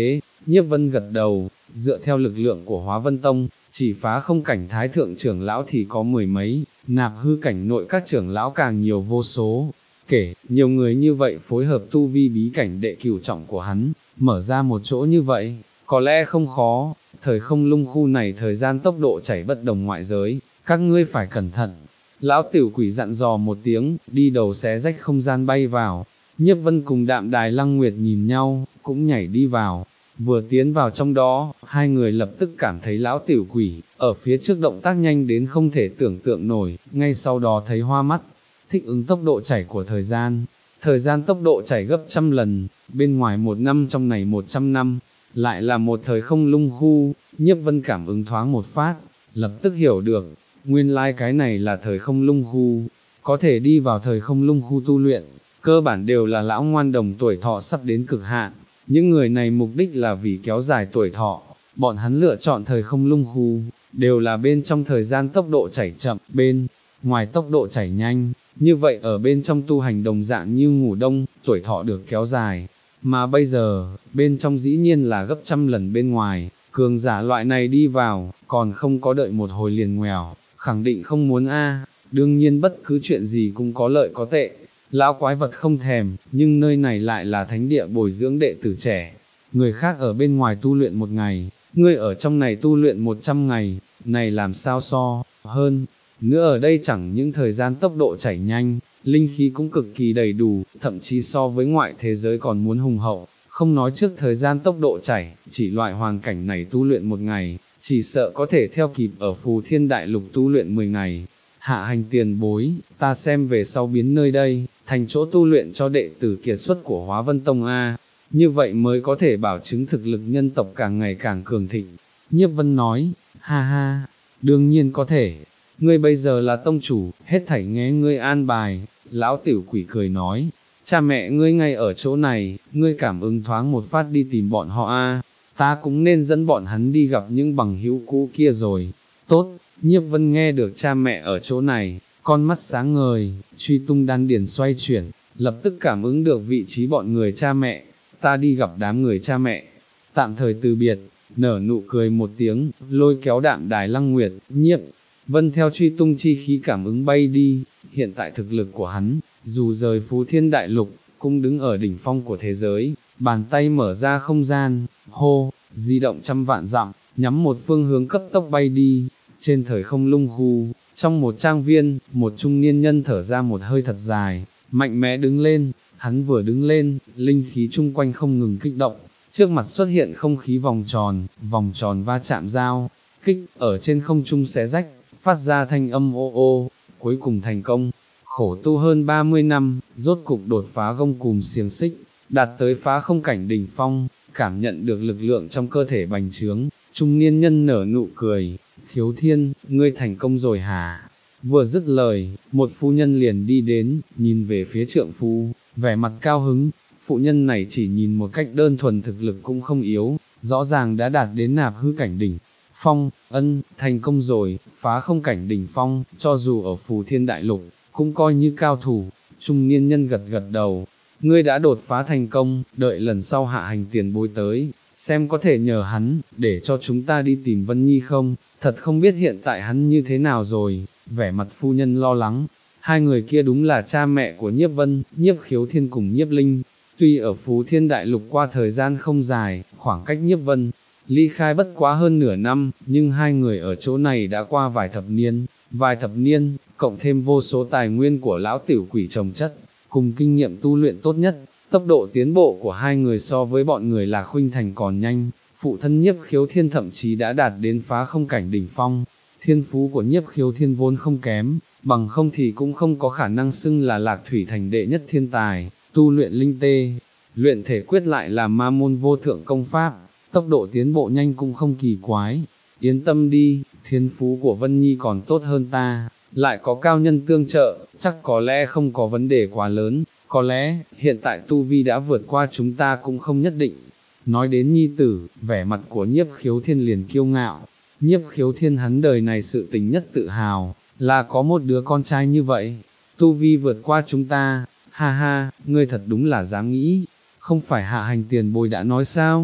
Nhiếp Vân gật đầu, dựa theo lực lượng của Hóa Vân Tông, chỉ phá không cảnh thái thượng trưởng lão thì có mười mấy, nạp hư cảnh nội các trưởng lão càng nhiều vô số. Kể, nhiều người như vậy phối hợp tu vi bí cảnh đệ cửu trọng của hắn, mở ra một chỗ như vậy, có lẽ không khó. Thời không lung khu này thời gian tốc độ chảy bất đồng ngoại giới, các ngươi phải cẩn thận. Lão tiểu quỷ dặn dò một tiếng, đi đầu xé rách không gian bay vào. Nhiếp Vân cùng Đạm Đài Lăng Nguyệt nhìn nhau, cũng nhảy đi vào. Vừa tiến vào trong đó, hai người lập tức cảm thấy lão tiểu quỷ, ở phía trước động tác nhanh đến không thể tưởng tượng nổi, ngay sau đó thấy hoa mắt, thích ứng tốc độ chảy của thời gian. Thời gian tốc độ chảy gấp trăm lần, bên ngoài một năm trong này một trăm năm, lại là một thời không lung khu. Nhiếp Vân cảm ứng thoáng một phát, lập tức hiểu được, nguyên lai like cái này là thời không lung khu, có thể đi vào thời không lung khu tu luyện, cơ bản đều là lão ngoan đồng tuổi thọ sắp đến cực hạn. Những người này mục đích là vì kéo dài tuổi thọ, bọn hắn lựa chọn thời không lung khu, đều là bên trong thời gian tốc độ chảy chậm, bên ngoài tốc độ chảy nhanh, như vậy ở bên trong tu hành đồng dạng như ngủ đông, tuổi thọ được kéo dài, mà bây giờ, bên trong dĩ nhiên là gấp trăm lần bên ngoài, cường giả loại này đi vào, còn không có đợi một hồi liền ngoèo, khẳng định không muốn a. Đương nhiên bất cứ chuyện gì cũng có lợi có tệ. Lão quái vật không thèm, nhưng nơi này lại là thánh địa bồi dưỡng đệ tử trẻ. Người khác ở bên ngoài tu luyện một ngày, ngươi ở trong này tu luyện một trăm ngày, này làm sao so, hơn. Nữa ở đây chẳng những thời gian tốc độ chảy nhanh, linh khí cũng cực kỳ đầy đủ, thậm chí so với ngoại thế giới còn muốn hùng hậu. Không nói trước thời gian tốc độ chảy, chỉ loại hoàn cảnh này tu luyện một ngày, chỉ sợ có thể theo kịp ở Phù Thiên Đại Lục tu luyện mười ngày. Hạ hành tiền bối, ta xem về sau biến nơi đây, thành chỗ tu luyện cho đệ tử kiệt xuất của Hóa Vân Tông A, như vậy mới có thể bảo chứng thực lực nhân tộc càng ngày càng cường thịnh. Nhiếp Vân nói, ha ha, đương nhiên có thể, ngươi bây giờ là tông chủ, hết thảy nghe ngươi an bài. Lão tiểu quỷ cười nói, cha mẹ ngươi ngay ở chỗ này, ngươi cảm ứng thoáng một phát đi tìm bọn họ A, ta cũng nên dẫn bọn hắn đi gặp những bằng hữu cũ kia rồi. Tốt. Nhiếp Vân nghe được cha mẹ ở chỗ này, con mắt sáng ngời, truy tung đan điền xoay chuyển, lập tức cảm ứng được vị trí bọn người cha mẹ, ta đi gặp đám người cha mẹ, tạm thời từ biệt, nở nụ cười một tiếng, lôi kéo Đạm Đài Lăng Nguyệt. Nhiếp Vân theo truy tung chi khí cảm ứng bay đi, hiện tại thực lực của hắn, dù rời Phú Thiên Đại Lục, cũng đứng ở đỉnh phong của thế giới, bàn tay mở ra không gian, hô, di động trăm vạn dặm, nhắm một phương hướng cấp tốc bay đi. Trên thời không lung khu, trong một trang viên, một trung niên nhân thở ra một hơi thật dài, mạnh mẽ đứng lên. Hắn vừa đứng lên, linh khí chung quanh không ngừng kích động, trước mặt xuất hiện không khí vòng tròn, vòng tròn va chạm giao, kích, ở trên không trung xé rách, phát ra thanh âm ô ô, cuối cùng thành công. Khổ tu hơn ba mươi năm, rốt cục đột phá gông cùm xiềng xích, đạt tới phá không cảnh đỉnh phong, cảm nhận được lực lượng trong cơ thể bành trướng, trung niên nhân nở nụ cười. Khiếu Thiên, ngươi thành công rồi hả? Vừa dứt lời, một phu nhân liền đi đến, nhìn về phía trượng phu, vẻ mặt cao hứng. Phụ nhân này chỉ nhìn một cách đơn thuần thực lực cũng không yếu, rõ ràng đã đạt đến nạp hư cảnh đỉnh phong. Ân, thành công rồi, phá không cảnh đỉnh phong, cho dù ở Phù Thiên Đại Lục, cũng coi như cao thủ. Trung niên nhân gật gật đầu, ngươi đã đột phá thành công, đợi lần sau hạ hành tiền bối tới, xem có thể nhờ hắn, để cho chúng ta đi tìm Vân Nhi không, thật không biết hiện tại hắn như thế nào rồi. Vẻ mặt phu nhân lo lắng, hai người kia đúng là cha mẹ của Nhiếp Vân, Nhiếp Khiếu Thiên cùng Nhiếp Linh. Tuy ở Phú Thiên Đại Lục qua thời gian không dài, khoảng cách Nhiếp Vân ly khai bất quá hơn nửa năm, nhưng hai người ở chỗ này đã qua vài thập niên, vài thập niên, cộng thêm vô số tài nguyên của lão tiểu quỷ trồng chất, cùng kinh nghiệm tu luyện tốt nhất, tốc độ tiến bộ của hai người so với bọn người Lạc Khuynh Thành còn nhanh. Phụ thân Nhiếp Khiếu Thiên thậm chí đã đạt đến phá không cảnh đỉnh phong. Thiên phú của Nhiếp Khiếu Thiên vốn không kém, bằng không thì cũng không có khả năng xưng là Lạc Thủy Thành đệ nhất thiên tài. Tu luyện linh tê, luyện thể quyết lại là ma môn vô thượng công pháp, tốc độ tiến bộ nhanh cũng không kỳ quái. Yên tâm đi, thiên phú của Vân Nhi còn tốt hơn ta, lại có cao nhân tương trợ, chắc có lẽ không có vấn đề quá lớn, có lẽ, hiện tại tu vi đã vượt qua chúng ta cũng không nhất định. Nói đến Nhi tử, vẻ mặt của Nhiếp Khiếu Thiên liền kiêu ngạo. Nhiếp Khiếu Thiên hắn đời này sự tình nhất tự hào, là có một đứa con trai như vậy, tu vi vượt qua chúng ta. Ha ha, ngươi thật đúng là dám nghĩ, không phải hạ hành tiền bối đã nói sao,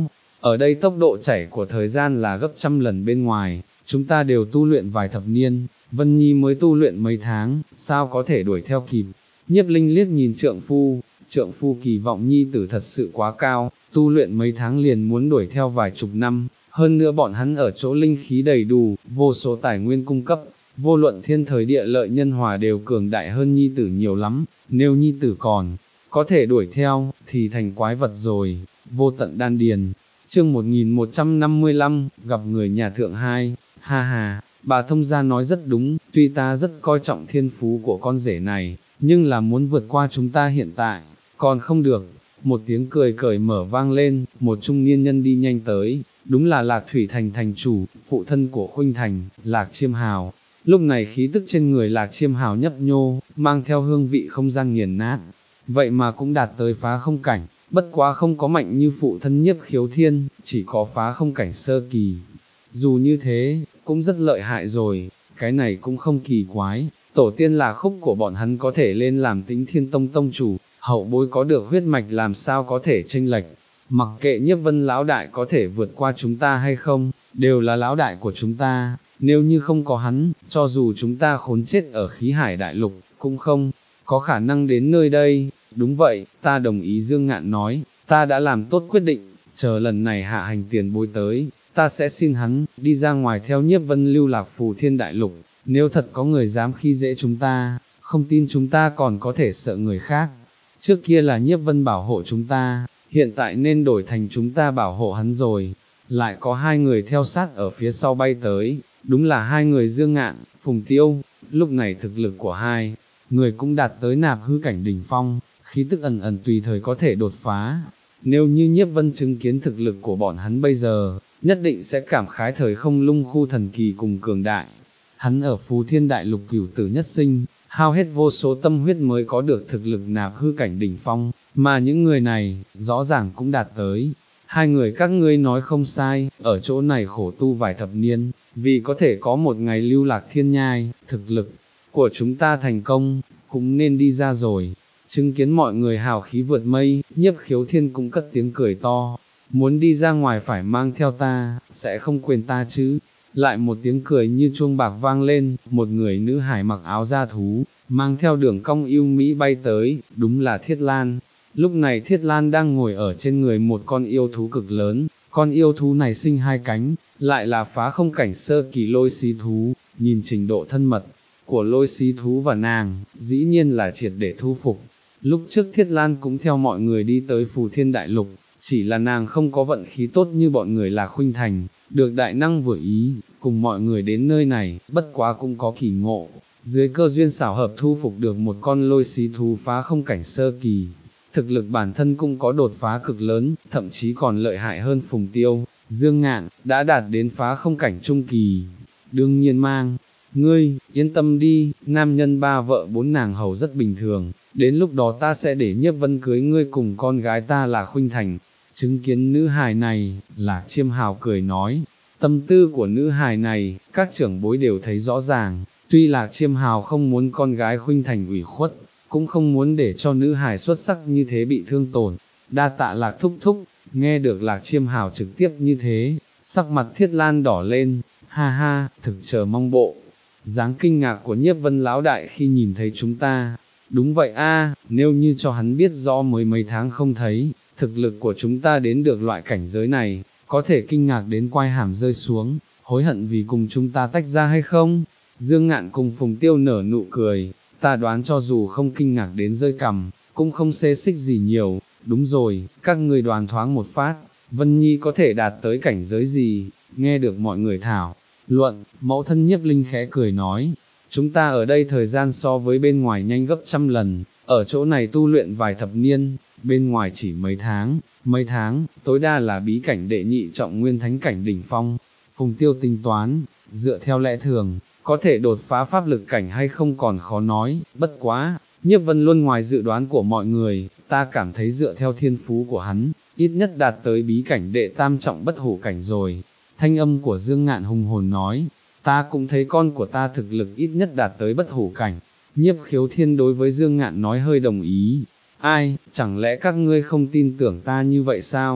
ở đây tốc độ chảy của thời gian là gấp trăm lần bên ngoài, chúng ta đều tu luyện vài thập niên, Vân Nhi mới tu luyện mấy tháng, sao có thể đuổi theo kịp. Nhiếp Linh liếc nhìn trượng phu, trượng phu kỳ vọng Nhi tử thật sự quá cao, tu luyện mấy tháng liền muốn đuổi theo vài chục năm, hơn nữa bọn hắn ở chỗ linh khí đầy đủ, vô số tài nguyên cung cấp, vô luận thiên thời địa lợi nhân hòa đều cường đại hơn Nhi tử nhiều lắm, nếu Nhi tử còn có thể đuổi theo, thì thành quái vật rồi. Vô tận đan điền. Chương một nghìn một trăm năm mươi lăm, gặp người nhà thượng hai, ha ha, bà thông gia nói rất đúng, tuy ta rất coi trọng thiên phú của con rể này, nhưng là muốn vượt qua chúng ta hiện tại, còn không được. Một tiếng cười cởi mở vang lên, một trung niên nhân đi nhanh tới, đúng là Lạc Thủy Thành thành chủ, phụ thân của Khuynh Thành, Lạc Chiêm Hào. Lúc này khí tức trên người Lạc Chiêm Hào nhấp nhô, mang theo hương vị không gian nghiền nát, vậy mà cũng đạt tới phá không cảnh, bất quá không có mạnh như phụ thân Nhiếp Khiếu Thiên, chỉ có phá không cảnh sơ kỳ. Dù như thế, cũng rất lợi hại rồi, cái này cũng không kỳ quái, tổ tiên là khúc của bọn hắn có thể lên làm Tĩnh Thiên Tông tông chủ, hậu bối có được huyết mạch làm sao có thể chênh lệch. Mặc kệ Nhiếp Vân lão đại có thể vượt qua chúng ta hay không, đều là lão đại của chúng ta, nếu như không có hắn, cho dù chúng ta khốn chết ở khí hải đại lục, cũng không có khả năng đến nơi đây. Đúng vậy, ta đồng ý. Dương Ngạn nói, ta đã làm tốt quyết định, chờ lần này hạ hành tiền bối tới, ta sẽ xin hắn, đi ra ngoài theo Nhiếp Vân lưu lạc phù thiên đại lục, nếu thật có người dám khi dễ chúng ta, không tin chúng ta còn có thể sợ người khác. Trước kia là Nhiếp Vân bảo hộ chúng ta, hiện tại nên đổi thành chúng ta bảo hộ hắn rồi. Lại có hai người theo sát ở phía sau bay tới, đúng là hai người Dương Ngạn, Phùng Tiêu. Lúc này thực lực của hai người cũng đạt tới nạp hư cảnh đỉnh phong, khí tức ẩn ẩn tùy thời có thể đột phá. Nếu như Nhiếp Vân chứng kiến thực lực của bọn hắn bây giờ, nhất định sẽ cảm khái thời không lung khu thần kỳ cùng cường đại. Hắn ở Phù Thiên Đại Lục cửu tử nhất sinh, hao hết vô số tâm huyết mới có được thực lực nạp hư cảnh đỉnh phong, mà những người này, rõ ràng cũng đạt tới. Hai người các ngươi nói không sai, ở chỗ này khổ tu vài thập niên, vì có thể có một ngày lưu lạc thiên nhai, thực lực của chúng ta thành công, cũng nên đi ra rồi. Chứng kiến mọi người hào khí vượt mây, Nhiếp Khiếu Thiên cũng cất tiếng cười to, muốn đi ra ngoài phải mang theo ta, sẽ không quên ta chứ. Lại một tiếng cười như chuông bạc vang lên, một người nữ hải mặc áo da thú, mang theo đường cong yêu mỹ bay tới, đúng là Thiết Lan. Lúc này Thiết Lan đang ngồi ở trên người một con yêu thú cực lớn, con yêu thú này sinh hai cánh, lại là phá không cảnh sơ kỳ lôi xí thú, nhìn trình độ thân mật của lôi xí thú và nàng, dĩ nhiên là triệt để thu phục. Lúc trước Thiết Lan cũng theo mọi người đi tới Phù Thiên Đại Lục, chỉ là nàng không có vận khí tốt như bọn người là Khuynh Thành, được đại năng vừa ý, cùng mọi người đến nơi này, bất quá cũng có kỳ ngộ, dưới cơ duyên xảo hợp thu phục được một con lôi xí thú phá không cảnh sơ kỳ. Thực lực bản thân cũng có đột phá cực lớn, thậm chí còn lợi hại hơn Phùng Tiêu, Dương Ngạn, đã đạt đến phá không cảnh trung kỳ. Đương nhiên mang, ngươi, yên tâm đi, nam nhân ba vợ bốn nàng hầu rất bình thường, đến lúc đó ta sẽ để Nhiếp Vân cưới ngươi cùng con gái ta là Khuynh Thành. Chứng kiến nữ hài này, Lạc Chiêm Hào cười nói, tâm tư của nữ hài này, các trưởng bối đều thấy rõ ràng, tuy Lạc Chiêm Hào không muốn con gái Khuynh Thành ủy khuất, cũng không muốn để cho nữ hài xuất sắc như thế bị thương tổn. Đa tạ Lạc thúc thúc. Nghe được Lạc Chiêm Hào trực tiếp như thế, sắc mặt Thiết Lan đỏ lên, ha ha, thực chờ mong bộ dáng kinh ngạc của Nhiếp Vân lão đại khi nhìn thấy chúng ta. Đúng vậy a, nếu như cho hắn biết rõ mới mấy tháng không thấy, thực lực của chúng ta đến được loại cảnh giới này, có thể kinh ngạc đến quai hàm rơi xuống, hối hận vì cùng chúng ta tách ra hay không? Dương Ngạn cùng Phùng Tiêu nở nụ cười, ta đoán cho dù không kinh ngạc đến rơi cằm, cũng không xê xích gì nhiều. Đúng rồi, các người đoán thoáng một phát, Vân Nhi có thể đạt tới cảnh giới gì? Nghe được mọi người thảo luận, mẫu thân Nhiếp Linh khẽ cười nói, chúng ta ở đây thời gian so với bên ngoài nhanh gấp trăm lần, ở chỗ này tu luyện vài thập niên, bên ngoài chỉ mấy tháng, mấy tháng, tối đa là bí cảnh đệ nhị trọng nguyên thánh cảnh đỉnh phong. Phùng Tiêu tính toán, dựa theo lẽ thường, có thể đột phá pháp lực cảnh hay không còn khó nói, bất quá, Nhiếp Vân luôn ngoài dự đoán của mọi người, ta cảm thấy dựa theo thiên phú của hắn, ít nhất đạt tới bí cảnh đệ tam trọng bất hủ cảnh rồi. Thanh âm của Dương Ngạn hùng hồn nói, ta cũng thấy con của ta thực lực ít nhất đạt tới bất hủ cảnh. Nhiếp Khiếu Thiên đối với Dương Ngạn nói hơi đồng ý, ai, chẳng lẽ các ngươi không tin tưởng ta như vậy sao?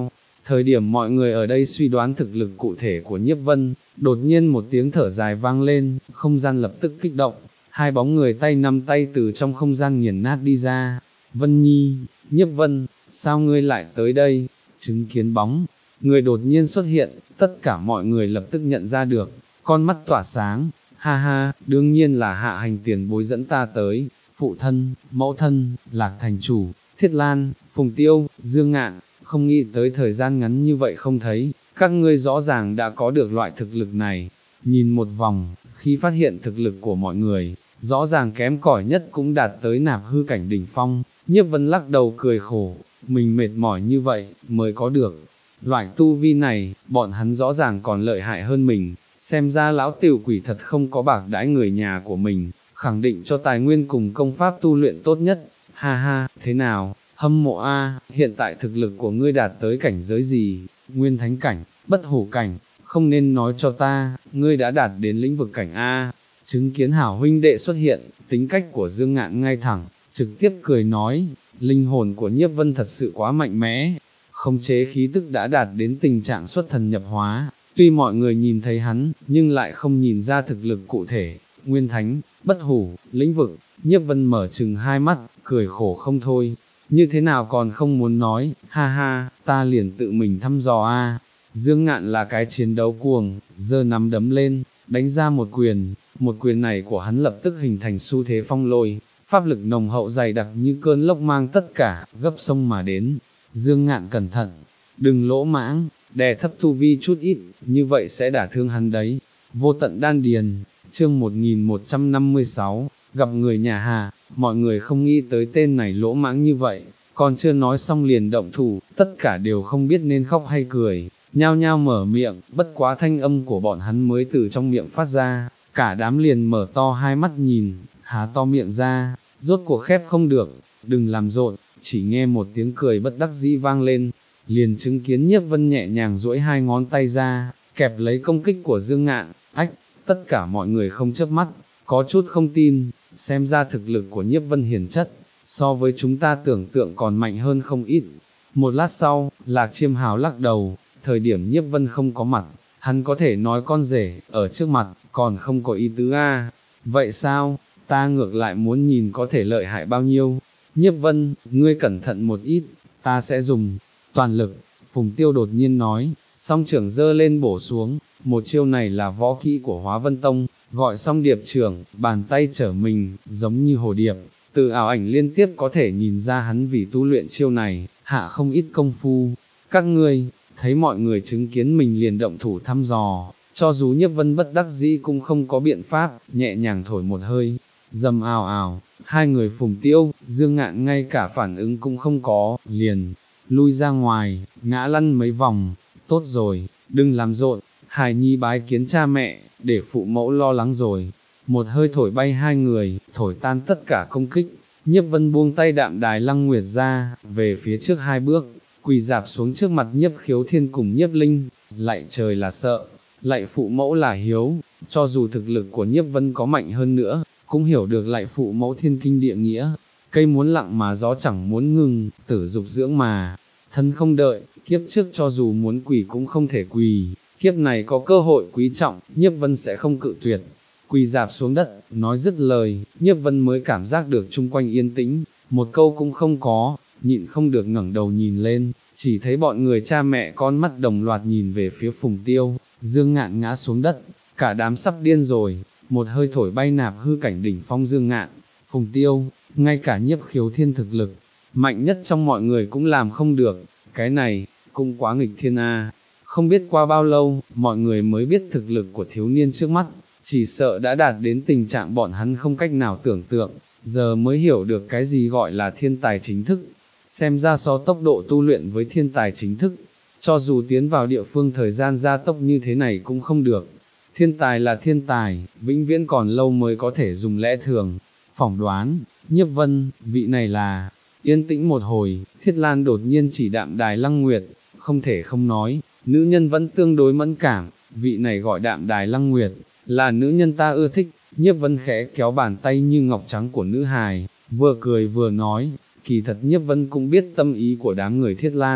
Thời điểm mọi người ở đây suy đoán thực lực cụ thể của Nhiếp Vân, đột nhiên một tiếng thở dài vang lên, không gian lập tức kích động, hai bóng người tay nắm tay từ trong không gian nghiền nát đi ra. Vân Nhi, Nhiếp Vân, sao ngươi lại tới đây? Chứng kiến bóng người đột nhiên xuất hiện, tất cả mọi người lập tức nhận ra được, con mắt tỏa sáng, ha ha, đương nhiên là Hạ Hành tiền bối dẫn ta tới, phụ thân, mẫu thân, Lạc thành chủ, Thiết Lan, Phùng Tiêu, Dương Ngạn, không nghĩ tới thời gian ngắn như vậy không thấy, các ngươi rõ ràng đã có được loại thực lực này. Nhìn một vòng, khi phát hiện thực lực của mọi người, rõ ràng kém cỏi nhất cũng đạt tới nạp hư cảnh đỉnh phong, Nhiếp Vân lắc đầu cười khổ, mình mệt mỏi như vậy, mới có được loại tu vi này, bọn hắn rõ ràng còn lợi hại hơn mình, xem ra lão tiểu quỷ thật không có bạc đãi người nhà của mình, khẳng định cho tài nguyên cùng công pháp tu luyện tốt nhất, ha ha, thế nào, hâm mộ a, hiện tại thực lực của ngươi đạt tới cảnh giới gì, nguyên thánh cảnh, bất hủ cảnh, không nên nói cho ta, ngươi đã đạt đến lĩnh vực cảnh a. Chứng kiến hảo huynh đệ xuất hiện, tính cách của Dương Ngạn ngay thẳng, trực tiếp cười nói, linh hồn của Nhiếp Vân thật sự quá mạnh mẽ, khống chế khí tức đã đạt đến tình trạng xuất thần nhập hóa, tuy mọi người nhìn thấy hắn, nhưng lại không nhìn ra thực lực cụ thể, nguyên thánh, bất hủ, lĩnh vực. Nhiếp Vân mở trừng hai mắt, cười khổ không thôi, như thế nào còn không muốn nói, ha ha, ta liền tự mình thăm dò a. Dương Ngạn là cái chiến đấu cuồng, giơ nắm đấm lên, đánh ra một quyền, một quyền này của hắn lập tức hình thành xu thế phong lôi, pháp lực nồng hậu dày đặc như cơn lốc mang tất cả, gấp sông mà đến. Dương Ngạn cẩn thận, đừng lỗ mãng, đè thấp tu vi chút ít, như vậy sẽ đả thương hắn đấy. Vô tận đan điền, chương một nghìn một trăm năm mươi sáu, gặp người nhà Hà, mọi người không nghĩ tới tên này lỗ mãng như vậy, còn chưa nói xong liền động thủ, tất cả đều không biết nên khóc hay cười, nhao nhao mở miệng, bất quá thanh âm của bọn hắn mới từ trong miệng phát ra, cả đám liền mở to hai mắt nhìn, há to miệng ra, rốt cuộc khép không được, đừng làm rộn, chỉ nghe một tiếng cười bất đắc dĩ vang lên, liền chứng kiến Nhiếp Vân nhẹ nhàng duỗi hai ngón tay ra, kẹp lấy công kích của Dương Ngạn, ách, tất cả mọi người không chớp mắt, có chút không tin, xem ra thực lực của Nhiếp Vân hiển chất, so với chúng ta tưởng tượng còn mạnh hơn không ít. Một lát sau, Lạc Chiêm Hào lắc đầu, thời điểm Nhiếp Vân không có mặt, hắn có thể nói con rể, ở trước mặt, còn không có ý tứ a. Vậy sao, ta ngược lại muốn nhìn có thể lợi hại bao nhiêu. Nhiếp Vân, ngươi cẩn thận một ít, ta sẽ dùng toàn lực. Phùng Tiêu đột nhiên nói, song trưởng giơ lên bổ xuống, một chiêu này là võ kỹ của Hóa Vân Tông, gọi song điệp trưởng, bàn tay trở mình, giống như hồ điệp. Từ ảo ảnh liên tiếp có thể nhìn ra hắn vì tu luyện chiêu này, hạ không ít công phu. Các ngươi, thấy mọi người chứng kiến mình liền động thủ thăm dò, cho dù Nhiếp Vân bất đắc dĩ cũng không có biện pháp, nhẹ nhàng thổi một hơi, dầm ào ào, hai người Phùng Tiêu, Dương Ngạn ngay cả phản ứng cũng không có, liền lui ra ngoài, ngã lăn mấy vòng, tốt rồi, đừng làm rộn, hài nhi bái kiến cha mẹ, để phụ mẫu lo lắng rồi. Một hơi thổi bay hai người, thổi tan tất cả công kích, Nhiếp Vân buông tay Đạm Đài Lăng Nguyệt ra, về phía trước hai bước, quỳ dạp xuống trước mặt Nhiếp Khiếu Thiên cùng Nhiếp Linh, lạy trời là sợ, lạy phụ mẫu là hiếu, cho dù thực lực của Nhiếp Vân có mạnh hơn nữa, cũng hiểu được lạy phụ mẫu thiên kinh địa nghĩa, cây muốn lặng mà gió chẳng muốn ngừng, tử dục dưỡng mà, thân không đợi, kiếp trước cho dù muốn quỳ cũng không thể quỳ, kiếp này có cơ hội quý trọng, Nhiếp Vân sẽ không cự tuyệt. Quỳ dạp xuống đất, nói dứt lời, Nhiếp Vân mới cảm giác được chung quanh yên tĩnh, một câu cũng không có, nhịn không được ngẩng đầu nhìn lên, chỉ thấy bọn người cha mẹ con mắt đồng loạt nhìn về phía Phùng Tiêu, Dương Ngạn ngã xuống đất, cả đám sắp điên rồi, một hơi thổi bay nạp hư cảnh đỉnh phong Dương Ngạn, Phùng Tiêu, ngay cả Nhiếp Khiếu Thiên thực lực, mạnh nhất trong mọi người cũng làm không được, cái này, cũng quá nghịch thiên a. Không biết qua bao lâu, mọi người mới biết thực lực của thiếu niên trước mắt, chỉ sợ đã đạt đến tình trạng bọn hắn không cách nào tưởng tượng, giờ mới hiểu được cái gì gọi là thiên tài chính thức. Xem ra so tốc độ tu luyện với thiên tài chính thức, cho dù tiến vào địa phương thời gian gia tốc như thế này cũng không được. Thiên tài là thiên tài, vĩnh viễn còn lâu mới có thể dùng lẽ thường. Phỏng đoán, Nhiếp Vân, vị này là... Yên tĩnh một hồi, Thiết Lan đột nhiên chỉ Đạm Đài Lăng Nguyệt, không thể không nói, nữ nhân vẫn tương đối mẫn cảm, vị này gọi Đạm Đài Lăng Nguyệt, là nữ nhân ta ưa thích. Nhiếp Vân khẽ kéo bàn tay như ngọc trắng của nữ hài, vừa cười vừa nói, kỳ thật Nhiếp Vân cũng biết tâm ý của đám người Thiết Lan,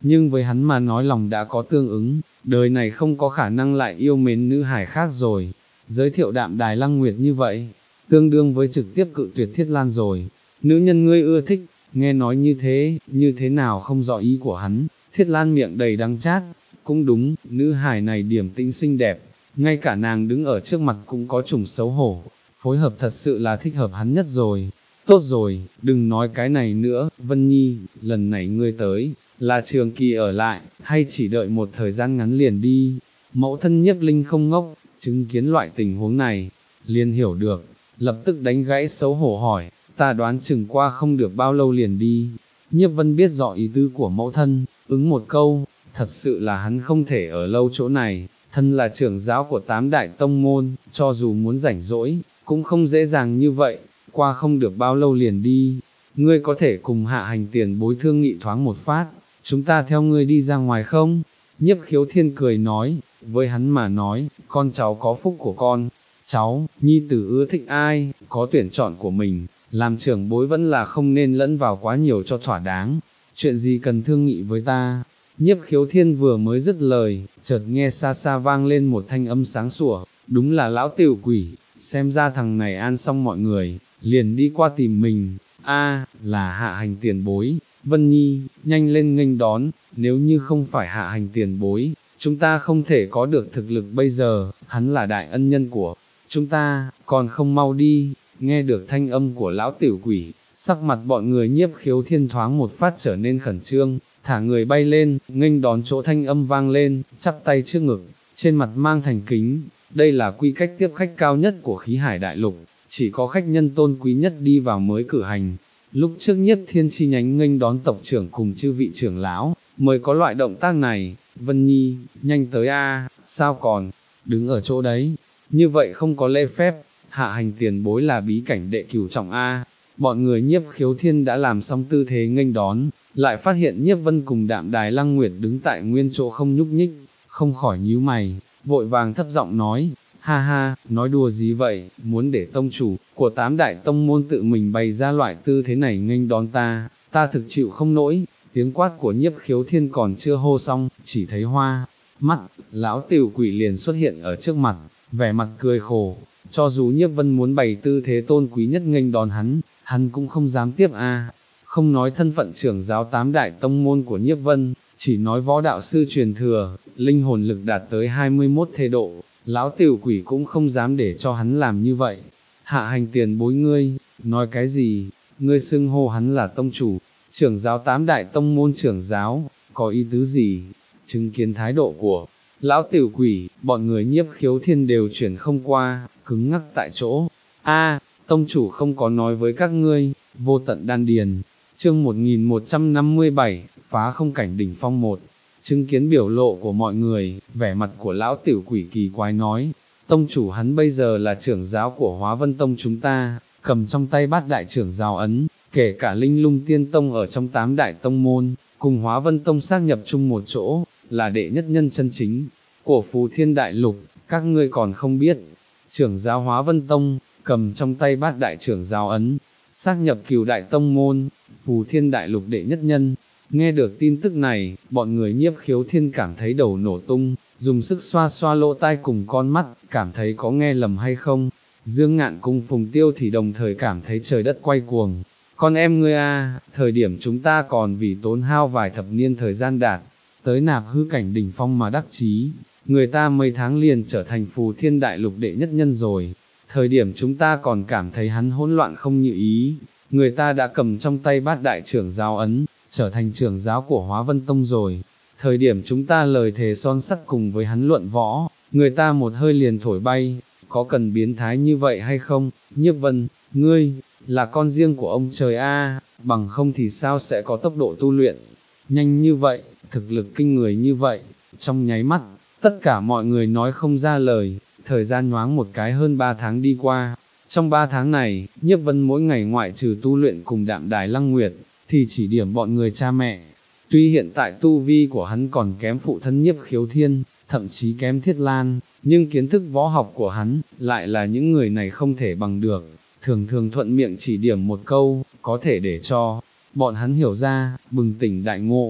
nhưng với hắn mà nói lòng đã có tương ứng, đời này không có khả năng lại yêu mến nữ hải khác rồi. Giới thiệu Đạm Đài Lăng Nguyệt như vậy, tương đương với trực tiếp cự tuyệt Thiết Lan rồi. Nữ nhân ngươi ưa thích, nghe nói như thế, như thế nào không rõ ý của hắn. Thiết Lan miệng đầy đắng chát, cũng đúng, nữ hải này điểm tĩnh xinh đẹp, ngay cả nàng đứng ở trước mặt cũng có chủng xấu hổ, phối hợp thật sự là thích hợp hắn nhất rồi. Tốt rồi, đừng nói cái này nữa, Vân Nhi, lần này ngươi tới, là trường kỳ ở lại, hay chỉ đợi một thời gian ngắn liền đi. Mẫu thân Nhiếp Linh không ngốc, chứng kiến loại tình huống này, liền hiểu được, lập tức đánh gãy xấu hổ hỏi, ta đoán chừng qua không được bao lâu liền đi. Nhiếp Vân biết rõ ý tứ của mẫu thân, ứng một câu, thật sự là hắn không thể ở lâu chỗ này, thân là trưởng giáo của tám đại tông môn, cho dù muốn rảnh rỗi, cũng không dễ dàng như vậy, qua không được bao lâu liền đi. Ngươi có thể cùng Hạ Hành tiền bối thương nghị thoáng một phát, chúng ta theo ngươi đi ra ngoài không? Nhiếp Khiếu Thiên cười nói, với hắn mà nói, con cháu có phúc của con, cháu, nhi tử ưa thích ai, có tuyển chọn của mình, làm trưởng bối vẫn là không nên lẫn vào quá nhiều cho thỏa đáng, chuyện gì cần thương nghị với ta. Nhiếp Khiếu Thiên vừa mới dứt lời, chợt nghe xa xa vang lên một thanh âm sáng sủa, đúng là lão tiểu quỷ, xem ra thằng này an xong mọi người, liền đi qua tìm mình. A, là Hạ Hành tiền bối. Vân Nhi, nhanh lên nghênh đón, nếu như không phải Hạ Hành tiền bối, chúng ta không thể có được thực lực bây giờ, hắn là đại ân nhân của chúng ta, còn không mau đi. Nghe được thanh âm của lão tiểu quỷ, sắc mặt bọn người Nhiếp Khiếu Thiên thoáng một phát trở nên khẩn trương, thả người bay lên, nghênh đón chỗ thanh âm vang lên, chắp tay trước ngực, trên mặt mang thành kính. Đây là quy cách tiếp khách cao nhất của khí hải đại lục, chỉ có khách nhân tôn quý nhất đi vào mới cử hành. Lúc trước Nhiếp Thiên chi nhánh nghênh đón tộc trưởng cùng chư vị trưởng lão, mới có loại động tác này. Vân Nhi, nhanh tới a, sao còn, đứng ở chỗ đấy, như vậy không có lễ phép. Hạ Hành tiền bối là bí cảnh đệ cửu trọng a. Bọn người Nhiếp Khiếu Thiên đã làm xong tư thế nghênh đón, lại phát hiện Nhiếp Vân cùng Đạm Đài Lăng Nguyệt đứng tại nguyên chỗ không nhúc nhích, không khỏi nhíu mày, vội vàng thấp giọng nói, ha ha, nói đùa gì vậy, muốn để tông chủ của tám đại tông môn tự mình bày ra loại tư thế này nghênh đón ta, ta thực chịu không nổi. Tiếng quát của Nhiếp Khiếu Thiên còn chưa hô xong, chỉ thấy hoa mắt lão tiểu quỷ liền xuất hiện ở trước mặt, vẻ mặt cười khổ, cho dù Nhiếp Vân muốn bày tư thế tôn quý nhất nghênh đón hắn, hắn cũng không dám tiếp a. Không nói thân phận trưởng giáo tám đại tông môn của Nhiếp Vân, chỉ nói võ đạo sư truyền thừa, linh hồn lực đạt tới hai mươi mốt thế độ, lão tiểu quỷ cũng không dám để cho hắn làm như vậy. Hạ Hành tiền bối ngươi, nói cái gì, ngươi xưng hô hắn là tông chủ, trưởng giáo tám đại tông môn trưởng giáo, có ý tứ gì? Chứng kiến thái độ của lão tiểu quỷ, bọn người Nhiếp Khiếu Thiên đều chuyển không qua, cứng ngắc tại chỗ. A, tông chủ không có nói với các ngươi, vô tận đan điền. Chương một nghìn một trăm năm mươi bảy, phá không cảnh đỉnh phong một. Chứng kiến biểu lộ của mọi người, vẻ mặt của lão tiểu quỷ kỳ quái nói, tông chủ hắn bây giờ là trưởng giáo của Hóa Vân Tông chúng ta, cầm trong tay bát đại trưởng giáo ấn, kể cả Linh Lung Tiên Tông ở trong tám đại tông môn, cùng Hóa Vân Tông xác nhập chung một chỗ, là đệ nhất nhân chân chính của Phù Thiên Đại Lục, các ngươi còn không biết. Trưởng giáo Hóa Vân Tông, cầm trong tay bát đại trưởng giáo ấn, xác nhập Cửu đại tông môn, Phù Thiên Đại Lục đệ nhất nhân. Nghe được tin tức này, bọn người Nhiếp Khiếu Thiên cảm thấy đầu nổ tung, dùng sức xoa xoa lỗ tai cùng con mắt, cảm thấy có nghe lầm hay không. Dương Ngạn cùng Phùng Tiêu thì đồng thời cảm thấy trời đất quay cuồng. Con em ngươi a, thời điểm chúng ta còn vì tốn hao vài thập niên thời gian đạt tới nạp hư cảnh đỉnh phong mà đắc chí, người ta mấy tháng liền trở thành Phù Thiên Đại Lục đệ nhất nhân rồi. Thời điểm chúng ta còn cảm thấy hắn hỗn loạn không như ý, người ta đã cầm trong tay bát đại trưởng giáo ấn, trở thành trưởng giáo của Hóa Vân Tông rồi. Thời điểm chúng ta lời thề son sắt cùng với hắn luận võ, người ta một hơi liền thổi bay, có cần biến thái như vậy hay không? Nhiếp Vân, ngươi, là con riêng của ông trời a, bằng không thì sao sẽ có tốc độ tu luyện nhanh như vậy, thực lực kinh người như vậy. Trong nháy mắt, tất cả mọi người nói không ra lời, thời gian nhoáng một cái hơn ba tháng đi qua. Trong ba tháng này, Nhiếp Vân mỗi ngày ngoại trừ tu luyện cùng Đạm Đài Lăng Nguyệt, thì chỉ điểm bọn người cha mẹ. Tuy hiện tại tu vi của hắn còn kém phụ thân Nhiếp Khiếu Thiên, thậm chí kém Thiết Lan, nhưng kiến thức võ học của hắn, lại là những người này không thể bằng được. Thường thường thuận miệng chỉ điểm một câu, có thể để cho bọn hắn hiểu ra, bừng tỉnh đại ngộ.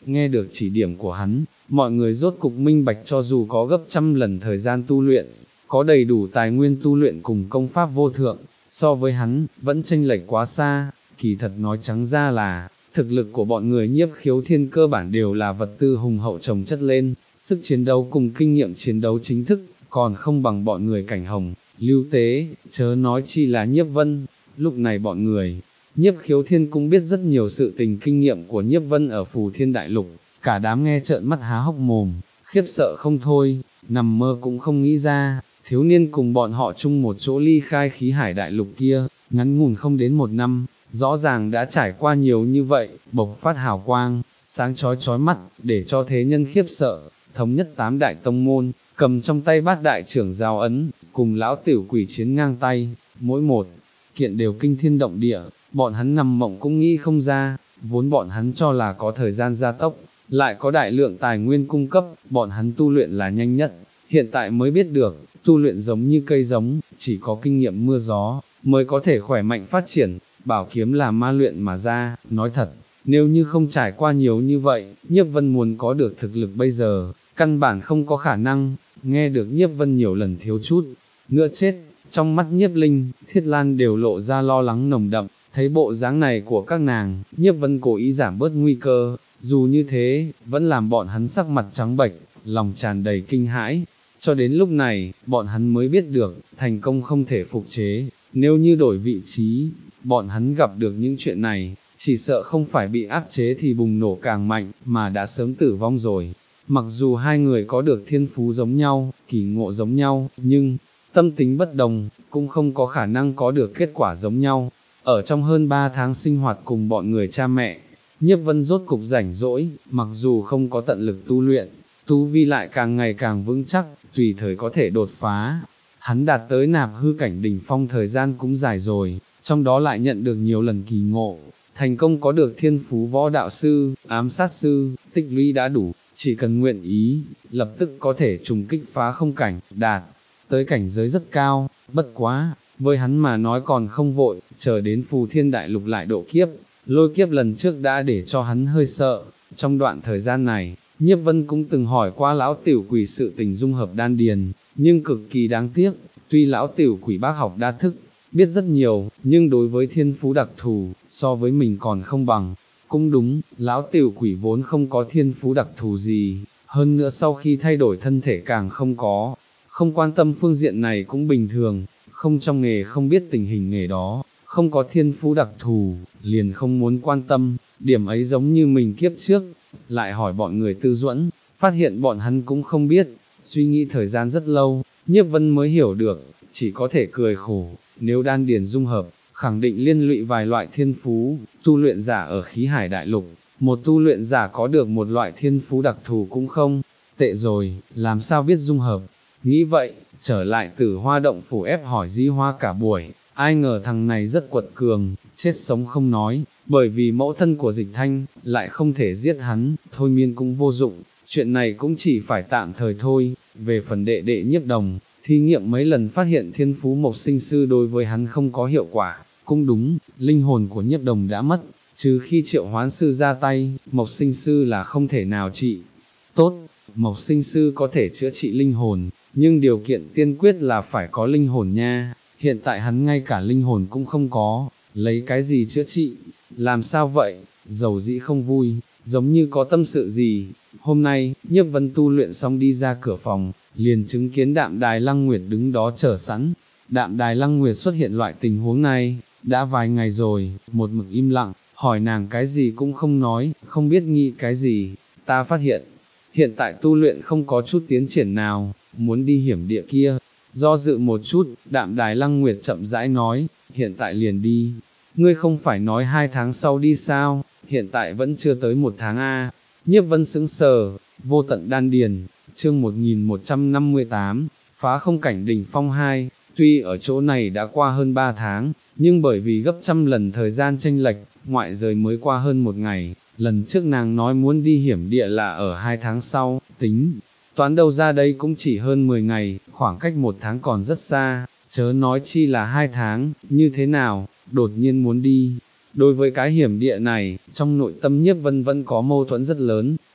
nghe được chỉ điểm của hắn, mọi người rốt cục minh bạch cho dù có gấp trăm lần thời gian tu luyện, có đầy đủ tài nguyên tu luyện cùng công pháp vô thượng, so với hắn, vẫn chênh lệch quá xa, kỳ thật nói trắng ra là, thực lực của bọn người Nhiếp Khiếu Thiên cơ bản đều là vật tư hùng hậu chồng chất lên, sức chiến đấu cùng kinh nghiệm chiến đấu chính thức, còn không bằng bọn người Cảnh Hồng, Lưu Tế, chớ nói chi là Nhiếp Vân. Lúc này bọn người, Nhiếp Khiếu Thiên cũng biết rất nhiều sự tình kinh nghiệm của Nhiếp Vân ở Phù Thiên Đại Lục, cả đám nghe trợn mắt há hốc mồm, khiếp sợ không thôi, nằm mơ cũng không nghĩ ra, thiếu niên cùng bọn họ chung một chỗ ly khai khí hải đại lục kia, ngắn ngủn không đến một năm, rõ ràng đã trải qua nhiều như vậy, bộc phát hào quang, sáng chói chói mắt, để cho thế nhân khiếp sợ, thống nhất tám đại tông môn, cầm trong tay bát đại trưởng giao ấn, cùng lão tiểu quỷ chiến ngang tay, mỗi một kiện đều kinh thiên động địa, bọn hắn nằm mộng cũng nghĩ không ra, vốn bọn hắn cho là có thời gian gia tốc, lại có đại lượng tài nguyên cung cấp, bọn hắn tu luyện là nhanh nhất, hiện tại mới biết được, tu luyện giống như cây giống, chỉ có kinh nghiệm mưa gió, mới có thể khỏe mạnh phát triển, bảo kiếm là ma luyện mà ra, nói thật, nếu như không trải qua nhiều như vậy, Nhiếp Vân muốn có được thực lực bây giờ, căn bản không có khả năng, nghe được Nhiếp Vân nhiều lần thiếu chút, nữa chết, trong mắt Nhiếp Linh, Thiết Lan đều lộ ra lo lắng nồng đậm, thấy bộ dáng này của các nàng, Nhiếp Vân cố ý giảm bớt nguy cơ, dù như thế, vẫn làm bọn hắn sắc mặt trắng bệch, lòng tràn đầy kinh hãi. Cho đến lúc này, bọn hắn mới biết được, thành công không thể phục chế, nếu như đổi vị trí, bọn hắn gặp được những chuyện này, chỉ sợ không phải bị áp chế thì bùng nổ càng mạnh, mà đã sớm tử vong rồi. Mặc dù hai người có được thiên phú giống nhau, kỳ ngộ giống nhau, nhưng, tâm tính bất đồng, cũng không có khả năng có được kết quả giống nhau. Ở trong hơn ba tháng sinh hoạt cùng bọn người cha mẹ, Nhiếp Vân rốt cục rảnh rỗi, mặc dù không có tận lực tu luyện, tu vi lại càng ngày càng vững chắc, tùy thời có thể đột phá. Hắn đạt tới nạp hư cảnh đỉnh phong thời gian cũng dài rồi, trong đó lại nhận được nhiều lần kỳ ngộ, thành công có được thiên phú võ đạo sư, ám sát sư, tích lũy đã đủ, chỉ cần nguyện ý, lập tức có thể trùng kích phá không cảnh, đạt tới cảnh giới rất cao, bất quá, với hắn mà nói còn không vội, chờ đến Phù Thiên Đại Lục lại độ kiếp, lôi kiếp lần trước đã để cho hắn hơi sợ, trong đoạn thời gian này, Nhiếp Vân cũng từng hỏi qua lão tiểu quỷ sự tình dung hợp đan điền, nhưng cực kỳ đáng tiếc, tuy lão tiểu quỷ bác học đa thức, biết rất nhiều, nhưng đối với thiên phú đặc thù, so với mình còn không bằng. Cũng đúng, lão tiểu quỷ vốn không có thiên phú đặc thù gì, hơn nữa sau khi thay đổi thân thể càng không có, không quan tâm phương diện này cũng bình thường, không trong nghề không biết tình hình nghề đó, không có thiên phú đặc thù, liền không muốn quan tâm, điểm ấy giống như mình kiếp trước, lại hỏi bọn người Tư Duẫn, phát hiện bọn hắn cũng không biết, suy nghĩ thời gian rất lâu, Nhiếp Vân mới hiểu được, chỉ có thể cười khổ, nếu đan điền dung hợp, khẳng định liên lụy vài loại thiên phú, tu luyện giả ở khí hải đại lục, một tu luyện giả có được một loại thiên phú đặc thù cũng không, tệ rồi, làm sao biết dung hợp, nghĩ vậy, trở lại Tử Hoa động phủ ép hỏi Di Hoa cả buổi, ai ngờ thằng này rất quật cường, chết sống không nói, bởi vì mẫu thân của Dịch Thanh, lại không thể giết hắn, thôi miên cũng vô dụng, chuyện này cũng chỉ phải tạm thời thôi, về phần đệ đệ Nhiếp Đồng, thí nghiệm mấy lần phát hiện thiên phú Mộc Sinh Sư đối với hắn không có hiệu quả, cũng đúng, linh hồn của Nhiếp Đồng đã mất, trừ khi Triệu Hoán Sư ra tay, Mộc Sinh Sư là không thể nào trị. Tốt, Mộc Sinh Sư có thể chữa trị linh hồn, nhưng điều kiện tiên quyết là phải có linh hồn nha, hiện tại hắn ngay cả linh hồn cũng không có, lấy cái gì chữa trị, làm sao vậy, dầu dĩ không vui, giống như có tâm sự gì. Hôm nay, Nhiếp Vân tu luyện xong đi ra cửa phòng, liền chứng kiến Đạm Đài Lăng Nguyệt đứng đó chờ sẵn. Đạm Đài Lăng Nguyệt xuất hiện loại tình huống này, đã vài ngày rồi, một mực im lặng, hỏi nàng cái gì cũng không nói, không biết nghĩ cái gì. Ta phát hiện, hiện tại tu luyện không có chút tiến triển nào, muốn đi hiểm địa kia. Do dự một chút, Đạm Đài Lăng Nguyệt chậm rãi nói, hiện tại liền đi. Ngươi không phải nói hai tháng sau đi sao, hiện tại vẫn chưa tới một tháng a. Nhiếp Vân sững sờ, vô tận đan điền, chương một nghìn một trăm năm mươi tám, phá không cảnh đỉnh phong hai, tuy ở chỗ này đã qua hơn ba tháng, nhưng bởi vì gấp trăm lần thời gian chênh lệch, ngoại giới mới qua hơn một ngày, lần trước nàng nói muốn đi hiểm địa là ở hai tháng sau, tính, toán đầu ra đây cũng chỉ hơn mười ngày, khoảng cách một tháng còn rất xa, chớ nói chi là hai tháng, như thế nào, đột nhiên muốn đi. Đối với cái hiểm địa này, trong nội tâm Nhiếp Vân vẫn có mâu thuẫn rất lớn,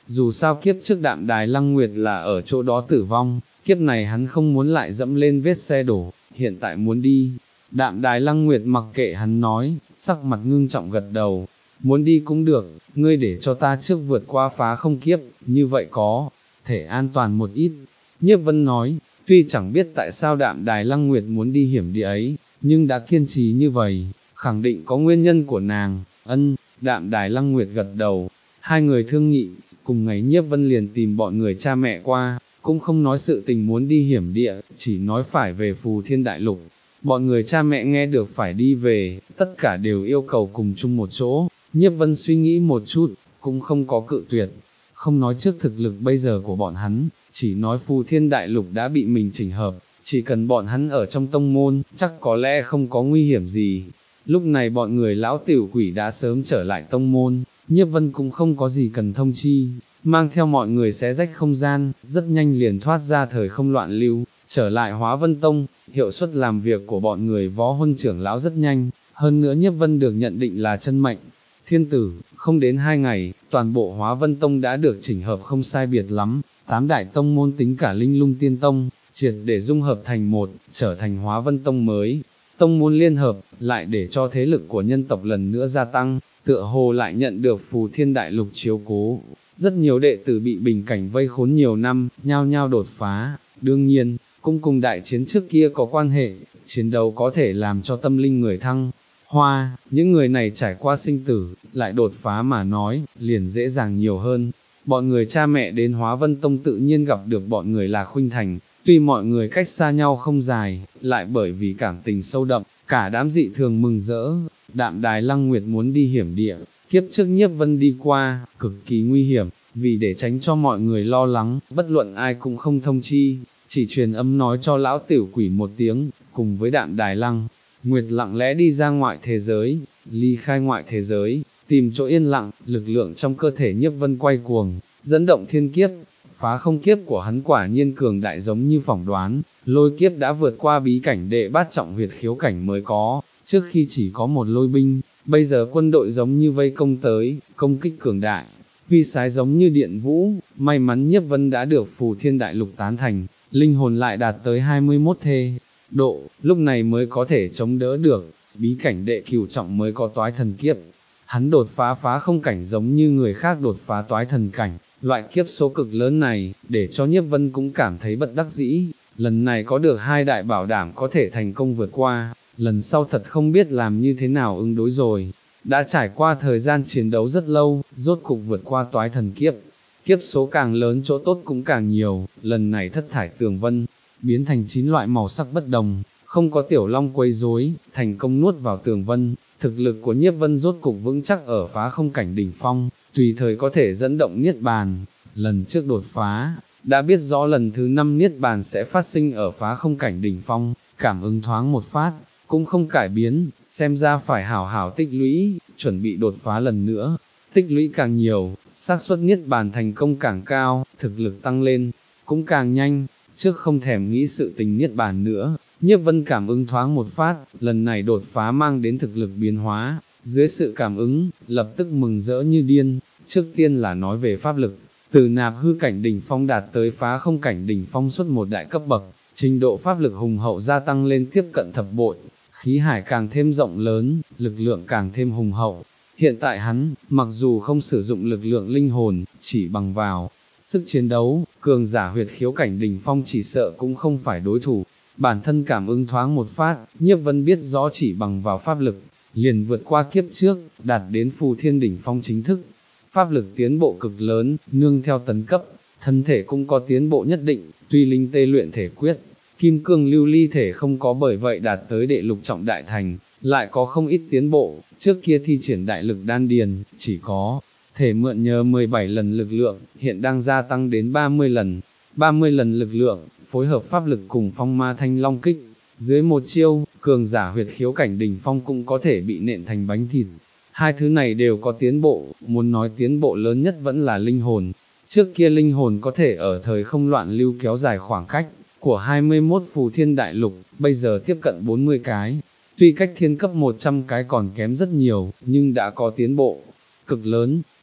dù sao kiếp trước Đạm Đài Lăng Nguyệt là ở chỗ đó tử vong, kiếp này hắn không muốn lại dẫm lên vết xe đổ, hiện tại muốn đi. Đạm Đài Lăng Nguyệt mặc kệ hắn nói, sắc mặt ngưng trọng gật đầu, muốn đi cũng được, ngươi để cho ta trước vượt qua phá không kiếp, như vậy có thể an toàn một ít. Nhiếp Vân nói, tuy chẳng biết tại sao Đạm Đài Lăng Nguyệt muốn đi hiểm địa ấy, nhưng đã kiên trì như vậy, khẳng định có nguyên nhân của nàng. Ân, Đạm Đài Lăng Nguyệt gật đầu, hai người thương nghị, cùng ngày Nhiếp Vân liền tìm bọn người cha mẹ qua, cũng không nói sự tình muốn đi hiểm địa, chỉ nói phải về Phù Thiên Đại Lục. Bọn người cha mẹ nghe được phải đi về, tất cả đều yêu cầu cùng chung một chỗ. Nhiếp Vân suy nghĩ một chút, cũng không có cự tuyệt, không nói trước thực lực bây giờ của bọn hắn, chỉ nói Phù Thiên Đại Lục đã bị mình chỉnh hợp, chỉ cần bọn hắn ở trong tông môn, chắc có lẽ không có nguy hiểm gì. Lúc này bọn người lão tiểu quỷ đã sớm trở lại tông môn, Nhiếp Vân cũng không có gì cần thông chi, mang theo mọi người xé rách không gian, rất nhanh liền thoát ra thời không loạn lưu, trở lại Hóa Vân Tông. Hiệu suất làm việc của bọn người Võ Huân trưởng lão rất nhanh, hơn nữa Nhiếp Vân được nhận định là chân mệnh thiên tử, không đến hai ngày, toàn bộ Hóa Vân Tông đã được chỉnh hợp không sai biệt lắm, tám đại tông môn tính cả Linh Lung Tiên Tông, triệt để dung hợp thành một, trở thành Hóa Vân Tông mới. Tông môn liên hợp, lại để cho thế lực của nhân tộc lần nữa gia tăng, tựa hồ lại nhận được Phù Thiên Đại Lục chiếu cố. Rất nhiều đệ tử bị bình cảnh vây khốn nhiều năm, nhao nhao đột phá, đương nhiên, cũng cùng đại chiến trước kia có quan hệ, chiến đấu có thể làm cho tâm linh người thăng hoa, những người này trải qua sinh tử, lại đột phá mà nói, liền dễ dàng nhiều hơn. Bọn người cha mẹ đến Hóa Vân Tông tự nhiên gặp được bọn người Lạc Khuynh Thành, tuy mọi người cách xa nhau không dài, lại bởi vì cảm tình sâu đậm, cả đám dị thường mừng rỡ. Đạm Đài Lăng Nguyệt muốn đi hiểm địa, kiếp trước Nhiếp Vân đi qua, cực kỳ nguy hiểm, vì để tránh cho mọi người lo lắng, bất luận ai cũng không thông chi, chỉ truyền âm nói cho lão tiểu quỷ một tiếng, cùng với Đạm Đài Lăng Nguyệt lặng lẽ đi ra ngoại thế giới, ly khai ngoại thế giới, tìm chỗ yên lặng, lực lượng trong cơ thể Nhiếp Vân quay cuồng, dẫn động thiên kiếp, phá không kiếp của hắn quả nhiên cường đại giống như phỏng đoán, lôi kiếp đã vượt qua bí cảnh đệ bát trọng huyệt khiếu cảnh mới có, trước khi chỉ có một lôi binh, bây giờ quân đội giống như vây công tới, công kích cường đại, huy sái giống như điện vũ, may mắn Nhiếp Vân đã được Phù Thiên Đại Lục tán thành, linh hồn lại đạt tới hai mươi mốt thê độ, lúc này mới có thể chống đỡ được, bí cảnh đệ cửu trọng mới có toái thần kiếp. Hắn đột phá phá không cảnh giống như người khác đột phá toái thần cảnh, loại kiếp số cực lớn này, để cho Nhiếp Vân cũng cảm thấy bất đắc dĩ, lần này có được hai đại bảo đảm có thể thành công vượt qua, lần sau thật không biết làm như thế nào ứng đối rồi. Đã trải qua thời gian chiến đấu rất lâu, rốt cục vượt qua toái thần kiếp, kiếp số càng lớn chỗ tốt cũng càng nhiều, lần này thất thải tường vân, biến thành chín loại màu sắc bất đồng, không có tiểu long quấy rối, thành công nuốt vào tường vân, thực lực của Nhiếp Vân rốt cục vững chắc ở phá không cảnh đỉnh phong, tùy thời có thể dẫn động niết bàn. Lần trước đột phá, đã biết rõ lần thứ năm niết bàn sẽ phát sinh ở phá không cảnh đỉnh phong, cảm ứng thoáng một phát, cũng không cải biến, xem ra phải hảo hảo tích lũy, chuẩn bị đột phá lần nữa. Tích lũy càng nhiều, xác suất niết bàn thành công càng cao, thực lực tăng lên, cũng càng nhanh, trước không thèm nghĩ sự tình niết bàn nữa. Nhiếp Vân cảm ứng thoáng một phát, lần này đột phá mang đến thực lực biến hóa, dưới sự cảm ứng, lập tức mừng rỡ như điên, trước tiên là nói về pháp lực, từ nạp hư cảnh đỉnh phong đạt tới phá không cảnh đỉnh phong suốt một đại cấp bậc, trình độ pháp lực hùng hậu gia tăng lên tiếp cận thập bội, khí hải càng thêm rộng lớn, lực lượng càng thêm hùng hậu. Hiện tại hắn, mặc dù không sử dụng lực lượng linh hồn, chỉ bằng vào sức chiến đấu, cường giả huyệt khiếu cảnh đỉnh phong chỉ sợ cũng không phải đối thủ. Bản thân cảm ứng thoáng một phát, Nhiếp Vân biết rõ chỉ bằng vào pháp lực, liền vượt qua kiếp trước, đạt đến Phù Thiên đỉnh phong chính thức. Pháp lực tiến bộ cực lớn, nương theo tấn cấp, thân thể cũng có tiến bộ nhất định, tuy linh tê luyện thể quyết, kim cương lưu ly thể không có bởi vậy đạt tới đệ lục trọng đại thành, lại có không ít tiến bộ, trước kia thi triển đại lực đan điền, chỉ có thể mượn nhờ mười bảy lần lực lượng, hiện đang gia tăng đến ba mươi lần, ba mươi lần lực lượng, phối hợp pháp lực cùng phong ma thanh long kích, dưới một chiêu, cường giả huyệt khiếu cảnh đỉnh phong cũng có thể bị nện thành bánh thịt. Hai thứ này đều có tiến bộ, muốn nói tiến bộ lớn nhất vẫn là linh hồn. Trước kia linh hồn có thể ở thời không loạn lưu kéo dài khoảng cách của hai mươi mốt Phù Thiên Đại Lục, bây giờ tiếp cận bốn mươi cái. Tuy cách thiên cấp một trăm cái còn kém rất nhiều, nhưng đã có tiến bộ cực lớn.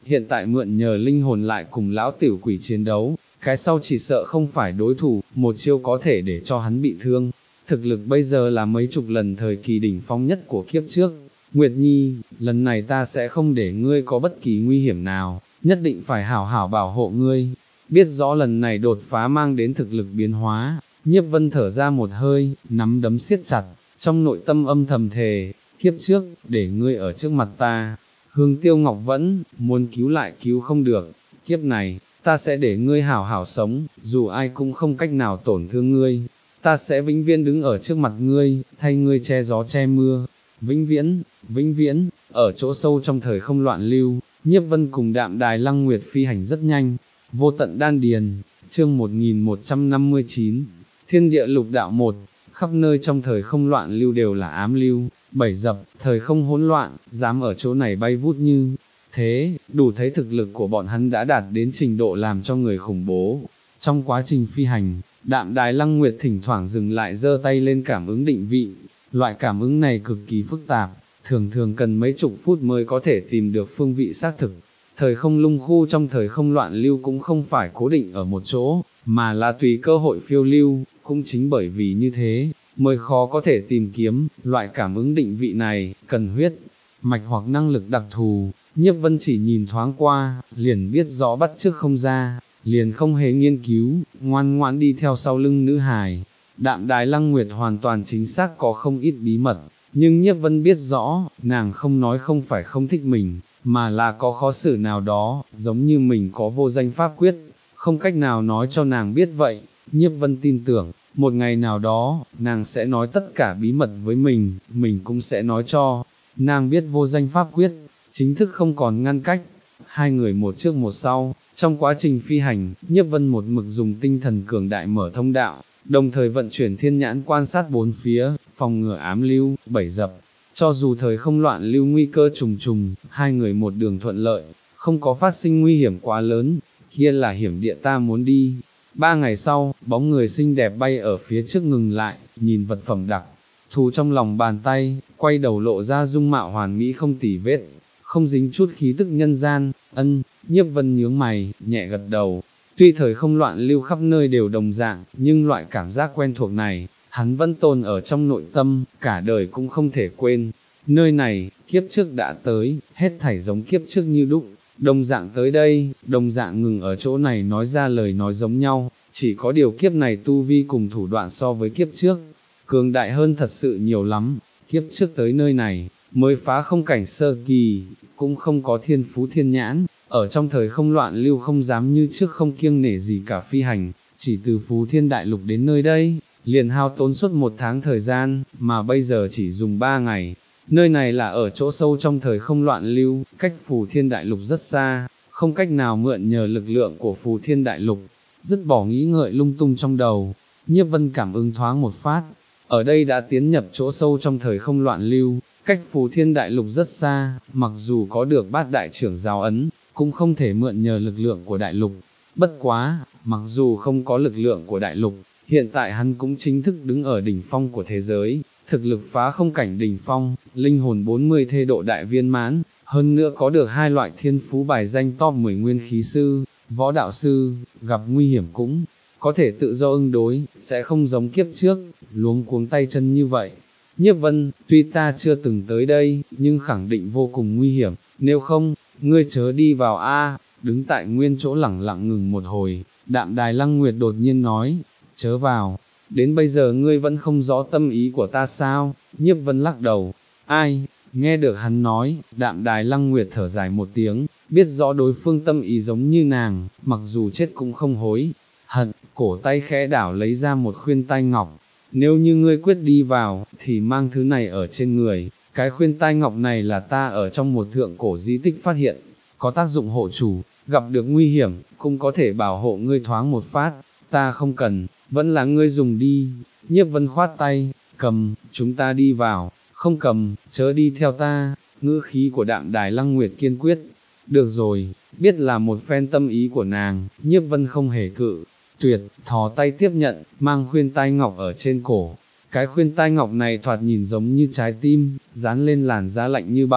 hiện tại mượn nhờ linh hồn lại cùng lão tiểu quỷ chiến đấu, cái sau chỉ sợ không phải đối thủ, một chiêu có thể để cho hắn bị thương. Thực lực bây giờ là mấy chục lần thời kỳ đỉnh phong nhất của kiếp trước. Nguyệt Nhi, lần này ta sẽ không để ngươi có bất kỳ nguy hiểm nào, nhất định phải hảo hảo bảo hộ ngươi. Biết rõ lần này đột phá mang đến thực lực biến hóa, Nhiếp Vân thở ra một hơi, nắm đấm siết chặt, trong nội tâm âm thầm thề, kiếp trước, để ngươi ở trước mặt ta. Hương Tiêu Ngọc Vẫn, muốn cứu lại cứu không được, kiếp này, ta sẽ để ngươi hảo hảo sống, dù ai cũng không cách nào tổn thương ngươi. Ta sẽ vĩnh viễn đứng ở trước mặt ngươi, thay ngươi che gió che mưa. Vĩnh viễn, vĩnh viễn, ở chỗ sâu trong thời không loạn lưu, Nhiếp Vân cùng Đạm Đài Lăng Nguyệt phi hành rất nhanh. Vô tận đan điền, chương một nghìn một trăm năm mươi chín, thiên địa lục đạo một, khắp nơi trong thời không loạn lưu đều là ám lưu, bảy dập, thời không hỗn loạn, dám ở chỗ này bay vút như thế, đủ thấy thực lực của bọn hắn đã đạt đến trình độ làm cho người khủng bố. Trong quá trình phi hành, Đạm Đài Lăng Nguyệt thỉnh thoảng dừng lại giơ tay lên cảm ứng định vị, loại cảm ứng này cực kỳ phức tạp, thường thường cần mấy chục phút mới có thể tìm được phương vị xác thực. Thời không lung khu trong thời không loạn lưu cũng không phải cố định ở một chỗ, mà là tùy cơ hội phiêu lưu, cũng chính bởi vì như thế, mới khó có thể tìm kiếm, loại cảm ứng định vị này, cần huyết, mạch hoặc năng lực đặc thù. Nhiếp Vân chỉ nhìn thoáng qua, liền biết rõ bắt chước không ra, liền không hề nghiên cứu, ngoan ngoãn đi theo sau lưng nữ hài. Đạm Đài Lăng Nguyệt hoàn toàn chính xác có không ít bí mật, nhưng Nhiếp Vân biết rõ, nàng không nói không phải không thích mình, mà là có khó xử nào đó, giống như mình có vô danh pháp quyết, không cách nào nói cho nàng biết vậy. Nhiếp Vân tin tưởng, một ngày nào đó, nàng sẽ nói tất cả bí mật với mình, mình cũng sẽ nói cho nàng biết vô danh pháp quyết, chính thức không còn ngăn cách. Hai người một trước một sau, trong quá trình phi hành, Nhiếp Vân một mực dùng tinh thần cường đại mở thông đạo, đồng thời vận chuyển thiên nhãn quan sát bốn phía, phòng ngừa ám lưu, bảy dập. Cho dù thời không loạn lưu nguy cơ trùng trùng, hai người một đường thuận lợi, không có phát sinh nguy hiểm quá lớn, kia là hiểm địa ta muốn đi. Ba ngày sau, bóng người xinh đẹp bay ở phía trước ngừng lại, nhìn vật phẩm đặc thù trong lòng bàn tay, quay đầu lộ ra dung mạo hoàn mỹ không tì vết, không dính chút khí tức nhân gian. Ân, Nhiếp Vân nhướng mày, nhẹ gật đầu. Tuy thời không loạn lưu khắp nơi đều đồng dạng, nhưng loại cảm giác quen thuộc này, hắn vẫn tồn ở trong nội tâm, cả đời cũng không thể quên. Nơi này, kiếp trước đã tới, hết thảy giống kiếp trước như đúc, đồng dạng tới đây, đồng dạng ngừng ở chỗ này nói ra lời nói giống nhau, chỉ có điều kiếp này tu vi cùng thủ đoạn so với kiếp trước, cường đại hơn thật sự nhiều lắm. Kiếp trước tới nơi này, mới phá không cảnh sơ kỳ, cũng không có thiên phú thiên nhãn, ở trong thời không loạn lưu không dám như trước không kiêng nể gì cả phi hành, chỉ từ Phú Thiên Đại Lục đến nơi đây, liền hao tốn suốt một tháng thời gian, mà bây giờ chỉ dùng ba ngày. Nơi này là ở chỗ sâu trong thời không loạn lưu, cách Phù Thiên Đại Lục rất xa, không cách nào mượn nhờ lực lượng của Phù Thiên Đại Lục. Dứt bỏ nghĩ ngợi lung tung trong đầu, Nhiếp Vân cảm ứng thoáng một phát, ở đây đã tiến nhập chỗ sâu trong thời không loạn lưu, cách Phù Thiên Đại Lục rất xa, mặc dù có được bát đại trưởng giáo ấn, cũng không thể mượn nhờ lực lượng của đại lục. Bất quá, mặc dù không có lực lượng của đại lục, hiện tại hắn cũng chính thức đứng ở đỉnh phong của thế giới, thực lực phá không cảnh đỉnh phong, linh hồn bốn mươi thê độ đại viên mãn, hơn nữa có được hai loại thiên phú bài danh top mười nguyên khí sư, võ đạo sư, gặp nguy hiểm cũng có thể tự do ứng đối, sẽ không giống kiếp trước, luống cuống tay chân như vậy. Nhiếp Vân, tuy ta chưa từng tới đây, nhưng khẳng định vô cùng nguy hiểm, nếu không, ngươi chớ đi vào a. Đứng tại nguyên chỗ lẳng lặng ngừng một hồi, Đạm Đài Lăng Nguyệt đột nhiên nói, chớ vào, đến bây giờ ngươi vẫn không rõ tâm ý của ta sao? Nhiếp Vân lắc đầu, ai? Nghe được hắn nói, Đạm Đài Lăng Nguyệt thở dài một tiếng, biết rõ đối phương tâm ý giống như nàng, mặc dù chết cũng không hối hận, cổ tay khẽ đảo lấy ra một khuyên tai ngọc. Nếu như ngươi quyết đi vào, thì mang thứ này ở trên người. Cái khuyên tai ngọc này là ta ở trong một thượng cổ di tích phát hiện, có tác dụng hộ chủ, gặp được nguy hiểm, cũng có thể bảo hộ ngươi thoáng một phát. Ta không cần, vẫn là ngươi dùng đi. Nhiếp Vân khoát tay, cầm, chúng ta đi vào, không cầm, chớ đi theo ta. Ngữ khí của Đạm Đài Lăng Nguyệt kiên quyết. Được rồi, biết là một phen tâm ý của nàng, Nhiếp Vân không hề cự tuyệt, thò tay tiếp nhận, mang khuyên tai ngọc ở trên cổ. Cái khuyên tai ngọc này thoạt nhìn giống như trái tim, dán lên làn da lạnh như băng,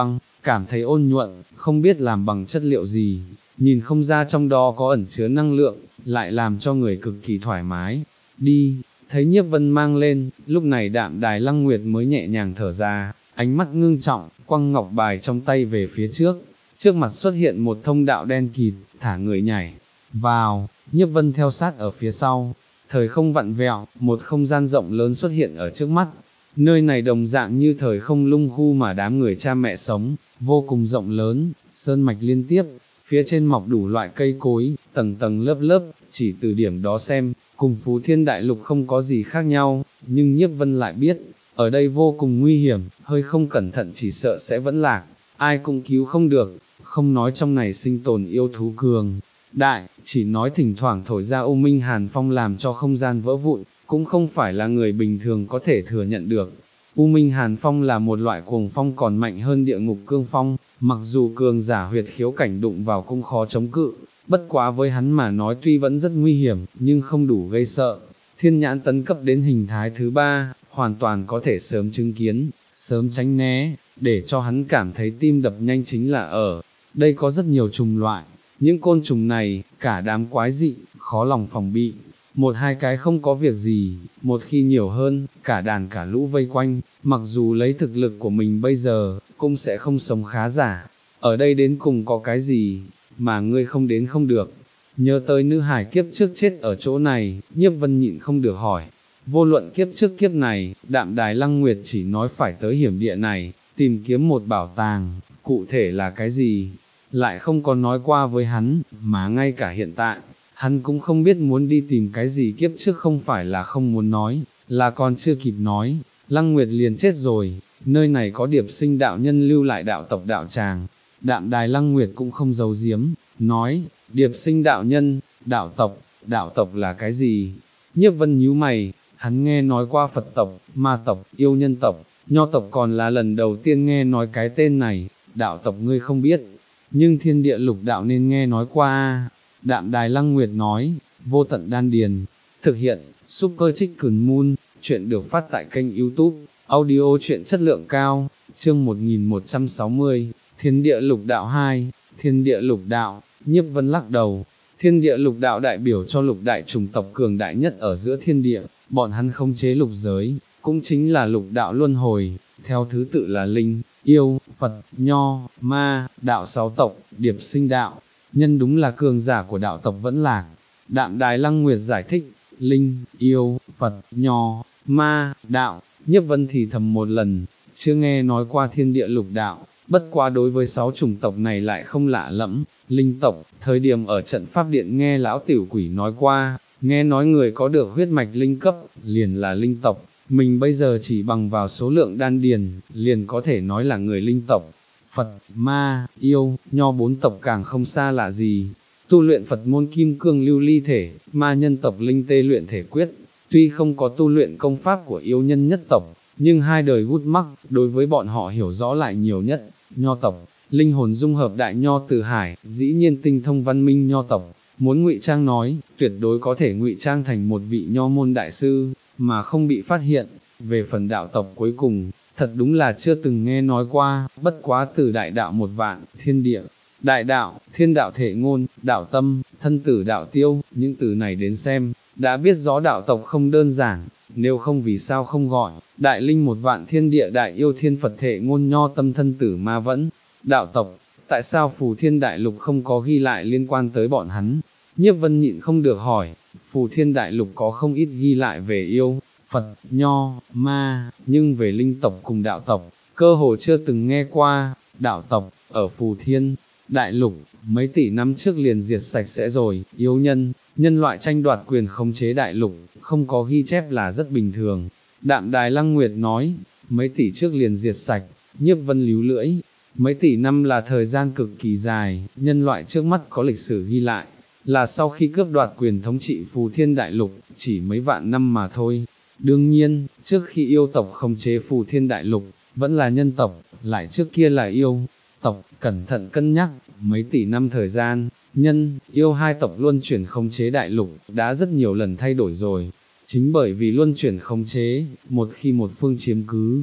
cảm thấy ôn nhuận, không biết làm bằng chất liệu gì, nhìn không ra trong đó có ẩn chứa năng lượng, lại làm cho người cực kỳ thoải mái. Đi, thấy Nhiếp Vân mang lên, lúc này Đạm Đài Lăng Nguyệt mới nhẹ nhàng thở ra, ánh mắt ngưng trọng, quăng ngọc bài trong tay về phía trước, trước mặt xuất hiện một thông đạo đen kịt, thả người nhảy vào, Nhiếp Vân theo sát ở phía sau, thời không vặn vẹo, một không gian rộng lớn xuất hiện ở trước mắt. Nơi này đồng dạng như thời không lung khu mà đám người cha mẹ sống, vô cùng rộng lớn, sơn mạch liên tiếp, phía trên mọc đủ loại cây cối, tầng tầng lớp lớp, chỉ từ điểm đó xem, cùng Phú Thiên Đại Lục không có gì khác nhau, nhưng Nhiếp Vân lại biết, ở đây vô cùng nguy hiểm, hơi không cẩn thận chỉ sợ sẽ vẫn lạc, ai cũng cứu không được, không nói trong này sinh tồn yêu thú cường đại, chỉ nói thỉnh thoảng thổi ra u minh hàn phong làm cho không gian vỡ vụn, cũng không phải là người bình thường có thể thừa nhận được. U minh hàn phong là một loại cuồng phong còn mạnh hơn địa ngục cương phong, mặc dù cường giả huyệt khiếu cảnh đụng vào cũng khó chống cự, bất quá với hắn mà nói tuy vẫn rất nguy hiểm, nhưng không đủ gây sợ. Thiên nhãn tấn cấp đến hình thái thứ ba, hoàn toàn có thể sớm chứng kiến, sớm tránh né, để cho hắn cảm thấy tim đập nhanh chính là ở. Đây có rất nhiều chủng loại, những côn trùng này, cả đám quái dị, khó lòng phòng bị. Một hai cái không có việc gì, một khi nhiều hơn, cả đàn cả lũ vây quanh, mặc dù lấy thực lực của mình bây giờ, cũng sẽ không sống khá giả. Ở đây đến cùng có cái gì, mà ngươi không đến không được. Nhớ tới nữ hải kiếp trước chết ở chỗ này, Nhiếp Vân nhịn không được hỏi. Vô luận kiếp trước kiếp này, Đạm Đài Lăng Nguyệt chỉ nói phải tới hiểm địa này, tìm kiếm một bảo tàng, cụ thể là cái gì, lại không có nói qua với hắn, mà ngay cả hiện tại, hắn cũng không biết muốn đi tìm cái gì. Kiếp trước không phải là không muốn nói, là còn chưa kịp nói, Lăng Nguyệt liền chết rồi, nơi này có Điệp Sinh đạo nhân lưu lại đạo tộc đạo tràng. Đạm Đài Lăng Nguyệt cũng không giấu giếm, nói, Điệp Sinh đạo nhân, đạo tộc, đạo tộc là cái gì? Nhiếp Vân nhíu mày, hắn nghe nói qua Phật tộc, ma tộc, yêu nhân tộc, nho tộc còn là lần đầu tiên nghe nói cái tên này, đạo tộc ngươi không biết, nhưng thiên địa lục đạo nên nghe nói qua. Đạm Đài Lăng Nguyệt nói, vô tận đan điền, thực hiện, Super Chicken Moon, chuyện được phát tại kênh YouTube, audio chuyện chất lượng cao, chương một nghìn một trăm sáu mươi, thiên địa lục đạo hai, thiên địa lục đạo, Nhiếp Vân lắc đầu, thiên địa lục đạo đại biểu cho lục đại chủng tộc cường đại nhất ở giữa thiên địa, bọn hắn khống chế lục giới, cũng chính là lục đạo luân hồi, theo thứ tự là linh, yêu, Phật, nho, ma, đạo sáu tộc, Điệp Sinh đạo, nhân đúng là cường giả của đạo tộc vẫn lạc. Đạm Đài Lăng Nguyệt giải thích, linh, yêu, Phật, nho, ma, đạo, Nhiếp Vân thì thầm một lần, chưa nghe nói qua thiên địa lục đạo, bất quá đối với sáu chủng tộc này lại không lạ lẫm. Linh tộc, thời điểm ở trận pháp điện nghe lão tiểu quỷ nói qua, nghe nói người có được huyết mạch linh cấp, liền là linh tộc, mình bây giờ chỉ bằng vào số lượng đan điền, liền có thể nói là người linh tộc. Phật, ma, yêu, nho bốn tộc càng không xa lạ gì, tu luyện Phật môn kim cương lưu ly thể, ma nhân tộc linh tê luyện thể quyết, tuy không có tu luyện công pháp của yêu nhân nhất tộc, nhưng hai đời gút mắc, đối với bọn họ hiểu rõ lại nhiều nhất. Nho tộc, linh hồn dung hợp đại nho từ hải, dĩ nhiên tinh thông văn minh nho tộc, muốn ngụy trang nói, tuyệt đối có thể ngụy trang thành một vị nho môn đại sư, mà không bị phát hiện. Về phần đạo tộc cuối cùng, thật đúng là chưa từng nghe nói qua, bất quá từ đại đạo một vạn, thiên địa, đại đạo, thiên đạo thể ngôn, đạo tâm, thân tử đạo tiêu, những từ này đến xem, đã biết rõ đạo tộc không đơn giản, nếu không vì sao không gọi, đại linh một vạn thiên địa đại yêu thiên Phật thể ngôn nho tâm thân tử ma vẫn, đạo tộc, tại sao Phù Thiên Đại Lục không có ghi lại liên quan tới bọn hắn? Nhiếp Vân nhịn không được hỏi, Phù Thiên Đại Lục có không ít ghi lại về yêu, Phật, nho, ma, nhưng về linh tộc cùng đạo tộc, cơ hồ chưa từng nghe qua. Đạo tộc, ở Phù Thiên Đại Lục, mấy tỷ năm trước liền diệt sạch sẽ rồi, yêu nhân, nhân loại tranh đoạt quyền khống chế đại lục, không có ghi chép là rất bình thường. Đạm Đài Lăng Nguyệt nói, mấy tỷ trước liền diệt sạch, Nhiếp Vân líu lưỡi, mấy tỷ năm là thời gian cực kỳ dài, nhân loại trước mắt có lịch sử ghi lại, là sau khi cướp đoạt quyền thống trị Phù Thiên Đại Lục, chỉ mấy vạn năm mà thôi. Đương nhiên, trước khi yêu tộc khống chế Phù Thiên Đại Lục, vẫn là nhân tộc, lại trước kia là yêu tộc, cẩn thận cân nhắc, mấy tỷ năm thời gian, nhân, yêu hai tộc luân chuyển khống chế đại lục, đã rất nhiều lần thay đổi rồi. Chính bởi vì luân chuyển khống chế, một khi một phương chiếm cứ,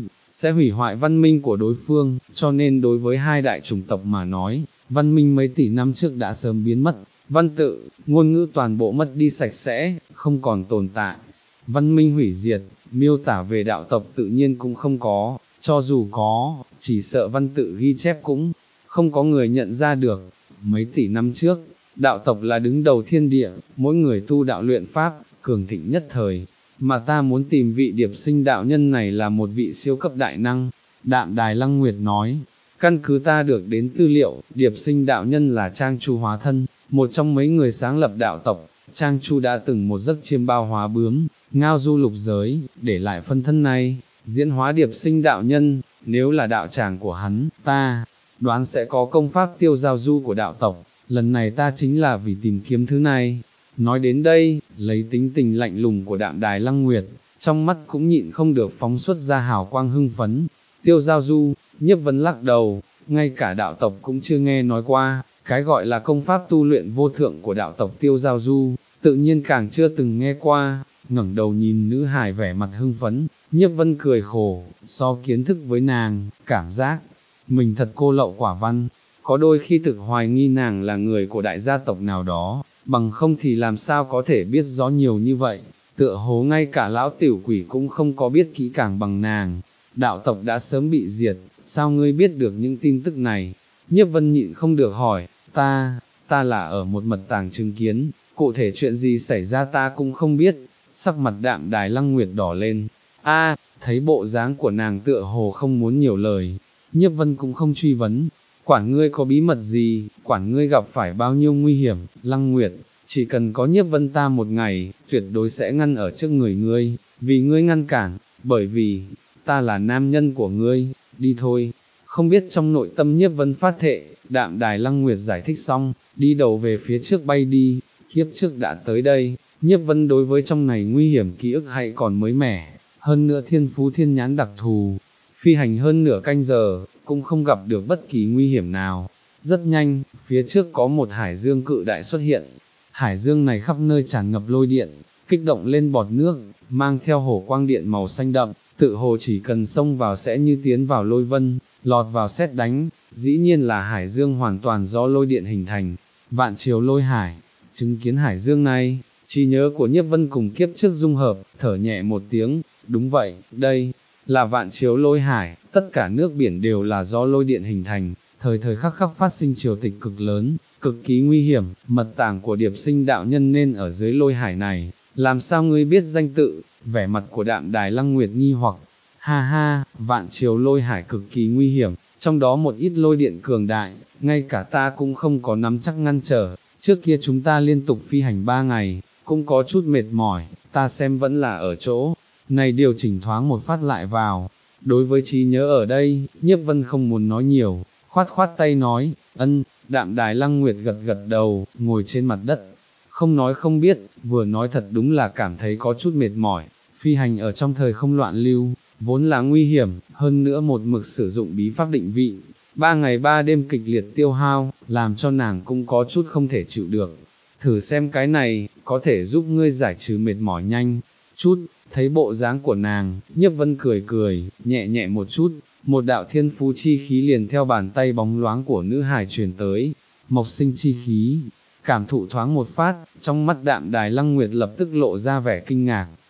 sẽ hủy hoại văn minh của đối phương, cho nên đối với hai đại chủng tộc mà nói, văn minh mấy tỷ năm trước đã sớm biến mất, văn tự, ngôn ngữ toàn bộ mất đi sạch sẽ, không còn tồn tại. Văn minh hủy diệt, miêu tả về đạo tộc tự nhiên cũng không có, cho dù có, chỉ sợ văn tự ghi chép cũng không có người nhận ra được. Mấy tỷ năm trước, đạo tộc là đứng đầu thiên địa, mỗi người tu đạo luyện pháp, cường thịnh nhất thời, mà ta muốn tìm vị Điệp Sinh đạo nhân này là một vị siêu cấp đại năng. Đạm Đài Lăng Nguyệt nói, căn cứ ta được đến tư liệu, Điệp Sinh đạo nhân là Trang Chu hóa thân, một trong mấy người sáng lập đạo tộc. Trang Chu đã từng một giấc chiêm bao hóa bướm, ngao du lục giới, để lại phân thân này, diễn hóa Điệp Sinh đạo nhân. Nếu là đạo tràng của hắn, ta đoán sẽ có công pháp tiêu giao du của đạo tộc, lần này ta chính là vì tìm kiếm thứ này. Nói đến đây, lấy tính tình lạnh lùng của Đạm Đài Lăng Nguyệt, trong mắt cũng nhịn không được phóng xuất ra hào quang hưng phấn. Tiêu giao du, Nhiếp Vân lắc đầu, ngay cả đạo tộc cũng chưa nghe nói qua, cái gọi là công pháp tu luyện vô thượng của đạo tộc tiêu giao du, tự nhiên càng chưa từng nghe qua. Ngẩng đầu nhìn nữ hài vẻ mặt hưng phấn, Nhiếp Vân cười khổ, so kiến thức với nàng, cảm giác mình thật cô lậu quả văn, có đôi khi thực hoài nghi nàng là người của đại gia tộc nào đó, bằng không thì làm sao có thể biết rõ nhiều như vậy, tựa hồ ngay cả lão tiểu quỷ cũng không có biết kỹ càng bằng nàng. Đạo tộc đã sớm bị diệt, sao ngươi biết được những tin tức này? Nhiếp Vân nhịn không được hỏi, ta, ta là ở một mật tàng chứng kiến, cụ thể chuyện gì xảy ra ta cũng không biết. Sắc mặt Đạm Đài Lăng Nguyệt đỏ lên, a, thấy bộ dáng của nàng tựa hồ không muốn nhiều lời, Nhiếp Vân cũng không truy vấn, quản ngươi có bí mật gì, quản ngươi gặp phải bao nhiêu nguy hiểm. Lăng Nguyệt, chỉ cần có Nhiếp Vân ta một ngày, tuyệt đối sẽ ngăn ở trước người ngươi, vì ngươi ngăn cản, bởi vì, ta là nam nhân của ngươi, đi thôi. Không biết trong nội tâm Nhiếp Vân phát thệ, Đạm Đài Lăng Nguyệt giải thích xong, đi đầu về phía trước bay đi. Kiếp trước đã tới đây, Nhiếp Vân đối với trong này nguy hiểm ký ức hay còn mới mẻ, hơn nữa thiên phú thiên nhãn đặc thù, phi hành hơn nửa canh giờ, cũng không gặp được bất kỳ nguy hiểm nào. Rất nhanh, phía trước có một hải dương cự đại xuất hiện, hải dương này khắp nơi tràn ngập lôi điện, kích động lên bọt nước, mang theo hổ quang điện màu xanh đậm, tự hồ chỉ cần xông vào sẽ như tiến vào lôi vân, lọt vào sét đánh. Dĩ nhiên là hải dương hoàn toàn do lôi điện hình thành, vạn triều lôi hải. Chứng kiến hải dương này, trí nhớ của Nhiếp Vân cùng kiếp trước dung hợp, thở nhẹ một tiếng, đúng vậy, đây là vạn triều lôi hải, tất cả nước biển đều là do lôi điện hình thành, thời thời khắc khắc phát sinh triều tịch cực lớn, cực kỳ nguy hiểm. Mật tàng của Điệp Sinh đạo nhân nên ở dưới lôi hải này, làm sao ngươi biết danh tự? Vẻ mặt của Đạm Đài Lăng Nguyệt nghi hoặc, ha ha, vạn triều lôi hải cực kỳ nguy hiểm, trong đó một ít lôi điện cường đại, ngay cả ta cũng không có nắm chắc ngăn trở. Trước kia chúng ta liên tục phi hành ba ngày, cũng có chút mệt mỏi, ta xem vẫn là ở chỗ này điều chỉnh thoáng một phát lại vào. Đối với trí nhớ ở đây, Nhiếp Vân không muốn nói nhiều, khoát khoát tay nói, ân. Đạm Đài Lăng Nguyệt gật gật đầu, ngồi trên mặt đất, không nói không biết, vừa nói thật đúng là cảm thấy có chút mệt mỏi. Phi hành ở trong thời không loạn lưu, vốn là nguy hiểm, hơn nữa một mực sử dụng bí pháp định vị, ba ngày ba đêm kịch liệt tiêu hao, làm cho nàng cũng có chút không thể chịu được. Thử xem cái này, có thể giúp ngươi giải trừ mệt mỏi nhanh chút. Thấy bộ dáng của nàng, Nhiếp Vân cười cười, nhẹ nhẹ một chút, một đạo thiên phú chi khí liền theo bàn tay bóng loáng của nữ hài truyền tới. Mộc sinh chi khí, cảm thụ thoáng một phát, trong mắt Đạm Đài Lăng Nguyệt lập tức lộ ra vẻ kinh ngạc,